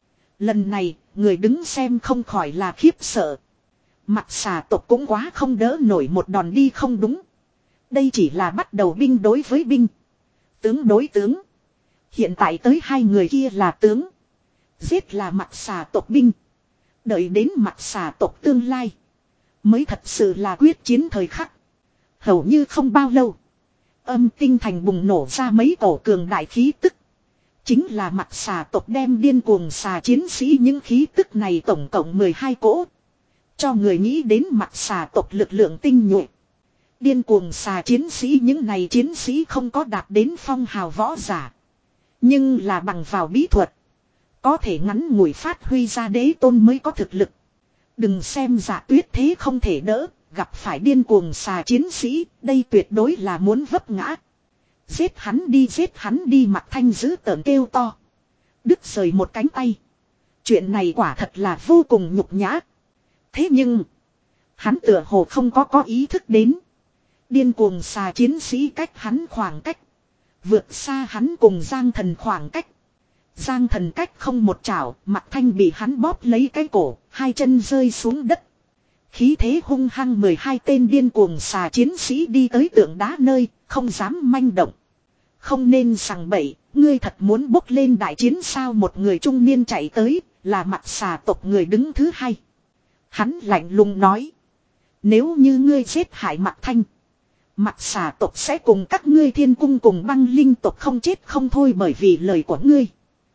Lần này, người đứng xem không khỏi là khiếp sợ. Mặt xà tộc cũng quá không đỡ nổi một đòn đi không đúng. Đây chỉ là bắt đầu binh đối với binh. Tướng đối tướng. Hiện tại tới hai người kia là tướng. Giết là mặt xà tộc binh. Đợi đến mặt xà tộc tương lai. Mới thật sự là quyết chiến thời khắc. Hầu như không bao lâu. Âm tinh thành bùng nổ ra mấy tổ cường đại khí tức. Chính là mặt xà tộc đem điên cuồng xà chiến sĩ những khí tức này tổng cộng mười hai cỗ. Cho người nghĩ đến mặt xà tộc lực lượng tinh nhuệ. Điên cuồng xà chiến sĩ những này chiến sĩ không có đạt đến phong hào võ giả. Nhưng là bằng vào bí thuật. Có thể ngắn ngủi phát huy ra đế tôn mới có thực lực. Đừng xem Dạ Tuyết thế không thể đỡ. Gặp phải điên cuồng xà chiến sĩ, đây tuyệt đối là muốn vấp ngã. Giết hắn đi giết hắn đi Mặt Thanh dữ tợn kêu to. Đứt rời một cánh tay. Chuyện này quả thật là vô cùng nhục nhã. Thế nhưng, hắn tựa hồ không có có ý thức đến. Điên cuồng xà chiến sĩ cách hắn khoảng cách. Vượt xa hắn cùng Giang Thần khoảng cách. Giang Thần cách không một chảo, Mặt Thanh bị hắn bóp lấy cái cổ, hai chân rơi xuống đất. Khí thế hung hăng mười hai tên điên cuồng xà chiến sĩ đi tới tượng đá nơi, không dám manh động. Không nên sằng bậy, ngươi thật muốn bốc lên đại chiến sao? Một người trung niên chạy tới, là mặt xà tộc người đứng thứ hai. Hắn lạnh lùng nói. Nếu như ngươi giết hại Mặt Thanh, mặt xà tộc sẽ cùng các ngươi thiên cung cùng băng linh tộc không chết không thôi bởi vì lời của ngươi.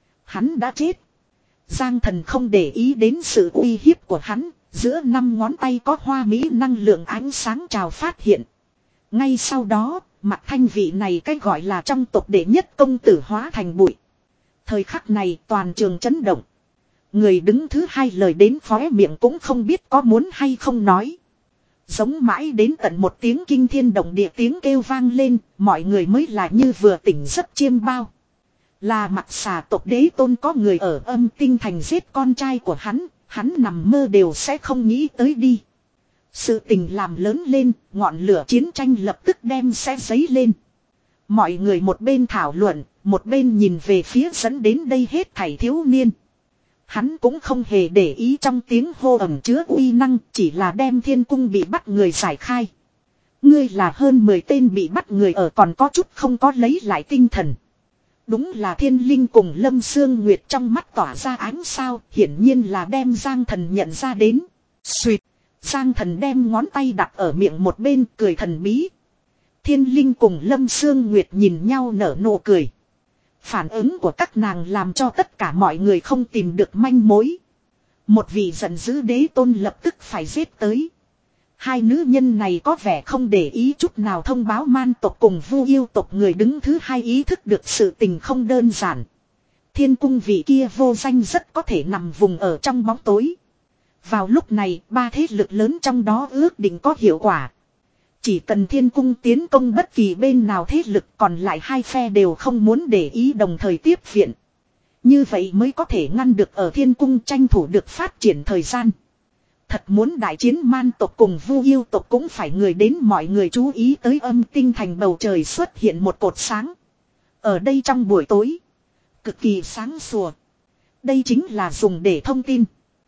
Hắn đã chết. Giang Thần không để ý đến sự uy hiếp của hắn. Giữa năm ngón tay có hoa mỹ năng lượng ánh sáng trào phát hiện. Ngay sau đó, Mặt Thanh vị này cách gọi là trong tộc đệ nhất công tử hóa thành bụi. Thời khắc này toàn trường chấn động. Người đứng thứ hai lời đến khóe miệng cũng không biết có muốn hay không nói. Giống mãi đến tận một tiếng kinh thiên động địa tiếng kêu vang lên, mọi người mới là như vừa tỉnh giấc chiêm bao. Là mặt xà tộc đế tôn có người ở âm tinh thành giết con trai của hắn. Hắn nằm mơ đều sẽ không nghĩ tới đi. Sự tình làm lớn lên, ngọn lửa chiến tranh lập tức đem sẽ dấy lên. Mọi người một bên thảo luận, một bên nhìn về phía dẫn đến đây hết thảy thiếu niên. Hắn cũng không hề để ý trong tiếng hô ẩm chứa uy năng, chỉ là đem thiên cung bị bắt người giải khai. Ngươi là hơn mười tên bị bắt người ở còn có chút không có lấy lại tinh thần. Đúng là Thiên Linh cùng Lâm Sương Nguyệt trong mắt tỏa ra ánh sao, hiển nhiên là đem Giang Thần nhận ra đến. Xuyệt, Giang Thần đem ngón tay đặt ở miệng một bên, cười thần bí. Thiên Linh cùng Lâm Sương Nguyệt nhìn nhau nở nụ cười. Phản ứng của các nàng làm cho tất cả mọi người không tìm được manh mối. Một vị giận dữ đế tôn lập tức phải giết tới. Hai nữ nhân này có vẻ không để ý chút nào thông báo man tộc cùng Vu yêu tộc người đứng thứ hai ý thức được sự tình không đơn giản. Thiên cung vị kia vô danh rất có thể nằm vùng ở trong bóng tối. Vào lúc này ba thế lực lớn trong đó ước định có hiệu quả. Chỉ cần thiên cung tiến công bất kỳ bên nào thế lực còn lại hai phe đều không muốn để ý đồng thời tiếp viện. Như vậy mới có thể ngăn được ở thiên cung tranh thủ được phát triển thời gian. Thật muốn đại chiến man tộc cùng Vu yêu tộc cũng phải người đến mọi người chú ý tới âm tinh thành bầu trời xuất hiện một cột sáng. Ở đây trong buổi tối. Cực kỳ sáng sủa. Đây chính là dùng để thông tin.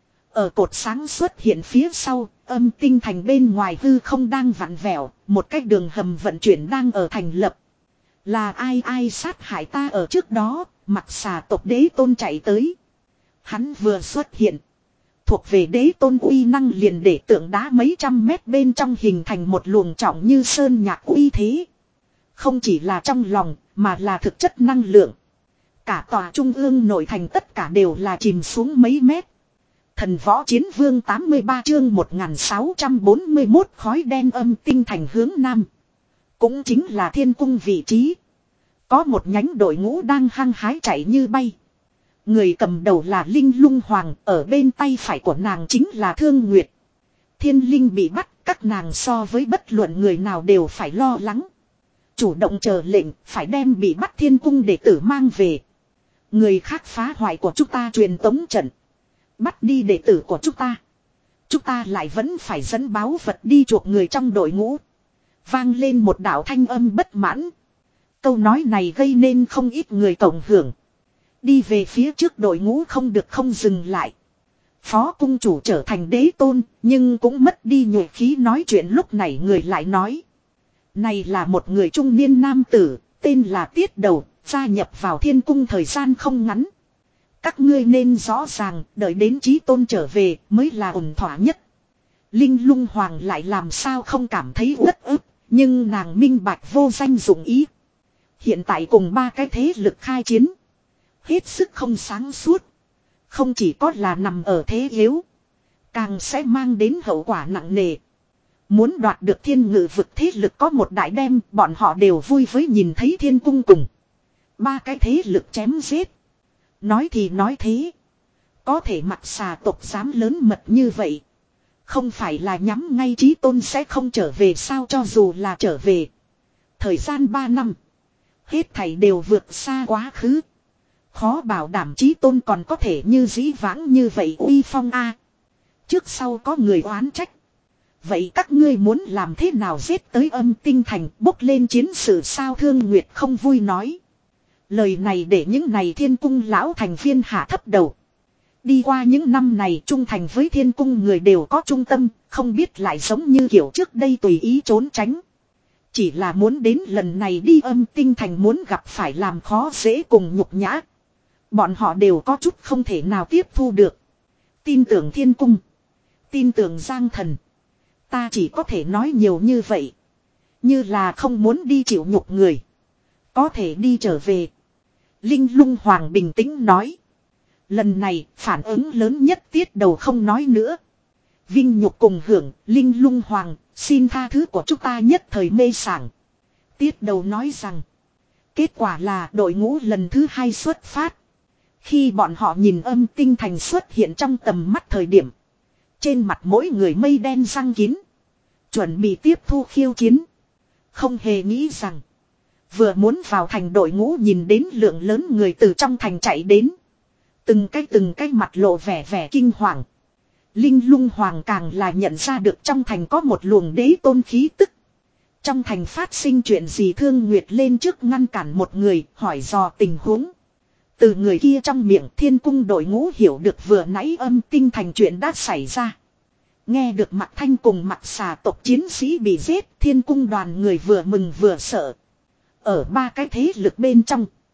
Ở cột sáng xuất hiện phía sau, âm tinh thành bên ngoài hư không đang vặn vẹo, một cái đường hầm vận chuyển đang ở thành lập. Là ai ai sát hại ta ở trước đó, mặc xà tộc đế tôn chạy tới. Hắn vừa xuất hiện. Thuộc về đế tôn uy năng liền để tượng đá mấy trăm mét bên trong hình thành một luồng trọng như sơn nhạc uy thế. Không chỉ là trong lòng, mà là thực chất năng lượng. Cả tòa trung ương nội thành tất cả đều là chìm xuống mấy mét. Thần võ chiến vương tám mươi ba chương một nghìn sáu trăm bốn mươi mốt khói đen âm tinh thành hướng nam. Cũng chính là thiên cung vị trí. Có một nhánh đội ngũ đang hăng hái chạy như bay. Người cầm đầu là Linh Lung Hoàng, ở bên tay phải của nàng chính là Thương Nguyệt. Thiên Linh bị bắt, các nàng so với bất luận người nào đều phải lo lắng. Chủ động chờ lệnh, phải đem bị bắt thiên cung đệ tử mang về. Người khác phá hoại của chúng ta truyền tống trận. Bắt đi đệ tử của chúng ta. Chúng ta lại vẫn phải dẫn báu vật đi chuộc người trong đội ngũ. Vang lên một đạo thanh âm bất mãn. Câu nói này gây nên không ít người cộng hưởng. Đi về phía trước đội ngũ không được không dừng lại. Phó cung chủ trở thành đế tôn, nhưng cũng mất đi nhuệ khí nói chuyện lúc này người lại nói. Này là một người trung niên nam tử, tên là Tiết Đầu, gia nhập vào thiên cung thời gian không ngắn. Các ngươi nên rõ ràng, đợi đến chí tôn trở về mới là ổn thỏa nhất. Linh Lung Hoàng lại làm sao không cảm thấy uất ức, nhưng nàng minh bạch vô danh dụng ý. Hiện tại cùng ba cái thế lực khai chiến. Hết sức không sáng suốt. Không chỉ có là nằm ở thế yếu. Càng sẽ mang đến hậu quả nặng nề. Muốn đoạt được thiên ngự vực thế lực có một đại đem. Bọn họ đều vui với nhìn thấy thiên cung cùng. Ba cái thế lực chém giết. Nói thì nói thế. Có thể mặc xà tộc dám lớn mật như vậy. Không phải là nhắm ngay chí tôn sẽ không trở về sao cho dù là trở về. Thời gian ba năm. Hết thảy đều vượt xa quá khứ. Khó bảo đảm chí tôn còn có thể như dĩ vãng như vậy uy phong a. Trước sau có người oán trách. Vậy các ngươi muốn làm thế nào giết tới âm tinh thành bốc lên chiến sự sao Thương Nguyệt không vui nói. Lời này để những này thiên cung lão thành viên hạ thấp đầu. Đi qua những năm này trung thành với thiên cung người đều có trung tâm, không biết lại giống như kiểu trước đây tùy ý trốn tránh. Chỉ là muốn đến lần này đi âm tinh thành muốn gặp phải làm khó dễ cùng nhục nhã. Bọn họ đều có chút không thể nào tiếp thu được. Tin tưởng thiên cung. Tin tưởng Giang Thần. Ta chỉ có thể nói nhiều như vậy. Như là không muốn đi chịu nhục người. Có thể đi trở về. Linh Lung Hoàng bình tĩnh nói. Lần này phản ứng lớn nhất Tiết Đầu không nói nữa. Vinh nhục cùng hưởng, Linh Lung Hoàng, xin tha thứ của chúng ta nhất thời mê sảng. Tiết Đầu nói rằng. Kết quả là đội ngũ lần thứ hai xuất phát. Khi bọn họ nhìn âm tinh thành xuất hiện trong tầm mắt thời điểm. Trên mặt mỗi người mây đen răng kín. Chuẩn bị tiếp thu khiêu chiến. Không hề nghĩ rằng. Vừa muốn vào thành đội ngũ nhìn đến lượng lớn người từ trong thành chạy đến. Từng cái từng cái mặt lộ vẻ vẻ kinh hoàng. Linh Lung Hoàng càng là nhận ra được trong thành có một luồng đế tôn khí tức. Trong thành phát sinh chuyện gì Thương Nguyệt lên trước ngăn cản một người hỏi dò tình huống. Từ người kia trong miệng thiên cung đội ngũ hiểu được vừa nãy âm tinh thành chuyện đã xảy ra. Nghe được Mạc Thanh cùng Mạc Xà tộc chiến sĩ bị giết thiên cung đoàn người vừa mừng vừa sợ. Ở ba cái thế lực bên trong.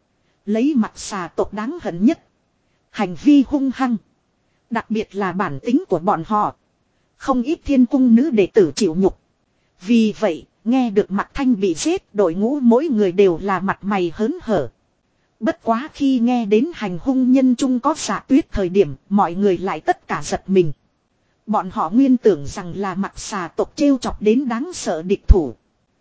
Lấy mặt xà tộc đáng hận nhất. Hành vi hung hăng. Đặc biệt là bản tính của bọn họ. Không ít thiên cung nữ đệ tử chịu nhục. Vì vậy, nghe được Mạc Thanh bị giết, đội ngũ mỗi người đều là mặt mày hớn hở. Bất quá khi nghe đến hành hung nhân trung có Dạ Tuyết thời điểm, mọi người lại tất cả giật mình. Bọn họ nguyên tưởng rằng là Mạc xà tộc trêu chọc đến đáng sợ địch thủ.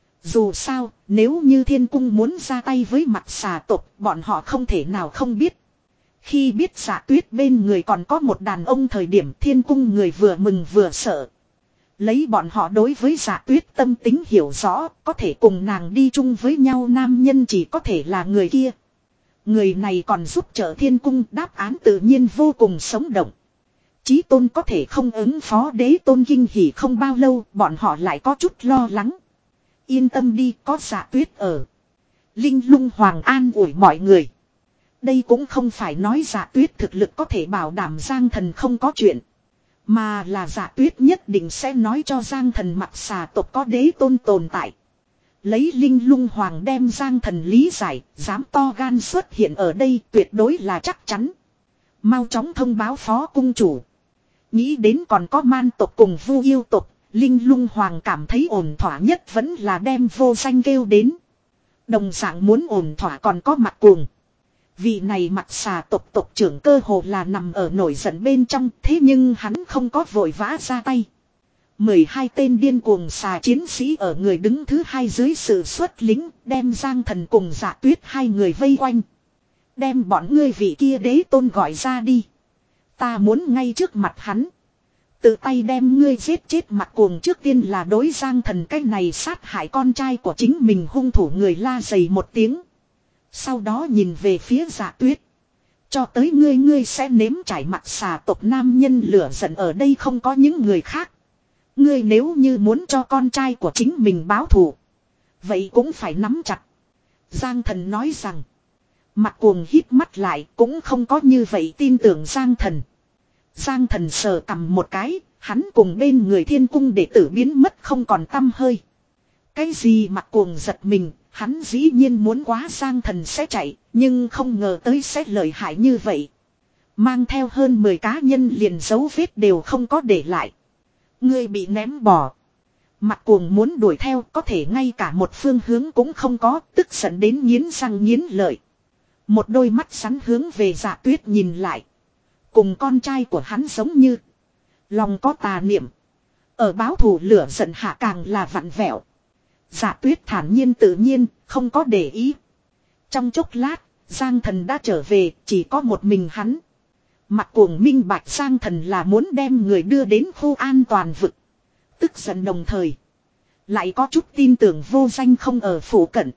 Dù sao, nếu như thiên cung muốn ra tay với Mạc xà tộc, bọn họ không thể nào không biết. Khi biết Dạ Tuyết bên người còn có một đàn ông thời điểm, thiên cung người vừa mừng vừa sợ. Lấy bọn họ đối với Dạ Tuyết tâm tính hiểu rõ, có thể cùng nàng đi chung với nhau nam nhân chỉ có thể là người kia. Người này còn giúp trợ thiên cung, đáp án tự nhiên vô cùng sống động. Chí tôn có thể không ứng phó đế tôn kinh hỉ không bao lâu, bọn họ lại có chút lo lắng. Yên tâm đi, có Dạ Tuyết ở. Linh Lung Hoàng an ủi mọi người. Đây cũng không phải nói Dạ Tuyết thực lực có thể bảo đảm Giang Thần không có chuyện. Mà là Dạ Tuyết nhất định sẽ nói cho Giang Thần Mạc xà tộc có đế tôn tồn tại. Lấy Linh Lung Hoàng đem Giang Thần lý giải, dám to gan xuất hiện ở đây tuyệt đối là chắc chắn. Mau chóng thông báo phó cung chủ. Nghĩ đến còn có man tộc cùng Vu yêu tộc, Linh Lung Hoàng cảm thấy ổn thỏa nhất vẫn là đem Vô Danh kêu đến. Đồng dạng muốn ổn thỏa còn có Mạc Cuồng. Vị này Mạc xà tộc tộc trưởng cơ hồ là nằm ở nổi giận bên trong, thế nhưng hắn không có vội vã ra tay. mười hai tên điên cuồng xà chiến sĩ ở người đứng thứ hai dưới sự xuất lính, đem Giang Thần cùng Dạ Tuyết hai người vây quanh. Đem bọn ngươi vị kia đế tôn gọi ra đi. Ta muốn ngay trước mặt hắn. Tự tay đem ngươi giết chết. Mạc Cuồng trước tiên là đối Giang Thần cái này sát hại con trai của chính mình hung thủ người la dày một tiếng. Sau đó nhìn về phía Dạ Tuyết. Cho tới ngươi ngươi sẽ nếm trải Mạc xà tộc nam nhân lửa giận, ở đây không có những người khác. Ngươi nếu như muốn cho con trai của chính mình báo thù, vậy cũng phải nắm chặt. Giang Thần nói rằng. Mạc Cuồng hít mắt lại, cũng không có như vậy tin tưởng Giang Thần. Giang Thần sờ cầm một cái, hắn cùng bên người thiên cung đệ tử biến mất không còn tăm hơi. Cái gì Mạc Cuồng giật mình, hắn dĩ nhiên muốn quá Giang Thần sẽ chạy, nhưng không ngờ tới sẽ lợi hại như vậy. Mang theo hơn mười cá nhân liền dấu vết đều không có để lại. Ngươi bị ném bỏ. Mạc Cuồng muốn đuổi theo, có thể ngay cả một phương hướng cũng không có, tức giận đến nghiến răng nghiến lợi. Một đôi mắt sắn hướng về Dạ Tuyết nhìn lại. Cùng con trai của hắn giống như. Lòng có tà niệm. Ở báo thù lửa giận hạ càng là vặn vẹo. Dạ Tuyết thản nhiên tự nhiên, không có để ý. Trong chốc lát, Giang Thần đã trở về, chỉ có một mình hắn. Mạc Cuồng minh bạch Giang Thần là muốn đem người đưa đến khu an toàn vực. Tức giận đồng thời. Lại có chút tin tưởng Vô Danh không ở phủ cận.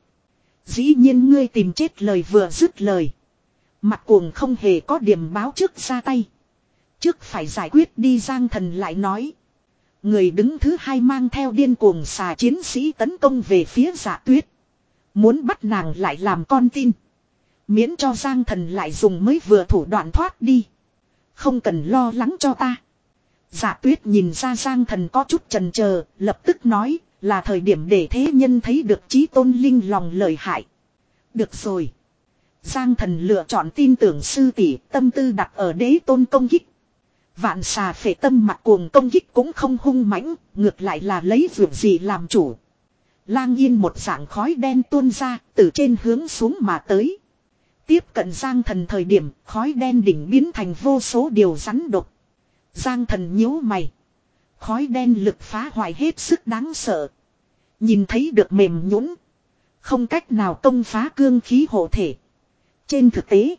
Dĩ nhiên ngươi tìm chết lời vừa dứt lời. Mạc Cuồng không hề có điểm báo trước ra tay. Trước phải giải quyết đi Giang Thần lại nói. Người đứng thứ hai mang theo điên cuồng xà chiến sĩ tấn công về phía Dạ Tuyết. Muốn bắt nàng lại làm con tin. Miễn cho Giang Thần lại dùng mới vừa thủ đoạn thoát đi. Không cần lo lắng cho ta. Dạ Tuyết nhìn ra Giang Thần có chút chần chờ, lập tức nói là thời điểm để thế nhân thấy được chí tôn linh lòng lợi hại. Được rồi. Giang Thần lựa chọn tin tưởng sư tỷ, tâm tư đặt ở đế tôn công kích. Vạn xà phệ tâm Mạc Cuồng công kích cũng không hung mãnh, ngược lại là lấy việc gì làm chủ. Lang yên một dạng khói đen tuôn ra, từ trên hướng xuống mà tới. Tiếp cận Giang Thần thời điểm, khói đen đỉnh biến thành vô số điều rắn độc. Giang Thần nhíu mày. Khói đen lực phá hoại hết sức đáng sợ. Nhìn thấy được mềm nhũn, không cách nào công phá cương khí hộ thể. Trên thực tế,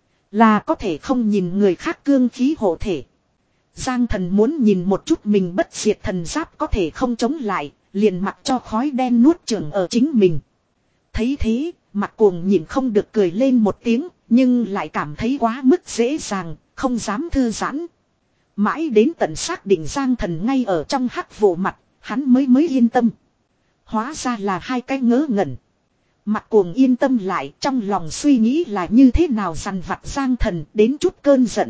là có thể không nhìn người khác cương khí hộ thể. Giang Thần muốn nhìn một chút mình bất diệt thần giáp có thể không chống lại, liền mặc cho khói đen nuốt chửng ở chính mình. Thấy thế, Mạc Cuồng nhìn không được cười lên một tiếng, nhưng lại cảm thấy quá mức dễ dàng, không dám thư giãn. Mãi đến tận xác định Giang Thần ngay ở trong hắc vụ mặt, hắn mới mới yên tâm. Hóa ra là hai cái ngớ ngẩn. Mạc Cuồng yên tâm lại, trong lòng suy nghĩ là như thế nào dằn vặt Giang Thần đến chút cơn giận.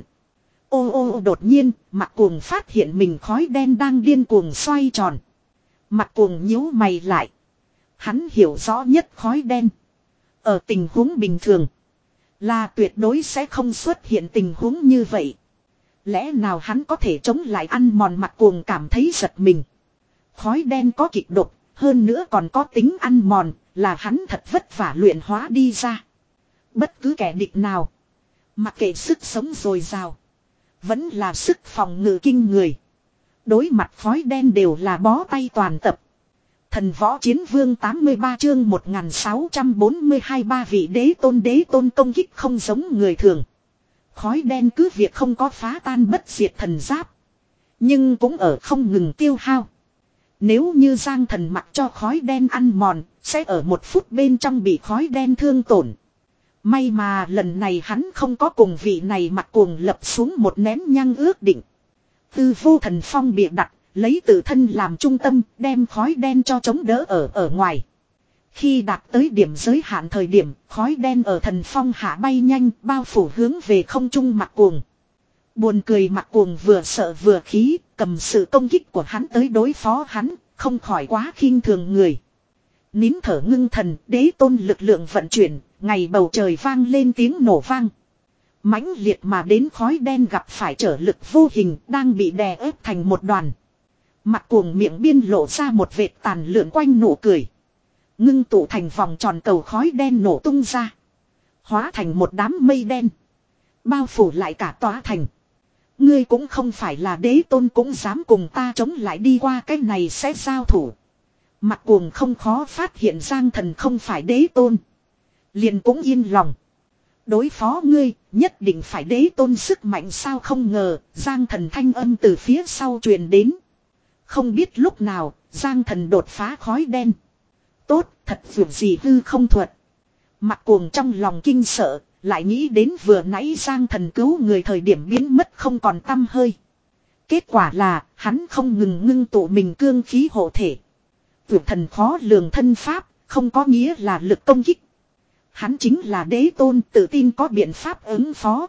Ô ô đột nhiên, Mạc Cuồng phát hiện mình khói đen đang điên cuồng xoay tròn. Mạc Cuồng nhíu mày lại. Hắn hiểu rõ nhất khói đen. Ở tình huống bình thường, Là tuyệt đối sẽ không xuất hiện tình huống như vậy. Lẽ nào hắn có thể chống lại ăn mòn Mặc Cuồng cảm thấy giật mình. Khói đen có kịch độc, hơn nữa còn có tính ăn mòn, là hắn thật vất vả luyện hóa đi ra. Bất cứ kẻ địch nào, mặc kệ sức sống dồi dào, vẫn là sức phòng ngự kinh người. Đối mặt khói đen đều là bó tay toàn tập. Thần võ chiến vương tám mươi ba chương một nghìn sáu trăm bốn mươi hai ba vị đế tôn đế tôn công kích không giống người thường. Khói đen cứ việc không có phá tan bất diệt thần giáp, nhưng cũng ở không ngừng tiêu hao. Nếu như Giang Thần mặc cho khói đen ăn mòn, sẽ ở một phút bên trong bị khói đen thương tổn. May mà lần này hắn không có cùng vị này Mặc Cuồng lập xuống một nén nhang ước định. Tư vô thần phong bịa đặt, lấy tự thân làm trung tâm, đem khói đen cho chống đỡ ở ở ngoài. Khi đạt tới điểm giới hạn thời điểm, khói đen ở thần phong hạ bay nhanh, bao phủ hướng về không trung Mặc Cuồng. Buồn cười Mặc Cuồng vừa sợ vừa khí, cầm sự công kích của hắn tới đối phó hắn, không khỏi quá khinh thường người. Nín thở ngưng thần, đế tôn lực lượng vận chuyển, ngày bầu trời vang lên tiếng nổ vang. Mãnh liệt mà đến khói đen gặp phải trở lực vô hình, đang bị đè ép thành một đoàn. Mặc Cuồng miệng biên lộ ra một vệt tàn lượn quanh nụ cười. Ngưng tụ thành vòng tròn cầu khói đen nổ tung ra. Hóa thành một đám mây đen. Bao phủ lại cả tòa thành. Ngươi cũng không phải là đế tôn cũng dám cùng ta chống lại đi qua cái này sẽ giao thủ. Mặc Cuồng không khó phát hiện Giang Thần không phải đế tôn. Liền cũng yên lòng. Đối phó ngươi, nhất định phải đế tôn sức mạnh sao không ngờ, Giang Thần thanh âm từ phía sau truyền đến. Không biết lúc nào, Giang Thần đột phá khói đen. Tốt, thật vượt gì hư không thuật. Mặc Cuồng trong lòng kinh sợ, lại nghĩ đến vừa nãy Giang Thần cứu người thời điểm biến mất không còn tăm hơi. Kết quả là, hắn không ngừng ngưng tụ mình cương khí hộ thể. Vượt thần khó lường thân pháp, không có nghĩa là lực công kích. Hắn chính là đế tôn tự tin có biện pháp ứng phó.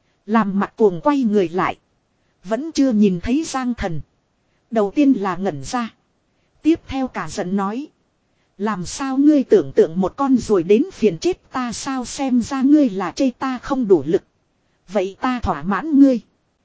Làm Mặc Cuồng quay người lại. Vẫn chưa nhìn thấy Giang Thần. Đầu tiên là ngẩn ra. Tiếp theo cả giận nói. Làm sao ngươi tưởng tượng một con rồi đến phiền chết ta sao xem ra ngươi là chê ta không đủ lực. Vậy ta thỏa mãn ngươi.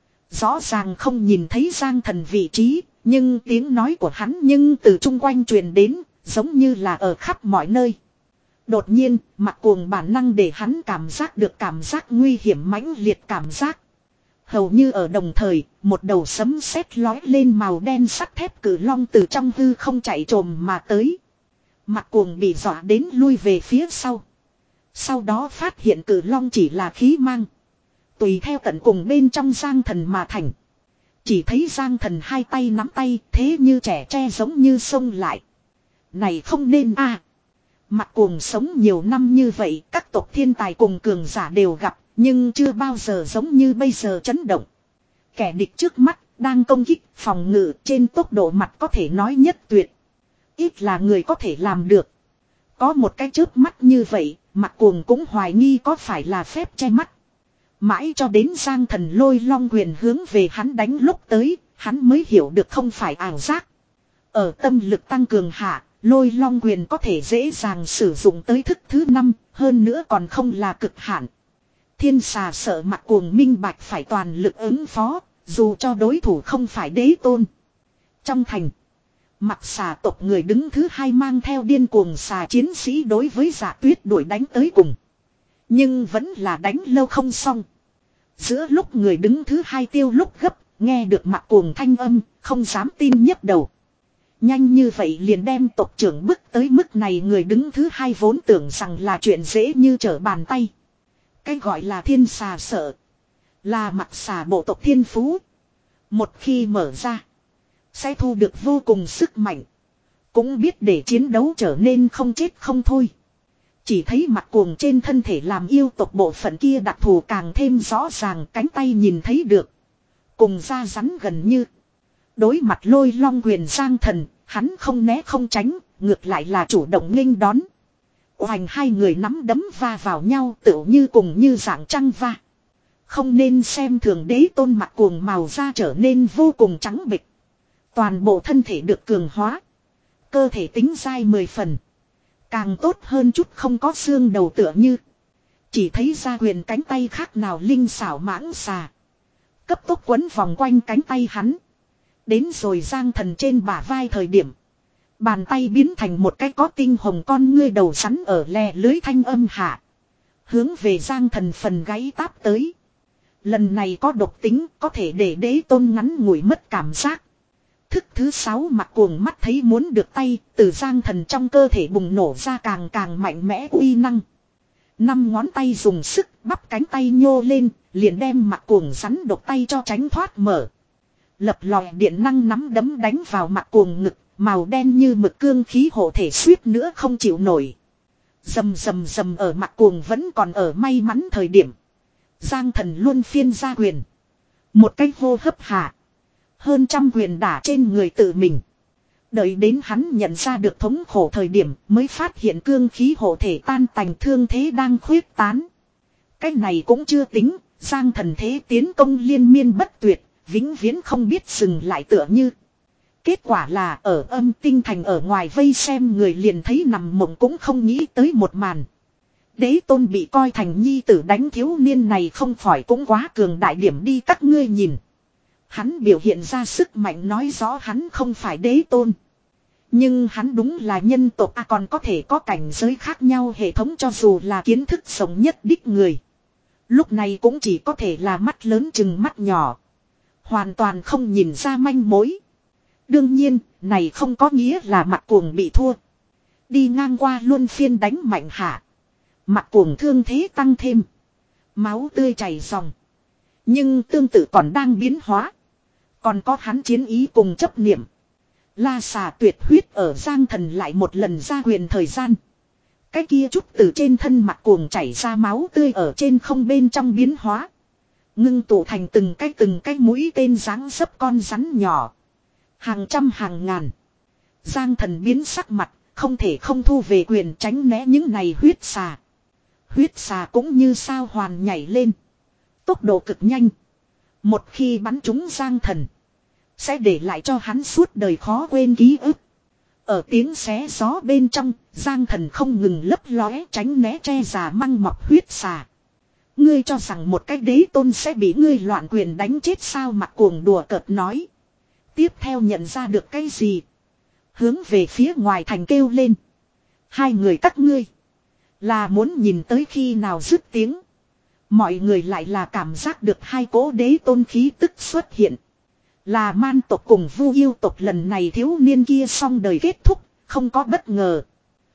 Rõ ràng không nhìn thấy Giang Thần vị trí. Nhưng tiếng nói của hắn nhưng từ chung quanh truyền đến. Giống như là ở khắp mọi nơi. Đột nhiên, Mặc Cuồng bản năng để hắn cảm giác được cảm giác nguy hiểm mãnh liệt cảm giác. Hầu như ở đồng thời, một đầu sấm sét lói lên màu đen sắt thép cử long từ trong hư không chạy trồm mà tới. Mặc Cuồng bị dọa đến lui về phía sau. Sau đó phát hiện cử long chỉ là khí mang. Tùy theo tận cùng bên trong Giang Thần mà thành. Chỉ thấy Giang Thần hai tay nắm tay thế như trẻ tre giống như sông lại. Này không nên a. Mặc Cuồng sống nhiều năm như vậy, các tộc thiên tài cùng cường giả đều gặp, nhưng chưa bao giờ giống như bây giờ chấn động. Kẻ địch trước mắt, đang công kích, phòng ngự trên tốc độ mặt có thể nói nhất tuyệt. Ít là người có thể làm được. Có một cái chớp mắt như vậy, Mặc Cuồng cũng hoài nghi có phải là phép che mắt. Mãi cho đến Giang Thần lôi long quyền hướng về hắn đánh lúc tới, hắn mới hiểu được không phải ảo giác. Ở tâm lực tăng cường hạ, lôi long quyền có thể dễ dàng sử dụng tới thức thứ năm, hơn nữa còn không là cực hạn. Thiên xà sợ Mặc Cuồng minh bạch phải toàn lực ứng phó, dù cho đối thủ không phải đế tôn. Trong thành, Mặc xà tộc người đứng thứ hai mang theo điên cuồng xà chiến sĩ đối với Dạ Tuyết đuổi đánh tới cùng. Nhưng vẫn là đánh lâu không xong. Giữa lúc người đứng thứ hai tiêu lúc gấp, nghe được Mặc Cuồng thanh âm, không dám tin nhấc đầu. Nhanh như vậy liền đem tộc trưởng bước tới mức này, người đứng thứ hai vốn tưởng rằng là chuyện dễ như trở bàn tay. Cái gọi là thiên xà sợ, là Mặc xà bộ tộc thiên phú. Một khi mở ra, sẽ thu được vô cùng sức mạnh. Cũng biết để chiến đấu trở nên không chết không thôi. Chỉ thấy Mặc Cuồng trên thân thể làm yêu tộc bộ phận kia đặc thù càng thêm rõ ràng, cánh tay nhìn thấy được. Cùng da rắn gần như. Đối mặt lôi long quyền Giang Thần, hắn không né không tránh, ngược lại là chủ động nghênh đón. Oành hai người nắm đấm va vào nhau tựu như cùng như dạng trăng va. Không nên xem thường đế tôn Mặc Cuồng màu da trở nên vô cùng trắng bệch. Toàn bộ thân thể được cường hóa. Cơ thể tính dai mười phần. Càng tốt hơn chút không có xương đầu tựa như. Chỉ thấy Gia Huyền cánh tay khác nào linh xảo mãng xà. Cấp tốc quấn vòng quanh cánh tay hắn. Đến rồi Giang Thần trên bả vai thời điểm. Bàn tay biến thành một cái có tinh hồng con ngươi đầu rắn ở lè lưới thanh âm hạ. Hướng về Giang Thần phần gáy táp tới. Lần này có độc tính có thể để đế tôn ngắn ngủi mất cảm giác. Thức thứ sáu mặc cuồng mắt thấy muốn được tay, từ Giang Thần trong cơ thể bùng nổ ra càng càng mạnh mẽ uy năng. Năm ngón tay dùng sức bắp cánh tay nhô lên, liền đem mặc cuồng rắn độc tay cho tránh thoát mở. Lập lòi điện năng nắm đấm đánh vào mặc cuồng ngực, màu đen như mực cương khí hộ thể suýt nữa không chịu nổi. Dầm dầm dầm ở mặc cuồng vẫn còn ở may mắn thời điểm. Giang Thần luôn phiên ra quyền. Một cái hô hấp hạ. Hơn trăm quyền đả trên người tự mình. Đợi đến hắn nhận ra được thống khổ thời điểm mới phát hiện cương khí hộ thể tan tành thương thế đang khuyết tán. Cái này cũng chưa tính, Giang Thần thế tiến công liên miên bất tuyệt, vĩnh viễn không biết dừng lại tựa như. Kết quả là ở Âm Tinh Thành ở ngoài vây xem người liền thấy nằm mộng cũng không nghĩ tới một màn. Đế tôn bị coi thành nhi tử đánh thiếu niên này không khỏi cũng quá cường đại điểm đi các ngươi nhìn. Hắn biểu hiện ra sức mạnh nói rõ hắn không phải đế tôn. Nhưng hắn đúng là nhân tộc à, còn có thể có cảnh giới khác nhau hệ thống cho dù là kiến thức sống nhất đích người. Lúc này cũng chỉ có thể là mắt lớn chừng mắt nhỏ. Hoàn toàn không nhìn ra manh mối. Đương nhiên, này không có nghĩa là mặt cuồng bị thua. Đi ngang qua luân phiên đánh mạnh hạ. Mặt cuồng thương thế tăng thêm. Máu tươi chảy ròng. Nhưng tương tự còn đang biến hóa. Còn có hắn chiến ý cùng chấp niệm. La xà tuyệt huyết ở Giang Thần lại một lần ra quyền thời gian. Cái kia chút từ trên thân mặt cuồng chảy ra máu tươi ở trên không bên trong biến hóa. Ngưng tụ thành từng cái từng cái mũi tên dáng dấp con rắn nhỏ. Hàng trăm hàng ngàn. Giang Thần biến sắc mặt, không thể không thu về quyền tránh né những này huyết xà. Huyết xà cũng như sao hoàn nhảy lên. Tốc độ cực nhanh. Một khi bắn trúng Giang Thần, sẽ để lại cho hắn suốt đời khó quên ký ức. Ở tiếng xé gió bên trong, Giang Thần không ngừng lấp lóe tránh né tre già măng mọc huyết xà. Ngươi cho rằng một cái đế tôn sẽ bị ngươi loạn quyền đánh chết sao mặt cuồng đùa cợt nói. Tiếp theo nhận ra được cái gì. Hướng về phía ngoài thành kêu lên. Hai người các ngươi. Là muốn nhìn tới khi nào dứt tiếng. Mọi người lại là cảm giác được hai cỗ đế tôn khí tức xuất hiện. Là man tộc cùng vu yêu tộc lần này thiếu niên kia xong đời kết thúc. Không có bất ngờ.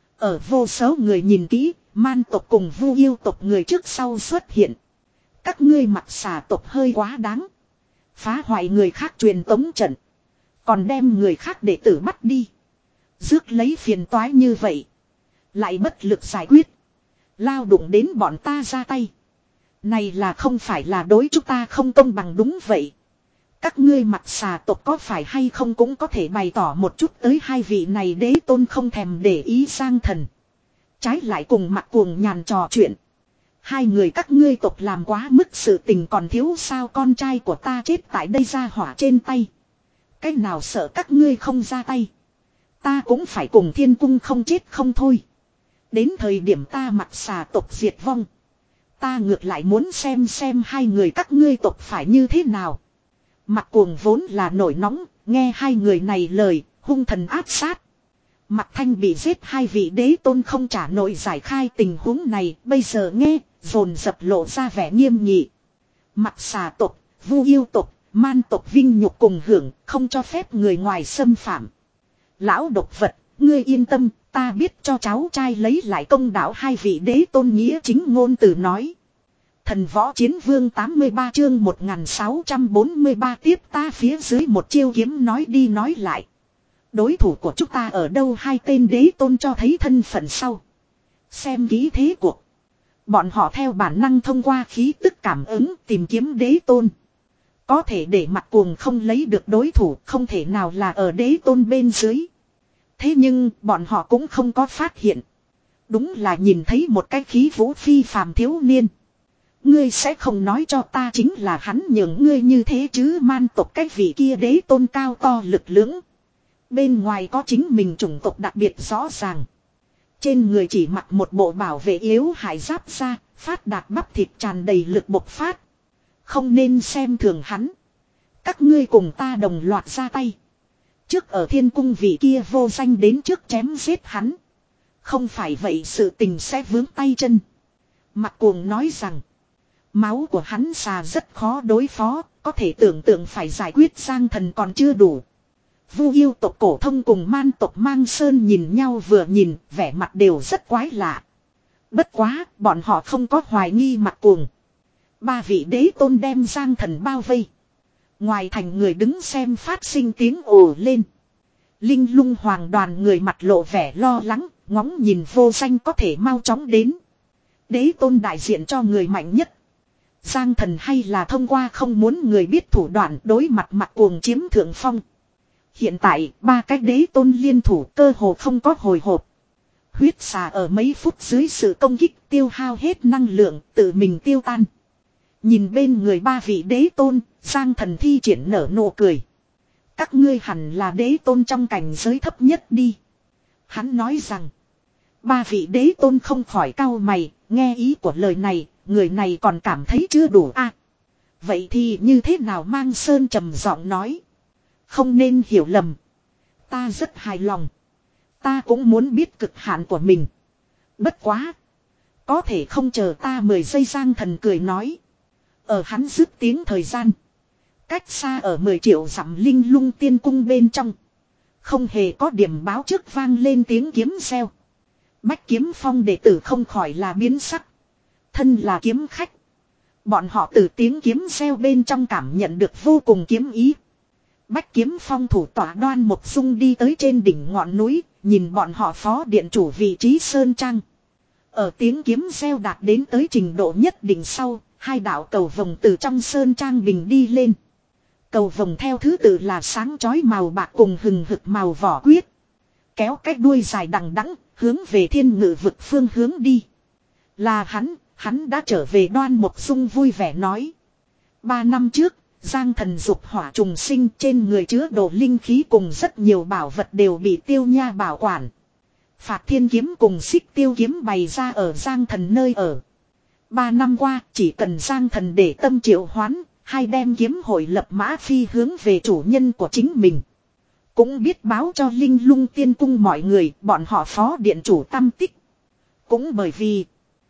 Ở vô số người nhìn kỹ. Man tộc cùng vu yêu tộc người trước sau xuất hiện. Các ngươi mặc xà tộc hơi quá đáng. Phá hoại người khác truyền tống trận. Còn đem người khác để tử bắt đi. Rước lấy phiền toái như vậy. Lại bất lực giải quyết. Lao đụng đến bọn ta ra tay. Này là không phải là đối chúng ta không công bằng đúng vậy. Các ngươi mặc xà tộc có phải hay không cũng có thể bày tỏ một chút tới hai vị này đế tôn không thèm để ý Giang Thần. Trái lại cùng mặt cuồng nhàn trò chuyện. Hai người các ngươi tộc làm quá mức sự tình còn thiếu sao con trai của ta chết tại đây ra hỏa trên tay. Cái nào sợ các ngươi không ra tay. Ta cũng phải cùng thiên cung không chết không thôi. Đến thời điểm ta mặc xà tộc diệt vong. Ta ngược lại muốn xem xem hai người các ngươi tộc phải như thế nào. Mặt cuồng vốn là nổi nóng, nghe hai người này lời, hung thần áp sát. Mặt Thanh bị giết hai vị đế tôn không trả nổi giải khai tình huống này, bây giờ nghe, dồn dập lộ ra vẻ nghiêm nghị. Mặt xà tộc, vu yêu tộc, man tộc vinh nhục cùng hưởng, không cho phép người ngoài xâm phạm. Lão độc vật, ngươi yên tâm, ta biết cho cháu trai lấy lại công đạo hai vị đế tôn nghĩa chính ngôn từ nói. Thần võ chiến vương tám mươi ba chương một nghìn sáu trăm bốn mươi ba tiếp ta phía dưới một chiêu kiếm nói đi nói lại. Đối thủ của chúng ta ở đâu hai tên đế tôn cho thấy thân phận sau. Xem kỹ thế cuộc. Bọn họ theo bản năng thông qua khí tức cảm ứng tìm kiếm đế tôn. Có thể để mặt cuồng không lấy được đối thủ không thể nào là ở đế tôn bên dưới. Thế nhưng bọn họ cũng không có phát hiện. Đúng là nhìn thấy một cái khí vũ phi phàm thiếu niên. Ngươi sẽ không nói cho ta chính là hắn nhường ngươi như thế chứ man tộc cái vị kia đế tôn cao to lực lưỡng. Bên ngoài có chính mình chủng tộc đặc biệt rõ ràng. Trên người chỉ mặc một bộ bảo vệ yếu hại giáp ra, phát đạt bắp thịt tràn đầy lực bộc phát. Không nên xem thường hắn. Các ngươi cùng ta đồng loạt ra tay. Trước ở thiên cung vị kia vô danh đến trước chém giết hắn. Không phải vậy sự tình sẽ vướng tay chân. Mặc Cuồng nói rằng. Máu của hắn xà rất khó đối phó. Có thể tưởng tượng phải giải quyết Giang Thần còn chưa đủ. Vu yêu tộc Cổ Thông cùng man tộc Mang Sơn nhìn nhau vừa nhìn. Vẻ mặt đều rất quái lạ. Bất quá bọn họ không có hoài nghi Mặc Cuồng. Ba vị đế tôn đem Giang Thần bao vây. Ngoài thành người đứng xem phát sinh tiếng ồ lên. Linh Lung Hoàng đoàn người mặt lộ vẻ lo lắng, ngóng nhìn vô danh có thể mau chóng đến. Đế tôn đại diện cho người mạnh nhất. Giang Thần hay là thông qua không muốn người biết thủ đoạn đối mặt Mặc Cuồng chiếm thượng phong. Hiện tại ba cái đế tôn liên thủ cơ hồ không có hồi hộp. Huyết xà ở mấy phút dưới sự công kích tiêu hao hết năng lượng tự mình tiêu tan. Nhìn bên người ba vị đế tôn, Giang Thần thi triển nở nụ cười. Các ngươi hẳn là đế tôn trong cảnh giới thấp nhất đi. Hắn nói rằng, ba vị đế tôn không khỏi cau mày, nghe ý của lời này, người này còn cảm thấy chưa đủ à. Vậy thì như thế nào Mang Sơn trầm giọng nói. Không nên hiểu lầm. Ta rất hài lòng. Ta cũng muốn biết cực hạn của mình. Bất quá. Có thể không chờ ta mười giây Giang Thần cười nói. Ở hắn dứt tiếng thời gian. Cách xa ở mười triệu dặm Linh Lung tiên cung bên trong. Không hề có điểm báo trước vang lên tiếng kiếm reo. Bách Kiếm Phong đệ tử không khỏi là biến sắc. Thân là kiếm khách. Bọn họ từ tiếng kiếm reo bên trong cảm nhận được vô cùng kiếm ý. Bách Kiếm Phong thủ tọa Đoan Mộc Dung đi tới trên đỉnh ngọn núi. Nhìn bọn họ phó điện chủ vị trí Sơn Trang. Ở tiếng kiếm reo đạt đến tới trình độ nhất định sau. Hai đạo cầu vồng từ trong Sơn Trang bình đi lên. Cầu vồng theo thứ tự là sáng chói màu bạc cùng hừng hực màu vỏ quyết. Kéo cái đuôi dài đằng đẵng hướng về thiên ngự vực phương hướng đi. Là hắn, hắn đã trở về. Đoan Mộc Dung vui vẻ nói. Ba năm trước, Giang Thần dục hỏa trùng sinh trên người chứa đồ linh khí cùng rất nhiều bảo vật đều bị Tiêu Nha bảo quản. Phạt Thiên kiếm cùng Xích Tiêu kiếm bày ra ở Giang Thần nơi ở. Ba năm qua, chỉ cần Giang Thần để tâm triệu hoán, hay đem kiếm hội lập mã phi hướng về chủ nhân của chính mình. Cũng biết báo cho Linh Lung tiên cung mọi người, bọn họ phó điện chủ tâm tích. Cũng bởi vì,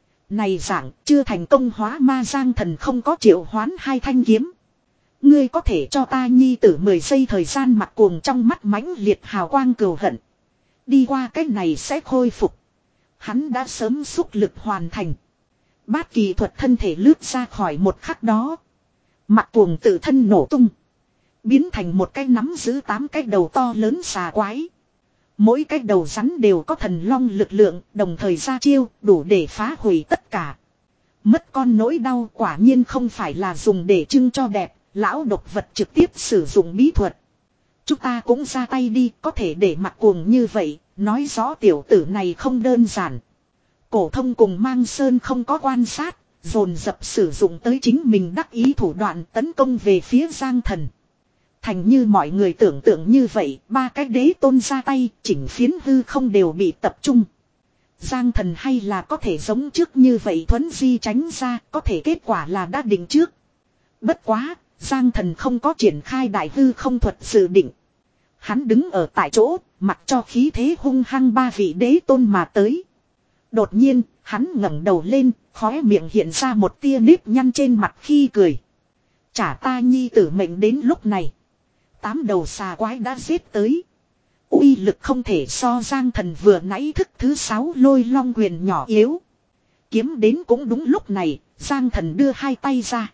này dạng chưa thành công hóa ma Giang Thần không có triệu hoán hai thanh kiếm. Ngươi có thể cho ta nhi tử mười giây thời gian Mặc Cuồng trong mắt mãnh liệt hào quang cừu hận. Đi qua cái này sẽ khôi phục. Hắn đã sớm xúc lực hoàn thành. Bát kỳ thuật thân thể lướt ra khỏi một khắc đó. Mặc Cuồng tự thân nổ tung. Biến thành một cái nắm giữ tám cái đầu to lớn xà quái. Mỗi cái đầu rắn đều có thần long lực lượng, đồng thời ra chiêu, đủ để phá hủy tất cả. Mất con nỗi đau quả nhiên không phải là dùng để trưng cho đẹp, lão độc vật trực tiếp sử dụng bí thuật. Chúng ta cũng ra tay đi, có thể để Mặc Cuồng như vậy, nói rõ tiểu tử này không đơn giản. Cổ Thông cùng Mang Sơn không có quan sát, dồn dập sử dụng tới chính mình đắc ý thủ đoạn tấn công về phía Giang Thần. Thành như mọi người tưởng tượng như vậy, ba cái đế tôn ra tay, chỉnh phiến hư không đều bị tập trung. Giang Thần hay là có thể giống trước như vậy thuấn di tránh ra, có thể kết quả là đã định trước. Bất quá, Giang Thần không có triển khai đại hư không thuật dự định. Hắn đứng ở tại chỗ, mặc cho khí thế hung hăng ba vị đế tôn mà tới. Đột nhiên, hắn ngẩng đầu lên, khóe miệng hiện ra một tia nếp nhăn trên mặt khi cười. Trả ta nhi tử mệnh đến lúc này. Tám đầu xà quái đã giết tới. Uy lực không thể so Giang Thần vừa nãy thức thứ sáu Lôi Long quyền nhỏ yếu. Kiếm đến cũng đúng lúc này, Giang Thần đưa hai tay ra.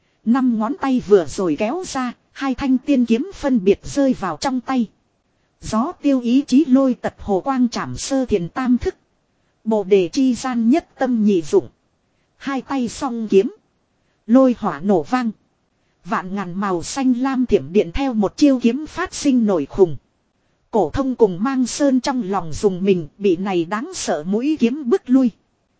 Năm ngón tay vừa rồi kéo ra, hai thanh tiên kiếm phân biệt rơi vào trong tay. Gió tiêu ý chí lôi tật hồ quang trảm sơ thiền tam thức. Bồ đề chi gian nhất tâm nhị dụng. Hai tay song kiếm. Lôi hỏa nổ vang. Vạn ngàn màu xanh lam thiểm điện theo một chiêu kiếm phát sinh nổi khùng. Cổ Thông cùng Mang Sơn trong lòng dùng mình bị này đáng sợ mũi kiếm bức lui.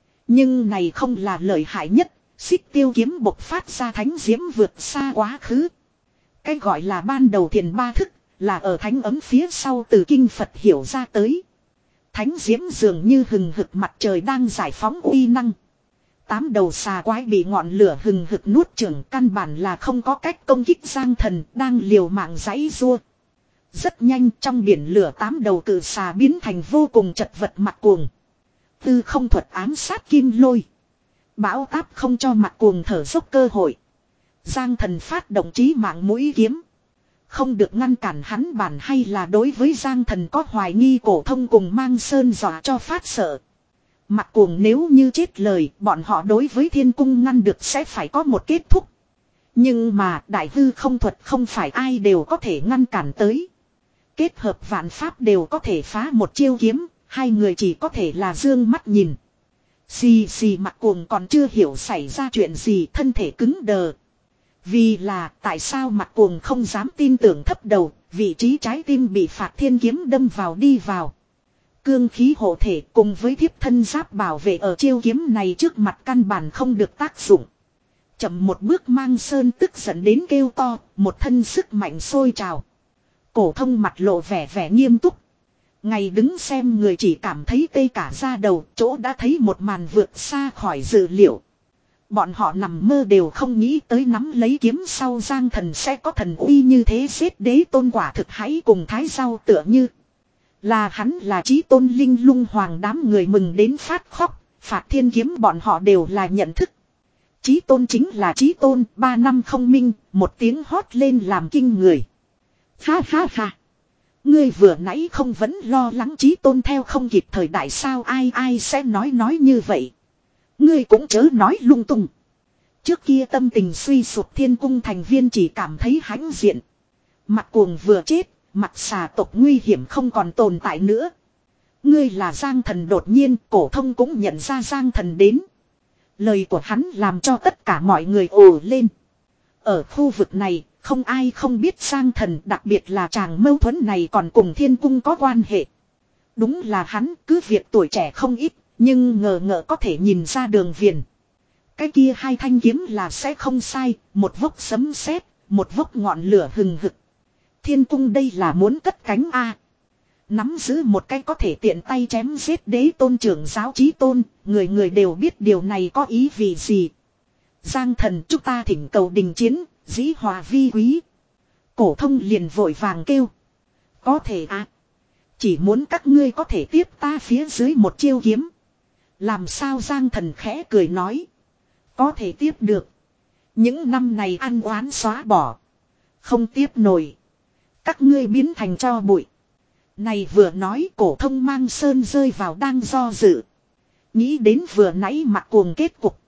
Nhưng này không là lợi hại nhất. Xích Tiêu kiếm bộc phát ra thánh diễm vượt xa quá khứ. Cái gọi là ban đầu thiền ba thức là ở thánh ấm phía sau từ kinh Phật hiểu ra tới. thánh diễm dường như hừng hực mặt trời đang giải phóng uy năng. Tám đầu xà quái bị ngọn lửa hừng hực nuốt chửng, căn bản là không có cách công kích Giang Thần đang liều mạng giãy giụa. Rất nhanh trong biển lửa tám đầu cự xà biến thành vô cùng chật vật Mặc Cuồng. Tư không thuật ám sát kim lôi. Bão táp không cho Mặc Cuồng thở dốc cơ hội. Giang Thần phát động chí mạng mũi kiếm. Không được ngăn cản hắn bản hay là đối với Giang Thần có hoài nghi, Cổ Thông cùng Mang Sơn dọa cho phát sợ. Mặc Cuồng nếu như chết lời, bọn họ đối với thiên cung ngăn được sẽ phải có một kết thúc. Nhưng mà đại hư không thuật không phải ai đều có thể ngăn cản tới. Kết hợp vạn pháp đều có thể phá một chiêu kiếm, hai người chỉ có thể là dương mắt nhìn. Xì xì Mặc Cuồng còn chưa hiểu xảy ra chuyện gì, thân thể cứng đờ. Vì là tại sao Mặc Cuồng không dám tin tưởng thấp đầu, vị trí trái tim bị Phạt Thiên kiếm đâm vào đi vào. Cương khí hộ thể cùng với thiếp thân giáp bảo vệ ở chiêu kiếm này trước mặt căn bản không được tác dụng. Chậm một bước Mang Sơn tức giận đến kêu to, một thân sức mạnh sôi trào. Cổ Thông mặt lộ vẻ vẻ nghiêm túc. Ngày đứng xem người chỉ cảm thấy tê cả da đầu, chỗ đã thấy một màn vượt xa khỏi dự liệu. Bọn họ nằm mơ đều không nghĩ tới nắm lấy kiếm sau Giang Thần sẽ có thần uy như thế, giết đế tôn quả thực hãy cùng thái rau tựa như. Là hắn là chí tôn linh lung hoàng, đám người mừng đến phát khóc, Phạt Thiên kiếm bọn họ đều là nhận thức. Chí tôn chính là chí tôn, ba năm không minh, một tiếng hót lên làm kinh người. Ha ha ha. Ngươi vừa nãy không vẫn lo lắng chí tôn theo không kịp thời đại sao, ai ai sẽ nói nói như vậy. Ngươi cũng chớ nói lung tung. Trước kia tâm tình suy sụp thiên cung thành viên chỉ cảm thấy hãnh diện. Mặc Cuồng vừa chết, mặt xà tộc nguy hiểm không còn tồn tại nữa. Ngươi là Giang Thần, đột nhiên Cổ Thông cũng nhận ra Giang Thần đến. Lời của hắn làm cho tất cả mọi người ồ lên. Ở khu vực này, không ai không biết Giang Thần, đặc biệt là chàng mâu thuẫn này còn cùng thiên cung có quan hệ. Đúng là hắn, cứ việc tuổi trẻ không ít, nhưng ngờ ngợ có thể nhìn ra đường viền. Cái kia hai thanh kiếm là sẽ không sai, một vốc sấm sét, một vốc ngọn lửa hừng hực. Thiên cung đây là muốn cất cánh a. Nắm giữ một cái có thể tiện tay chém giết đế tôn trưởng giáo chí tôn, người người đều biết điều này có ý vì gì. Giang Thần, chúng ta thỉnh cầu đình chiến, dĩ hòa vi quý. Cổ Thông liền vội vàng kêu. Có thể à. Chỉ muốn các ngươi có thể tiếp ta phía dưới một chiêu kiếm. Làm sao? Giang Thần khẽ cười nói. Có thể tiếp được. Những năm này ăn oán xóa bỏ. Không tiếp nổi. Các ngươi biến thành tro bụi. Này vừa nói Cổ Thông Mang Sơn rơi vào đang do dự. Nghĩ đến vừa nãy Mặc Cuồng kết cục.